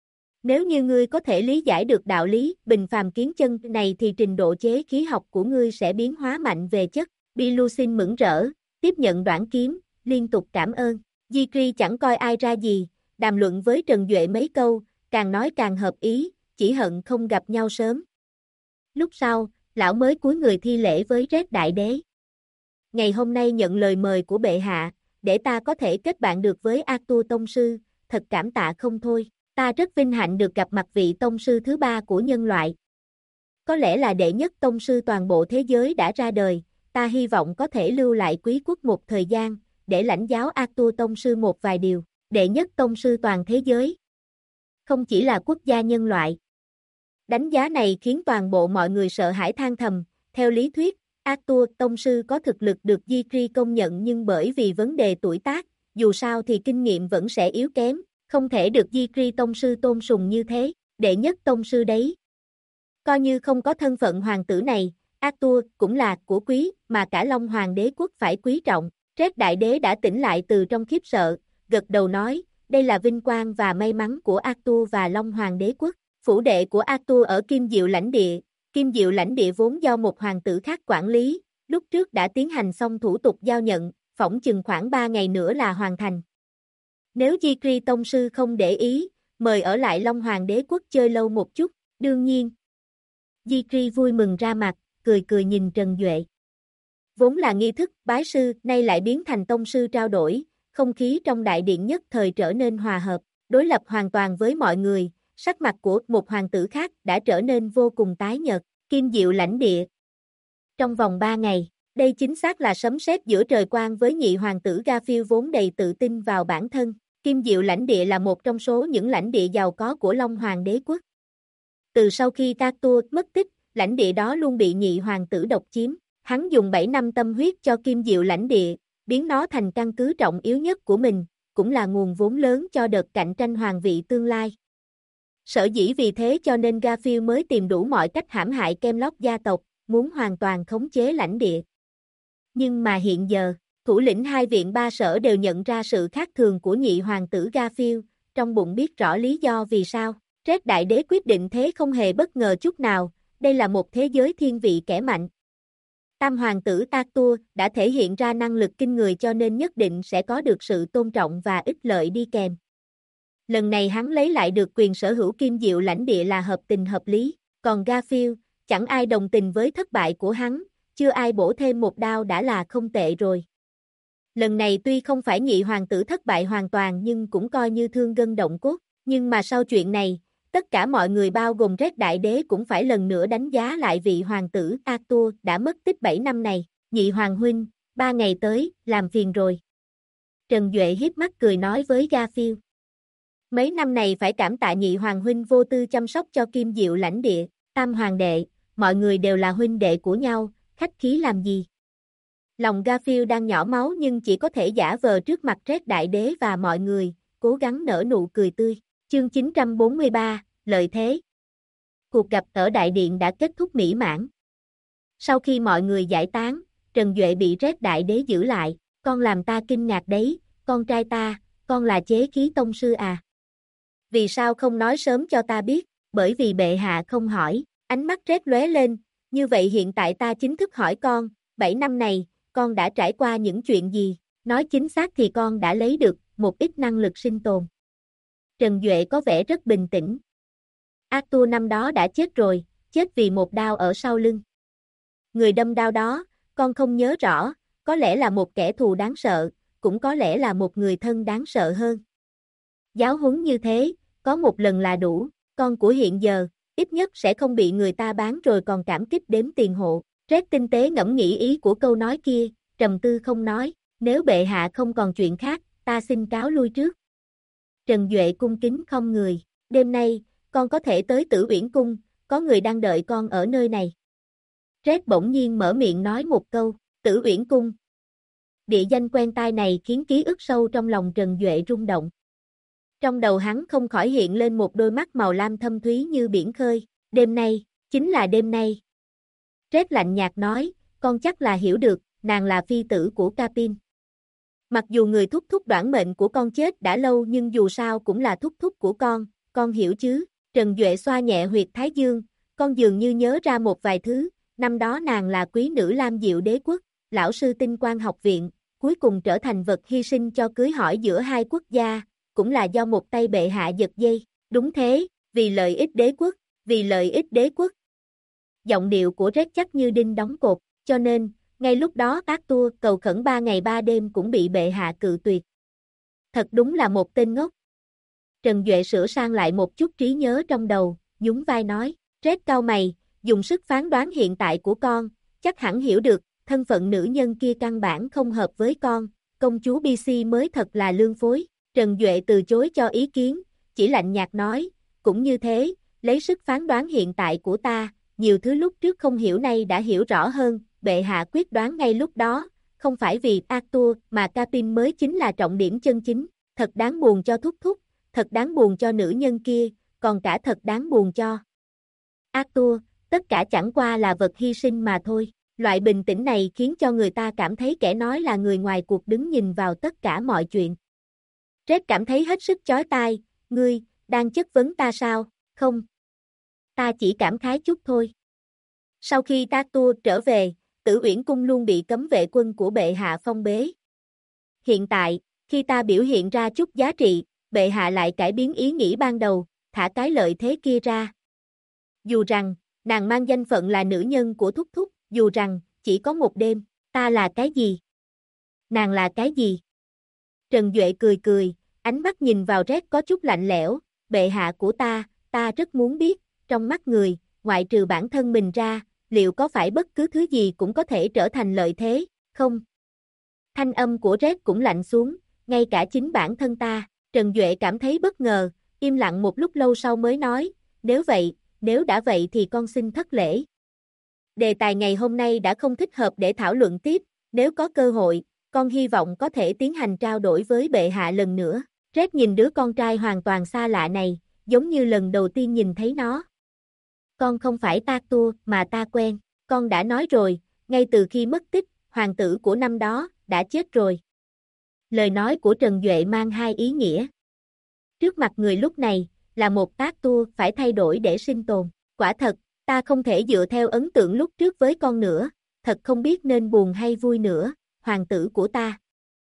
Nếu như ngươi có thể lý giải được đạo lý bình phàm kiến chân này thì trình độ chế khí học của ngươi sẽ biến hóa mạnh về chất. Bilusin mừng rỡ, tiếp nhận đoản kiếm, liên tục cảm ơn. Di chẳng coi ai ra gì, đàm luận với Trần Duệ mấy câu, càng nói càng hợp ý, chỉ hận không gặp nhau sớm. Lúc sau, lão mới cúi người thi lễ với Red đại đế. Ngày hôm nay nhận lời mời của bệ hạ, để ta có thể kết bạn được với Arthur tông sư, thật cảm tạ không thôi. Ta rất vinh hạnh được gặp mặt vị tông sư thứ 3 của nhân loại. Có lẽ là đệ nhất tông sư toàn bộ thế giới đã ra đời, ta hy vọng có thể lưu lại quý quốc một thời gian, để lãnh giáo Arthur tông sư một vài điều. Đệ nhất tông sư toàn thế giới. Không chỉ là quốc gia nhân loại. Đánh giá này khiến toàn bộ mọi người sợ hãi than thầm, theo lý thuyết, Arthur tông sư có thực lực được Di công nhận nhưng bởi vì vấn đề tuổi tác, dù sao thì kinh nghiệm vẫn sẽ yếu kém, không thể được Di tông sư tôn sùng như thế, đệ nhất tông sư đấy. Coi như không có thân phận hoàng tử này, Arthur cũng là của quý mà cả Long Hoàng đế quốc phải quý trọng. Red đại đế đã tỉnh lại từ trong khiếp sợ, gật đầu nói, đây là vinh quang và may mắn của Arthur và Long Hoàng đế quốc. Phủ đệ của Arthur ở Kim Diệu lãnh địa vốn do một hoàng tử khác quản lý, lúc trước đã tiến hành xong thủ tục giao nhận, phỏng chừng khoảng 3 ngày nữa là hoàn thành. Nếu Di Tông sư không để ý, mời ở lại Long Hoàng đế quốc chơi lâu một chút, đương nhiên. Di vui mừng ra mặt, cười cười nhìn Trần Duệ. Vốn là nghi thức bái sư, nay lại biến thành tông sư trao đổi, không khí trong đại điện nhất thời trở nên hòa hợp, đối lập hoàn toàn với mọi người, sắc mặt của một hoàng tử khác đã trở nên vô cùng tái nhợt, Kim Diệu lãnh địa. Trong vòng 3 ngày, đây chính xác là sấm sét giữa trời quang với nhị hoàng tử Garfield vốn đầy tự tin vào bản thân. Kim Diệu lãnh địa là một trong số những lãnh địa giàu có của Long Hoàng đế quốc. Từ sau khi Arthur mất tích, lãnh địa đó luôn bị nhị hoàng tử độc chiếm. Hắn dùng 7 năm tâm huyết cho Kim Diệu lãnh địa, biến nó thành căn cứ trọng yếu nhất của mình, cũng là nguồn vốn lớn cho đợt cạnh tranh hoàng vị tương lai. Sở dĩ vì thế cho nên Garfield mới tìm đủ mọi cách hãm hại Camelot gia tộc, muốn hoàn toàn khống chế lãnh địa. Nhưng mà hiện giờ, thủ lĩnh hai viện ba sở đều nhận ra sự khác thường của nhị hoàng tử Garfield, trong bụng biết rõ lý do vì sao. Red Đại Đế quyết định thế không hề bất ngờ chút nào, đây là một thế giới thiên vị kẻ mạnh. Tam hoàng tử Arthur đã thể hiện ra năng lực kinh người cho nên nhất định sẽ có được sự tôn trọng và ích lợi đi kèm. Lần này hắn lấy lại được quyền sở hữu Kim Diệu lãnh địa là hợp tình hợp lý, còn Garfield, chẳng ai đồng tình với thất bại của hắn, chưa ai bổ thêm một đao đã là không tệ rồi. Lần này tuy không phải nhị hoàng tử thất bại hoàn toàn nhưng cũng coi như thương gân động cốt, nhưng mà sau chuyện này, tất cả mọi người bao gồm Red Đại Đế cũng phải lần nữa đánh giá lại vị hoàng tử Arthur đã mất tích 7 năm này. Nhị hoàng huynh, 3 ngày tới, làm phiền rồi. Trần Duệ hiếp mắt cười nói với Garfield. Mấy năm này phải cảm tạ nhị hoàng huynh vô tư chăm sóc cho Kim Diệu lãnh địa, Tam hoàng đệ, mọi người đều là huynh đệ của nhau, khách khí làm gì. Lòng Garfield đang nhỏ máu nhưng chỉ có thể giả vờ trước mặt Red Đại Đế và mọi người, cố gắng nở nụ cười tươi. Chương 943, lợi thế. Cuộc gặp ở đại điện đã kết thúc mỹ mãn. Sau khi mọi người giải tán, Trần Duệ bị Red Đại Đế giữ lại, con làm ta kinh ngạc đấy, con trai ta, con là chế khí tông sư à? Vì sao không nói sớm cho ta biết, bởi vì bệ hạ không hỏi, ánh mắt Red lóe lên, như vậy hiện tại ta chính thức hỏi con, 7 năm này, con đã trải qua những chuyện gì, nói chính xác thì con đã lấy được một ít năng lực sinh tồn. Trần Duệ có vẻ rất bình tĩnh. Arthur năm đó đã chết rồi, chết vì một đao ở sau lưng. Người đâm đao đó, con không nhớ rõ, có lẽ là một kẻ thù đáng sợ, cũng có lẽ là một người thân đáng sợ hơn. Giáo huấn như thế, có một lần là đủ, con của hiện giờ, ít nhất sẽ không bị người ta bán rồi còn cảm kích đếm tiền hộ. Red tinh tế ngẫm nghĩ ý của câu nói kia, trầm tư không nói, nếu bệ hạ không còn chuyện khác, ta xin cáo lui trước. Trần Duệ cung kính không người, đêm nay, con có thể tới Tử Uyển Cung, có người đang đợi con ở nơi này. Red bỗng nhiên mở miệng nói một câu, Tử Uyển Cung. Địa danh quen tai này khiến ký ức sâu trong lòng Trần Duệ rung động. Trong đầu hắn không khỏi hiện lên một đôi mắt màu lam thâm thúy như biển khơi, đêm nay, chính là đêm nay. Red lạnh nhạt nói, con chắc là hiểu được, nàng là phi tử của Capin. Mặc dù người thúc thúc đoản mệnh của con chết đã lâu nhưng dù sao cũng là thúc thúc của con hiểu chứ? Trần Duệ xoa nhẹ huyệt thái dương, con dường như nhớ ra một vài thứ, năm đó nàng là quý nữ Lam Diệu đế quốc, lão sư Tinh Quang học viện, cuối cùng trở thành vật hy sinh cho cưới hỏi giữa hai quốc gia, cũng là do một tay bệ hạ giật dây, đúng thế, vì lợi ích đế quốc, vì lợi ích đế quốc. Giọng điệu của Red chắc như đinh đóng cột, cho nên, ngay lúc đó Arthur cầu khẩn 3 ngày 3 đêm cũng bị bệ hạ cự tuyệt. Thật đúng là một tên ngốc. Trần Duệ sửa sang lại một chút trí nhớ trong đầu, nhún vai nói, Red cau mày, dùng sức phán đoán hiện tại của con, chắc hẳn hiểu được, thân phận nữ nhân kia căn bản không hợp với con, công chúa BC mới thật là lương phối. Trần Duệ từ chối cho ý kiến, chỉ lạnh nhạt nói, cũng như thế, lấy sức phán đoán hiện tại của ta, nhiều thứ lúc trước không hiểu nay đã hiểu rõ hơn, bệ hạ quyết đoán ngay lúc đó, không phải vì Arthur mà Capin mới chính là trọng điểm chân chính, thật đáng buồn cho thúc thúc, thật đáng buồn cho nữ nhân kia, còn cả thật đáng buồn cho Arthur, tất cả chẳng qua là vật hy sinh mà thôi. Loại bình tĩnh này khiến cho người ta cảm thấy kẻ nói là người ngoài cuộc đứng nhìn vào tất cả mọi chuyện. Red cảm thấy hết sức chói tai, ngươi, đang chất vấn ta sao, không? Ta chỉ cảm khái chút thôi. Sau khi Arthur trở về, Tử Uyển Cung luôn bị cấm vệ quân của bệ hạ phong bế. Hiện tại, Khi ta biểu hiện ra chút giá trị, bệ hạ lại cải biến ý nghĩ ban đầu, thả cái lợi thế kia ra. Dù rằng, nàng mang danh phận là nữ nhân của thúc thúc, dù rằng, chỉ có một đêm, ta là cái gì? Nàng là cái gì? Trần Duệ cười cười, ánh mắt nhìn vào Red có chút lạnh lẽo, bệ hạ của ta rất muốn biết, trong mắt người, ngoại trừ bản thân mình ra, liệu có phải bất cứ thứ gì cũng có thể trở thành lợi thế, không? Thanh âm của Red cũng lạnh xuống, ngay cả chính bản thân ta, Trần Duệ cảm thấy bất ngờ, im lặng một lúc lâu sau mới nói, nếu đã vậy thì con xin thất lễ. Đề tài ngày hôm nay đã không thích hợp để thảo luận tiếp, nếu có cơ hội, con hy vọng có thể tiến hành trao đổi với bệ hạ lần nữa. Red nhìn đứa con trai hoàn toàn xa lạ này, giống như lần đầu tiên nhìn thấy nó. Con không phải Arthur mà ta quen, con đã nói rồi, ngay từ khi mất tích, hoàng tử của năm đó, đã chết rồi. Lời nói của Trần Duệ mang hai ý nghĩa. Trước mặt người lúc này, là một Arthur phải thay đổi để sinh tồn. Quả thật, ta không thể dựa theo ấn tượng lúc trước với con nữa, thật không biết nên buồn hay vui nữa, hoàng tử của ta.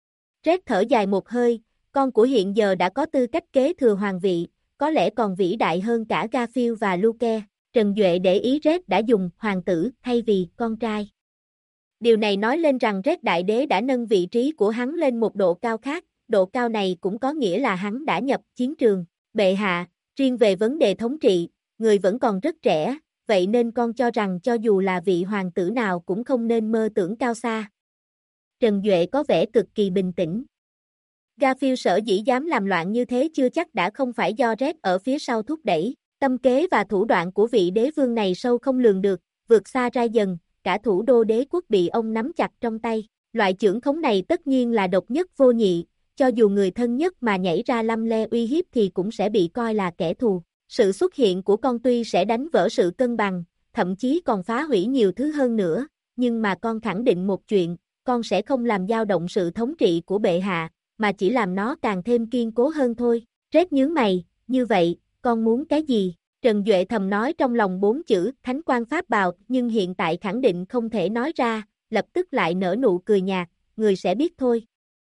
Red thở dài một hơi, con của hiện giờ đã có tư cách kế thừa hoàng vị, có lẽ còn vĩ đại hơn cả Garfield và Luke. Trần Duệ để ý Red đã dùng hoàng tử thay vì con trai. Điều này nói lên rằng Red đại đế đã nâng vị trí của hắn lên một độ cao khác, độ cao này cũng có nghĩa là hắn đã nhập chiến trường. Bệ hạ, riêng về vấn đề thống trị, người vẫn còn rất trẻ, vậy nên con cho rằng cho dù là vị hoàng tử nào cũng không nên mơ tưởng cao xa. Trần Duệ có vẻ cực kỳ bình tĩnh. Garfield sở dĩ dám làm loạn như thế chưa chắc đã không phải do Red ở phía sau thúc đẩy. Tâm kế và thủ đoạn của vị đế vương này sâu không lường được, vượt xa ra dần, cả thủ đô đế quốc bị ông nắm chặt trong tay. Loại chưởng khống này tất nhiên là độc nhất vô nhị, cho dù người thân nhất mà nhảy ra lăm le uy hiếp thì cũng sẽ bị coi là kẻ thù. Sự xuất hiện của con tuy sẽ đánh vỡ sự cân bằng, thậm chí còn phá hủy nhiều thứ hơn nữa, nhưng mà con khẳng định một chuyện, con sẽ không làm dao động sự thống trị của bệ hạ, mà chỉ làm nó càng thêm kiên cố hơn thôi. Red nhướng mày, như vậy, con muốn cái gì? Trần Duệ thầm nói trong lòng 4 chữ, Thánh Quang Pháp Bào, nhưng hiện tại khẳng định không thể nói ra, lập tức lại nở nụ cười nhạt, người sẽ biết thôi.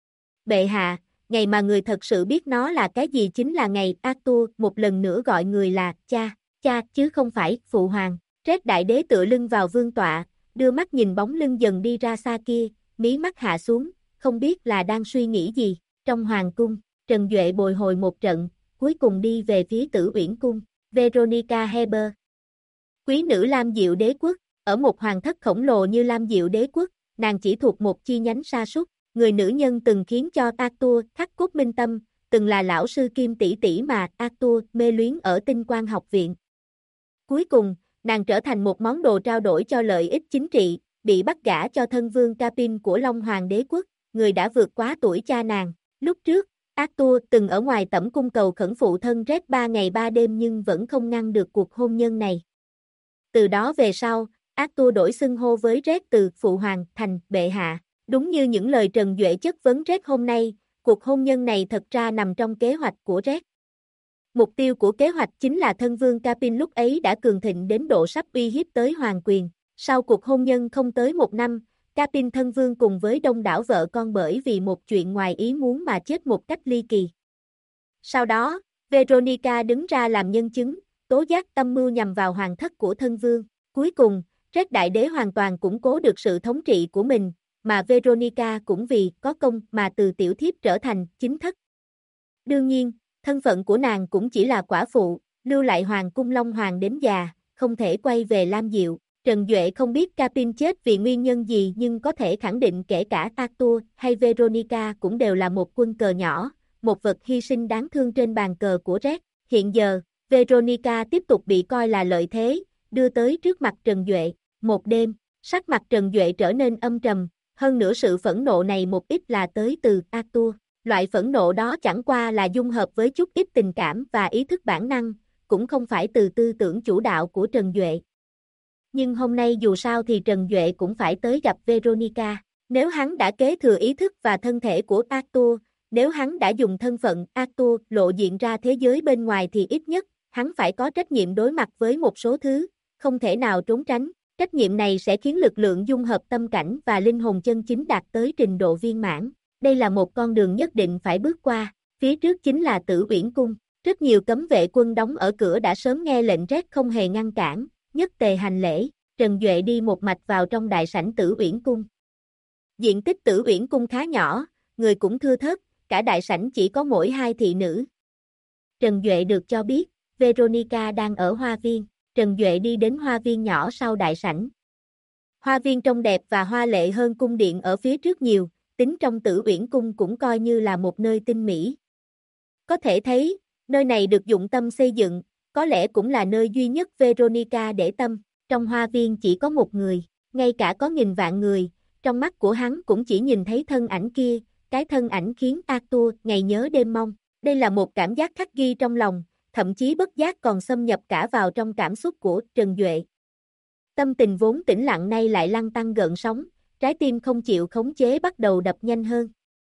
Bệ hạ, ngày mà người thật sự biết nó là cái gì chính là ngày Arthur một lần nữa gọi người là cha chứ không phải phụ hoàng. Red đại đế tựa lưng vào vương tọa, đưa mắt nhìn bóng lưng dần đi ra xa kia, mí mắt hạ xuống, không biết là đang suy nghĩ gì. Trong hoàng cung, Trần Duệ bồi hồi một trận, cuối cùng đi về phía Tử Uyển cung. Veronica Heber, quý nữ Lam Diệu đế quốc, ở một hoàng thất khổng lồ như Lam Diệu đế quốc, nàng chỉ thuộc một chi nhánh sa sút, người nữ nhân từng khiến cho Arthur khắc cốt minh tâm, từng là lão sư kim tỷ tỷ mà Arthur mê luyến ở Tinh Quang học viện. Cuối cùng, nàng trở thành một món đồ trao đổi cho lợi ích chính trị, bị bắt gả cho thân vương Capin của Long Hoàng đế quốc, người đã vượt quá tuổi cha nàng. Lúc trước, Arthur từng ở ngoài tẩm cung cầu khẩn phụ thân Red 3 ngày 3 đêm nhưng vẫn không ngăn được cuộc hôn nhân này. Từ đó về sau, Arthur đổi xưng hô với Red từ phụ hoàng thành bệ hạ. Đúng như những lời Trần Duệ chất vấn Red hôm nay, cuộc hôn nhân này thật ra nằm trong kế hoạch của Red. Mục tiêu của kế hoạch chính là thân vương Capin lúc ấy đã cường thịnh đến độ sắp uy hiếp tới hoàng quyền. Sau cuộc hôn nhân không tới 1 năm, Capin thân vương cùng với đông đảo vợ con bởi vì một chuyện ngoài ý muốn mà chết một cách ly kỳ. Sau đó, Veronica đứng ra làm nhân chứng, tố giác âm mưu nhằm vào hoàng thất của thân vương. Cuối cùng, Red đại đế hoàn toàn củng cố được sự thống trị của mình, mà Veronica cũng vì có công mà từ tiểu thiếp trở thành chính thất. Đương nhiên, thân phận của nàng cũng chỉ là quả phụ, lưu lại hoàng cung Long Hoàng đến già, không thể quay về Lam Diệu. Trần Duệ không biết Capin chết vì nguyên nhân gì nhưng có thể khẳng định kể cả Arthur hay Veronica cũng đều là một quân cờ nhỏ, một vật hy sinh đáng thương trên bàn cờ của Red. Hiện giờ, Veronica tiếp tục bị coi là lợi thế, đưa tới trước mặt Trần Duệ. Một đêm, sắc mặt Trần Duệ trở nên âm trầm, hơn nữa sự phẫn nộ này một ít là tới từ Arthur. Loại phẫn nộ đó chẳng qua là dung hợp với chút ít tình cảm và ý thức bản năng, cũng không phải từ tư tưởng chủ đạo của Trần Duệ. Nhưng hôm nay dù sao thì Trần Duệ cũng phải tới gặp Veronica. Nếu hắn đã kế thừa ý thức và thân thể của Arthur, nếu hắn đã dùng thân phận Arthur lộ diện ra thế giới bên ngoài thì ít nhất, hắn phải có trách nhiệm đối mặt với một số thứ, không thể nào trốn tránh. Trách nhiệm này sẽ khiến lực lượng dung hợp tâm cảnh và linh hồn chân chính đạt tới trình độ viên mãn. Đây là một con đường nhất định phải bước qua, phía trước chính là Tử Uyển Cung. Rất nhiều cấm vệ quân đóng ở cửa đã sớm nghe lệnh rét không hề ngăn cản, nhất tề hành lễ. Trần Duệ đi một mạch vào trong đại sảnh Tử Uyển Cung. Diện tích Tử Uyển Cung khá nhỏ, người cũng thưa thớt, cả đại sảnh chỉ có mỗi 2 thị nữ. Trần Duệ được cho biết, Veronica đang ở hoa viên. Trần Duệ đi đến hoa viên nhỏ sau đại sảnh. Hoa viên trông đẹp và hoa lệ hơn cung điện ở phía trước nhiều, tính trong Tử Uyển Cung cũng coi như là một nơi tinh mỹ. Có thể thấy, nơi này được dụng tâm xây dựng, có lẽ cũng là nơi duy nhất Veronica để tâm. Trong hoa viên chỉ có một người, ngay cả có nghìn vạn người, trong mắt của hắn cũng chỉ nhìn thấy thân ảnh kia, cái thân ảnh khiến Arthur ngày nhớ đêm mong. Đây là một cảm giác khắc ghi trong lòng, thậm chí bất giác còn xâm nhập cả vào trong cảm xúc của Trần Duệ. Tâm tình vốn tĩnh lặng nay lại lăn tăn gợn sóng, trái tim không chịu khống chế bắt đầu đập nhanh hơn.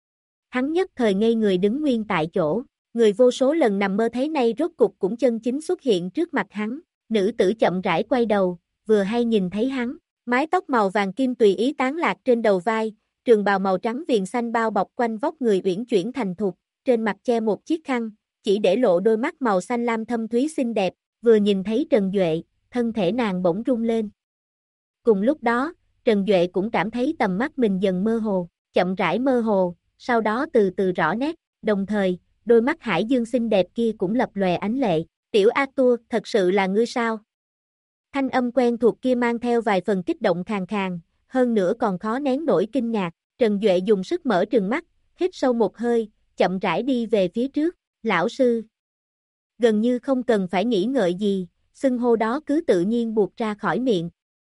Hắn nhất thời ngây người đứng nguyên tại chỗ, người vô số lần nằm mơ thấy nay rốt cục cũng chân chính xuất hiện trước mặt hắn. Nữ tử chậm rãi quay đầu, vừa hay nhìn thấy hắn, mái tóc màu vàng kim tùy ý tán lạc trên đầu vai, trường bào màu trắng viền xanh bao bọc quanh vóc người uyển chuyển thành thục, trên mặt che một chiếc khăn, chỉ để lộ đôi mắt màu xanh lam thâm thúy xinh đẹp, vừa nhìn thấy Trần Duệ, thân thể nàng bỗng rung lên. Cùng lúc đó, Trần Duệ cũng cảm thấy tầm mắt mình dần mơ hồ, chậm rãi mơ hồ, sau đó từ từ rõ nét, đồng thời, đôi mắt hải dương xinh đẹp kia cũng lập lòe ánh lệ. Tiểu Arthur, thật sự là ngươi sao? Thanh âm quen thuộc kia mang theo vài phần kích động khàn khàn, hơn nữa còn khó nén nổi kinh ngạc. Trần Duệ dùng sức mở trừng mắt, hít sâu một hơi, chậm rãi đi về phía trước. Lão sư. Gần như không cần phải nghĩ ngợi gì, xưng hô đó cứ tự nhiên buột ra khỏi miệng.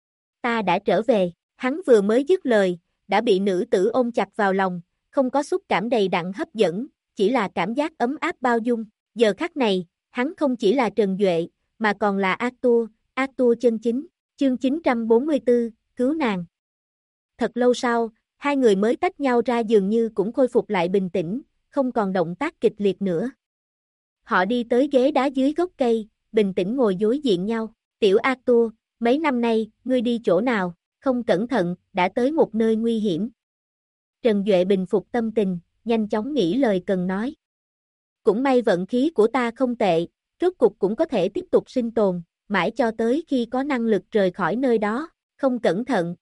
Ta đã trở về, hắn vừa mới dứt lời, đã bị nữ tử ôm chặt vào lòng, không có xúc cảm đầy đặn hấp dẫn, chỉ là cảm giác ấm áp bao dung. Giờ khắc này, hắn không chỉ là Trần Duệ, mà còn là Arthur chân chính. Chương 944, cứu nàng. Thật lâu sau, hai người mới tách nhau ra dường như cũng khôi phục lại bình tĩnh, không còn động tác kịch liệt nữa. Họ đi tới ghế đá dưới gốc cây, bình tĩnh ngồi đối diện nhau. Tiểu Arthur, mấy năm nay, ngươi đi chỗ nào, không cẩn thận, đã tới một nơi nguy hiểm. Trần Duệ bình phục tâm tình, nhanh chóng nghĩ lời cần nói. Cũng may vận khí của ta không tệ, rốt cục cũng có thể tiếp tục sinh tồn, mãi cho tới khi có năng lực rời khỏi nơi đó, không cẩn thận.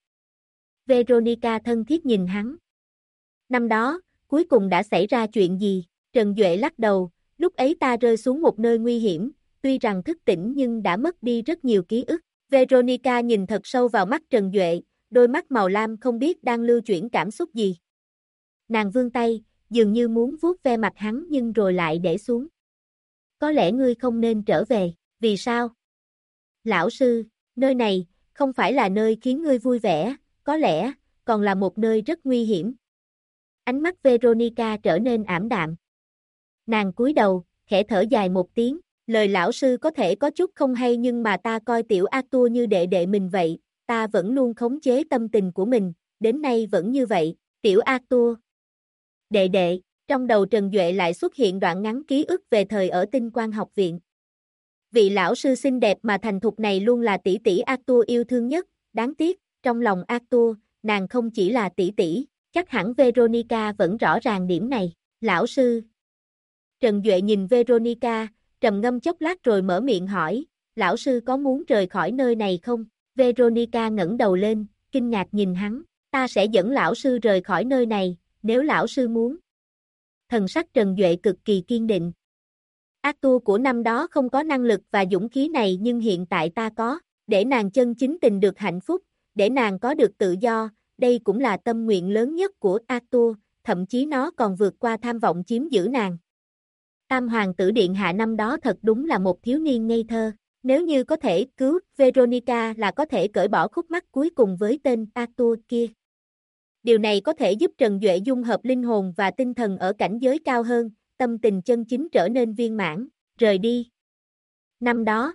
Veronica thân thiết nhìn hắn. Năm đó, cuối cùng đã xảy ra chuyện gì? Trần Duệ lắc đầu, lúc ấy ta rơi xuống một nơi nguy hiểm, tuy rằng thức tỉnh nhưng đã mất đi rất nhiều ký ức. Veronica nhìn thật sâu vào mắt Trần Duệ, đôi mắt màu lam không biết đang lưu chuyển cảm xúc gì. Nàng vươn tay, dường như muốn vuốt ve mặt hắn nhưng rồi lại để xuống. Có lẽ ngươi không nên trở về, vì sao? Lão sư, nơi này, không phải là nơi khiến ngươi vui vẻ, có lẽ, còn là một nơi rất nguy hiểm. Ánh mắt Veronica trở nên ảm đạm. Nàng cúi đầu, khẽ thở dài một tiếng, lời lão sư có thể có chút không hay nhưng mà ta coi tiểu Arthur như đệ đệ mình vậy, ta vẫn luôn khống chế tâm tình của mình, đến nay vẫn như vậy, tiểu Arthur. Đệ đệ, trong đầu Trần Duệ lại xuất hiện đoạn ngắn ký ức về thời ở Tinh Quang học viện. Vị lão sư xinh đẹp mà thành thục này luôn là tỷ tỷ Arthur yêu thương nhất, đáng tiếc, trong lòng Arthur, nàng không chỉ là tỷ tỷ, chắc hẳn Veronica vẫn rõ ràng điểm này. Lão sư. Trần Duệ nhìn Veronica, trầm ngâm chốc lát rồi mở miệng hỏi, lão sư có muốn rời khỏi nơi này không? Veronica ngẩng đầu lên, kinh ngạc nhìn hắn, ta sẽ dẫn lão sư rời khỏi nơi này, nếu lão sư muốn. Thần sắc Trần Duệ cực kỳ kiên định. Arthur của năm đó không có năng lực và dũng khí này nhưng hiện tại ta có, để nàng chân chính tình được hạnh phúc, để nàng có được tự do, đây cũng là tâm nguyện lớn nhất của Arthur, thậm chí nó còn vượt qua tham vọng chiếm giữ nàng. Tam hoàng tử điện hạ năm đó thật đúng là một thiếu niên ngây thơ, nếu như có thể cứu Veronica là có thể cởi bỏ khúc mắc cuối cùng với tên Arthur kia. Điều này có thể giúp Trần Duệ dung hợp linh hồn và tinh thần ở cảnh giới cao hơn, tâm tình chân chính trở nên viên mãn, rời đi. Năm đó,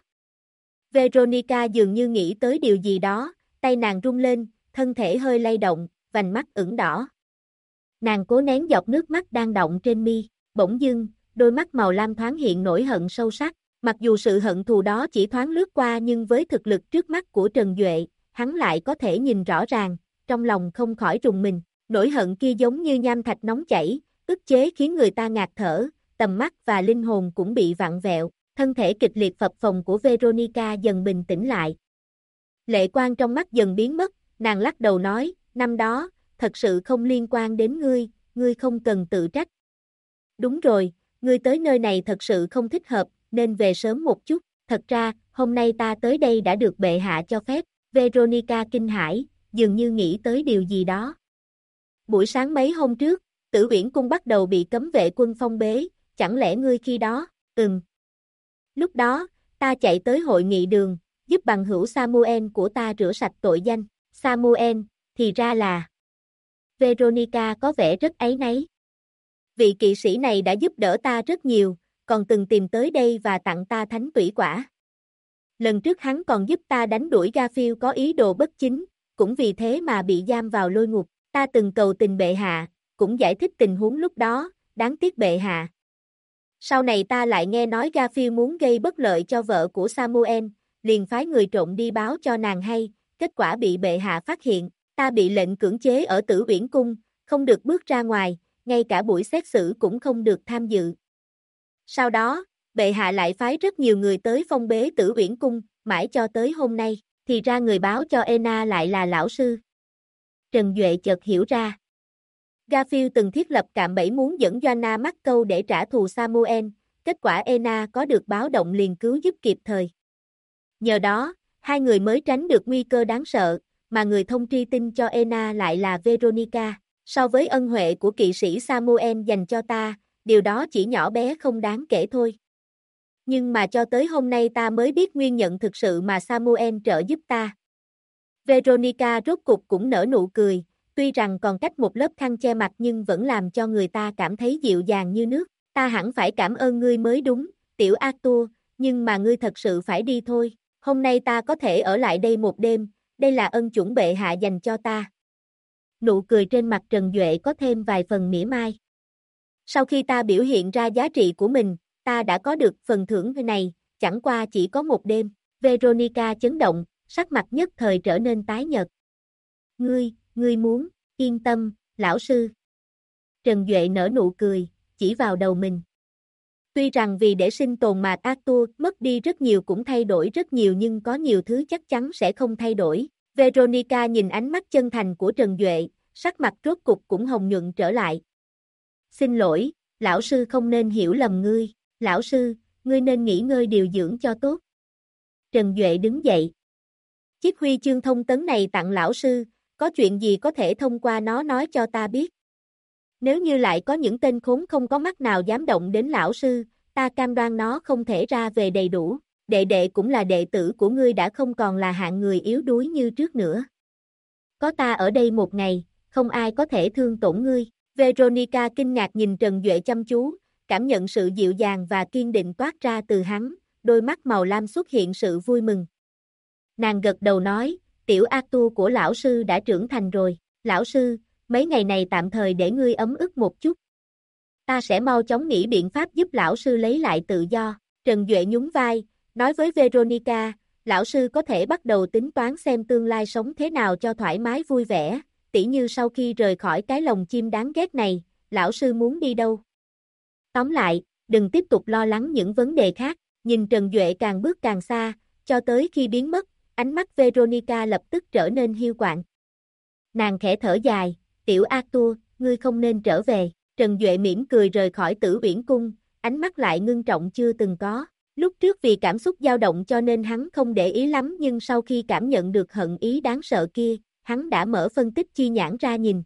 Veronica dường như nghĩ tới điều gì đó, tay nàng rung lên, thân thể hơi lay động, vành mắt ửng đỏ. Nàng cố nén giọt nước mắt đang đọng trên mi, bỗng dưng, đôi mắt màu lam thoáng hiện nỗi hận sâu sắc, mặc dù sự hận thù đó chỉ thoáng lướt qua nhưng với thực lực trước mắt của Trần Duệ, hắn lại có thể nhìn rõ ràng, trong lòng không khỏi rùng mình, Nỗi hận kia giống như nham thạch nóng chảy, ức chế khiến người ta ngạt thở, tầm mắt và linh hồn cũng bị vặn vẹo, thân thể kịch liệt phập phồng của Veronica dần bình tĩnh lại. Lệ quang trong mắt dần biến mất, nàng lắc đầu nói, năm đó, thật sự không liên quan đến ngươi, ngươi không cần tự trách. Đúng rồi, ngươi tới nơi này thật sự không thích hợp, nên về sớm một chút, thật ra, hôm nay ta tới đây đã được bệ hạ cho phép, Veronica kinh hãi, dường như nghĩ tới điều gì đó. Buổi sáng mấy hôm trước, Tử Uyển Cung bắt đầu bị cấm vệ quân phong bế, chẳng lẽ ngươi khi đó, Lúc đó, ta chạy tới hội nghị đường, giúp bằng hữu Samuel của ta rửa sạch tội danh, Samuel, thì ra là... Veronica có vẻ rất áy náy. Vị kỵ sĩ này đã giúp đỡ ta rất nhiều, còn từng tìm tới đây và tặng ta thánh tủy quả. Lần trước hắn còn giúp ta đánh đuổi Garfield có ý đồ bất chính, cũng vì thế mà bị giam vào lôi ngục, ta từng cầu tình bệ hạ, cũng giải thích tình huống lúc đó, đáng tiếc bệ hạ. Sau này ta lại nghe nói Garfield muốn gây bất lợi cho vợ của Samuel, liền phái người trộm đi báo cho nàng hay, kết quả bị bệ hạ phát hiện, ta bị lệnh cưỡng chế ở Tử Uyển Cung, không được bước ra ngoài, ngay cả buổi xét xử cũng không được tham dự. Sau đó, bệ hạ lại phái rất nhiều người tới phong bế Tử Uyển Cung, mãi cho tới hôm nay, thì ra người báo cho Ena lại là lão sư. Trần Duệ chợt hiểu ra. Garfield từng thiết lập cạm bẫy muốn dẫn Joanna mắc câu để trả thù Samuel, kết quả Ena có được báo động liền cứu giúp kịp thời. Nhờ đó, hai người mới tránh được nguy cơ đáng sợ, mà người thông tri tin cho Ena lại là Veronica. So với ân huệ của kỵ sĩ Samuel dành cho ta, điều đó chỉ nhỏ bé không đáng kể thôi. Nhưng mà cho tới hôm nay ta mới biết nguyên nhân thực sự mà Samuel trợ giúp ta. Veronica rốt cục cũng nở nụ cười, tuy rằng còn cách một lớp khăn che mặt nhưng vẫn làm cho người ta cảm thấy dịu dàng như nước. Ta hẳn phải cảm ơn ngươi mới đúng, tiểu Arthur, nhưng mà ngươi thật sự phải đi thôi. Hôm nay ta có thể ở lại đây một đêm, đây là ân chuẩn bệ hạ dành cho ta. Nụ cười trên mặt Trần Duệ có thêm vài phần mỉa mai. Sau khi ta biểu hiện ra giá trị của mình, ta đã có được phần thưởng này, chẳng qua chỉ có một đêm. Veronica chấn động, sắc mặt nhất thời trở nên tái nhợt. Ngươi muốn, yên tâm, lão sư. Trần Duệ nở nụ cười, chỉ vào đầu mình. Tuy rằng vì để sinh tồn mà Arthur mất đi rất nhiều cũng thay đổi rất nhiều nhưng có nhiều thứ chắc chắn sẽ không thay đổi. Veronica nhìn ánh mắt chân thành của Trần Duệ, sắc mặt rốt cục cũng hồng nhuận trở lại. Xin lỗi, lão sư không nên hiểu lầm ngươi, lão sư, ngươi nên nghỉ ngơi điều dưỡng cho tốt. Trần Duệ đứng dậy. Chiếc huy chương thông tấn này tặng lão sư, có chuyện gì có thể thông qua nó nói cho ta biết. Nếu như lại có những tên khốn không có mắt nào dám động đến lão sư, ta cam đoan nó không thể ra về đầy đủ. Đệ đệ cũng là đệ tử của ngươi đã không còn là hạng người yếu đuối như trước nữa. Có ta ở đây một ngày, không ai có thể thương tổn ngươi. Veronica kinh ngạc nhìn Trần Duệ chăm chú, cảm nhận sự dịu dàng và kiên định toát ra từ hắn, đôi mắt màu lam xuất hiện sự vui mừng. Nàng gật đầu nói, tiểu Arthur của lão sư đã trưởng thành rồi, lão sư, mấy ngày này tạm thời để ngươi ấm ức một chút. Ta sẽ mau chóng nghĩ biện pháp giúp lão sư lấy lại tự do. Trần Duệ nhún vai, nói với Veronica, lão sư có thể bắt đầu tính toán xem tương lai sống thế nào cho thoải mái vui vẻ, tỉ như sau khi rời khỏi cái lồng chim đáng ghét này, lão sư muốn đi đâu. Tóm lại, đừng tiếp tục lo lắng những vấn đề khác, nhìn Trần Duệ càng bước càng xa, cho tới khi biến mất, ánh mắt Veronica lập tức trở nên hiu quạnh. Nàng khẽ thở dài, tiểu Arthur, ngươi không nên trở về. Trần Duệ mỉm cười rời khỏi Tử Uyển Cung, ánh mắt lại ngưng trọng chưa từng có. Lúc trước vì cảm xúc dao động cho nên hắn không để ý lắm nhưng sau khi cảm nhận được hận ý đáng sợ kia, hắn đã mở phân tích chi nhãn ra nhìn.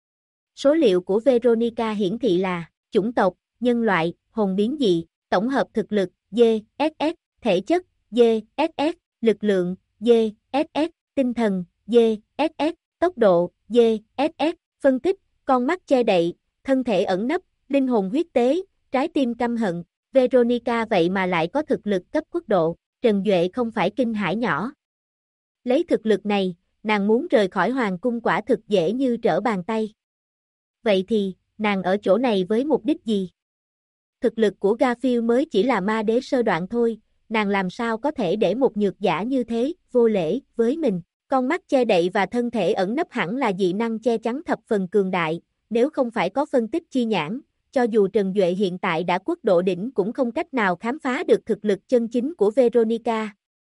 Số liệu của Veronica hiển thị là chủng tộc, nhân loại, hồn biến dị, tổng hợp thực lực, DSS, thể chất, DSS, lực lượng, DSS, tinh thần, DSS, tốc độ, DSS, phân tích, con mắt che đậy, thân thể ẩn nấp, linh hồn huyết tế, trái tim căm hận. Veronica vậy mà lại có thực lực cấp quốc độ, Trần Duệ không phải kinh hãi nhỏ. Lấy thực lực này, nàng muốn rời khỏi hoàng cung quả thực dễ như trở bàn tay. Vậy thì, nàng ở chỗ này với mục đích gì? Thực lực của Garfield mới chỉ là ma đế sơ đoạn thôi, nàng làm sao có thể để một nhược giả như thế, vô lễ với mình. Con mắt che đậy và thân thể ẩn nấp hẳn là dị năng che chắn thập phần cường đại, nếu không phải có phân tích chi nhãn, cho dù Trần Duệ hiện tại đã quốc độ đỉnh cũng không cách nào khám phá được thực lực chân chính của Veronica.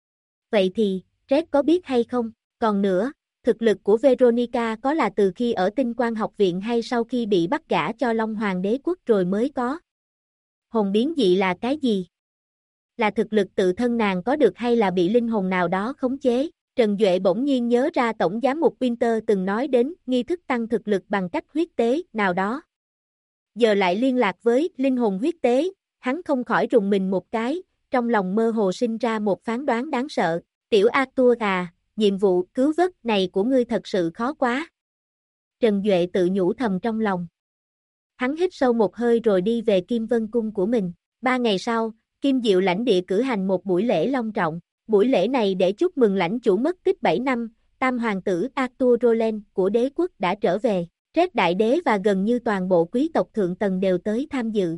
Vậy thì, Red có biết hay không? Còn nữa, thực lực của Veronica có là từ khi ở Tinh Quang học viện hay sau khi bị bắt gả cho Long Hoàng đế quốc rồi mới có? Hồn biến dị là cái gì? Là thực lực tự thân nàng có được hay là bị linh hồn nào đó khống chế? Trần Duệ bỗng nhiên nhớ ra Tổng giám mục Winter từng nói đến nghi thức tăng thực lực bằng cách huyết tế nào đó. Giờ lại liên lạc với linh hồn huyết tế, hắn không khỏi rùng mình một cái, trong lòng mơ hồ sinh ra một phán đoán đáng sợ. Tiểu Arthur à, nhiệm vụ cứu vớt này của ngươi thật sự khó quá. Trần Duệ tự nhủ thầm trong lòng. Hắn hít sâu một hơi rồi đi về Kim Vân Cung của mình. 3 ngày sau, Kim Diệu lãnh địa cử hành một buổi lễ long trọng. Buổi lễ này để chúc mừng lãnh chủ mất tích 7 năm, tam hoàng tử Arthur Roland của đế quốc đã trở về. Red đại đế và gần như toàn bộ quý tộc thượng tầng đều tới tham dự.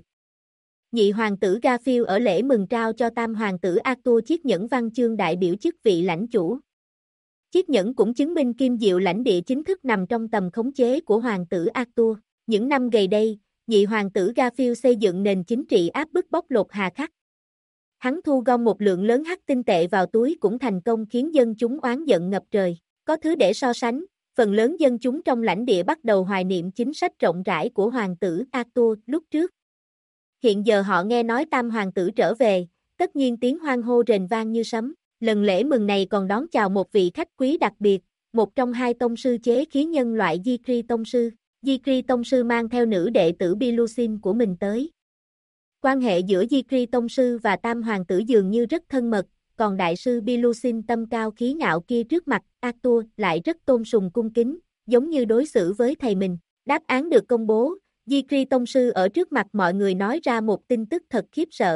Nhị hoàng tử Garfield ở lễ mừng trao cho tam hoàng tử Arthur chiếc nhẫn văn chương đại biểu chức vị lãnh chủ. Chiếc nhẫn cũng chứng minh Kim Diệu lãnh địa chính thức nằm trong tầm khống chế của hoàng tử Arthur. Những năm gần đây, nhị hoàng tử Garfield xây dựng nền chính trị áp bức bóc lột hà khắc. Hắn thu gom một lượng lớn hắc tinh tệ vào túi cũng thành công khiến dân chúng oán giận ngập trời. Có thứ để so sánh, phần lớn dân chúng trong lãnh địa bắt đầu hoài niệm chính sách rộng rãi của hoàng tử Arthur lúc trước. Hiện giờ họ nghe nói tam hoàng tử trở về, tất nhiên tiếng hoan hô rền vang như sấm. Lần lễ mừng này còn đón chào một vị khách quý đặc biệt, một trong 2 tông sư chế khí nhân loại Di-Kri tông sư. Di-Kri tông sư mang theo nữ đệ tử Bilusin của mình tới. Quan hệ giữa Di-Kri tông sư và tam hoàng tử dường như rất thân mật, còn đại sư Bilusin tâm cao khí ngạo kia trước mặt Arthur lại rất tôn sùng cung kính, giống như đối xử với thầy mình. Đáp án được công bố, Di-Kri tông sư ở trước mặt mọi người nói ra một tin tức thật khiếp sợ.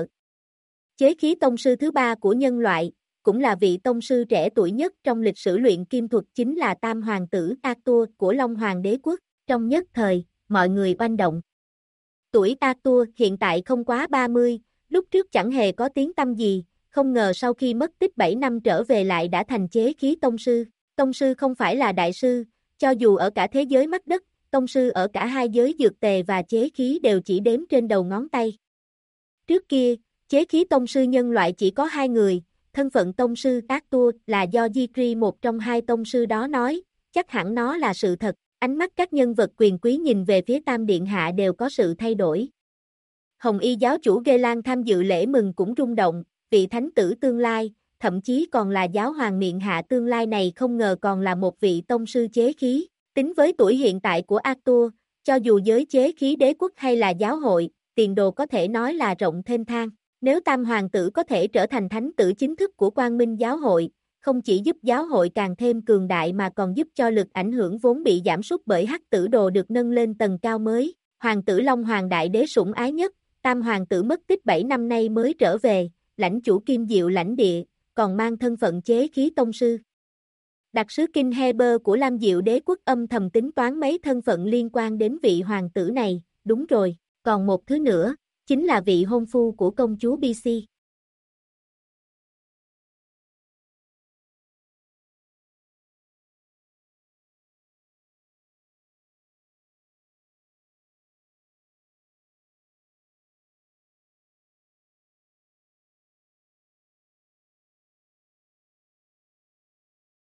Chế khí tông sư thứ 3 của nhân loại, cũng là vị tông sư trẻ tuổi nhất trong lịch sử luyện kim thuật chính là tam hoàng tử Arthur của Long Hoàng đế quốc. Trong nhất thời, mọi người oanh động. Tuổi Arthur hiện tại không quá 30, lúc trước chẳng hề có tiếng tăm gì, không ngờ sau khi mất tích 7 năm trở về lại đã thành chế khí tông sư. Tông sư không phải là đại sư, cho dù ở cả thế giới mắt đất, tông sư ở cả hai giới dược tề và chế khí đều chỉ đếm trên đầu ngón tay. Trước kia, chế khí tông sư nhân loại chỉ có 2 người, thân phận tông sư Arthur là do Di-Kri một trong 2 tông sư đó nói, chắc hẳn nó là sự thật. Ánh mắt các nhân vật quyền quý nhìn về phía Tam Điện Hạ đều có sự thay đổi. Hồng Y giáo chủ Gelan tham dự lễ mừng cũng rung động, vị thánh tử tương lai, thậm chí còn là giáo hoàng miện hạ tương lai này không ngờ còn là một vị tông sư chế khí. Tính với tuổi hiện tại của Arthur, cho dù giới chế khí đế quốc hay là giáo hội, tiền đồ có thể nói là rộng thênh thang. Nếu tam hoàng tử có thể trở thành thánh tử chính thức của Quang Minh giáo hội, không chỉ giúp giáo hội càng thêm cường đại mà còn giúp cho lực ảnh hưởng vốn bị giảm sút bởi hắc tử đồ được nâng lên tầng cao mới. Hoàng tử Long Hoàng đại đế sủng ái nhất, tam hoàng tử mất tích 7 năm nay mới trở về, lãnh chủ Kim Diệu lãnh địa, còn mang thân phận chế khí tông sư. Đặc sứ Kinh Heber của Lam Diệu đế quốc âm thầm tính toán mấy thân phận liên quan đến vị hoàng tử này, đúng rồi, còn một thứ nữa, chính là vị hôn phu của công chúa BC.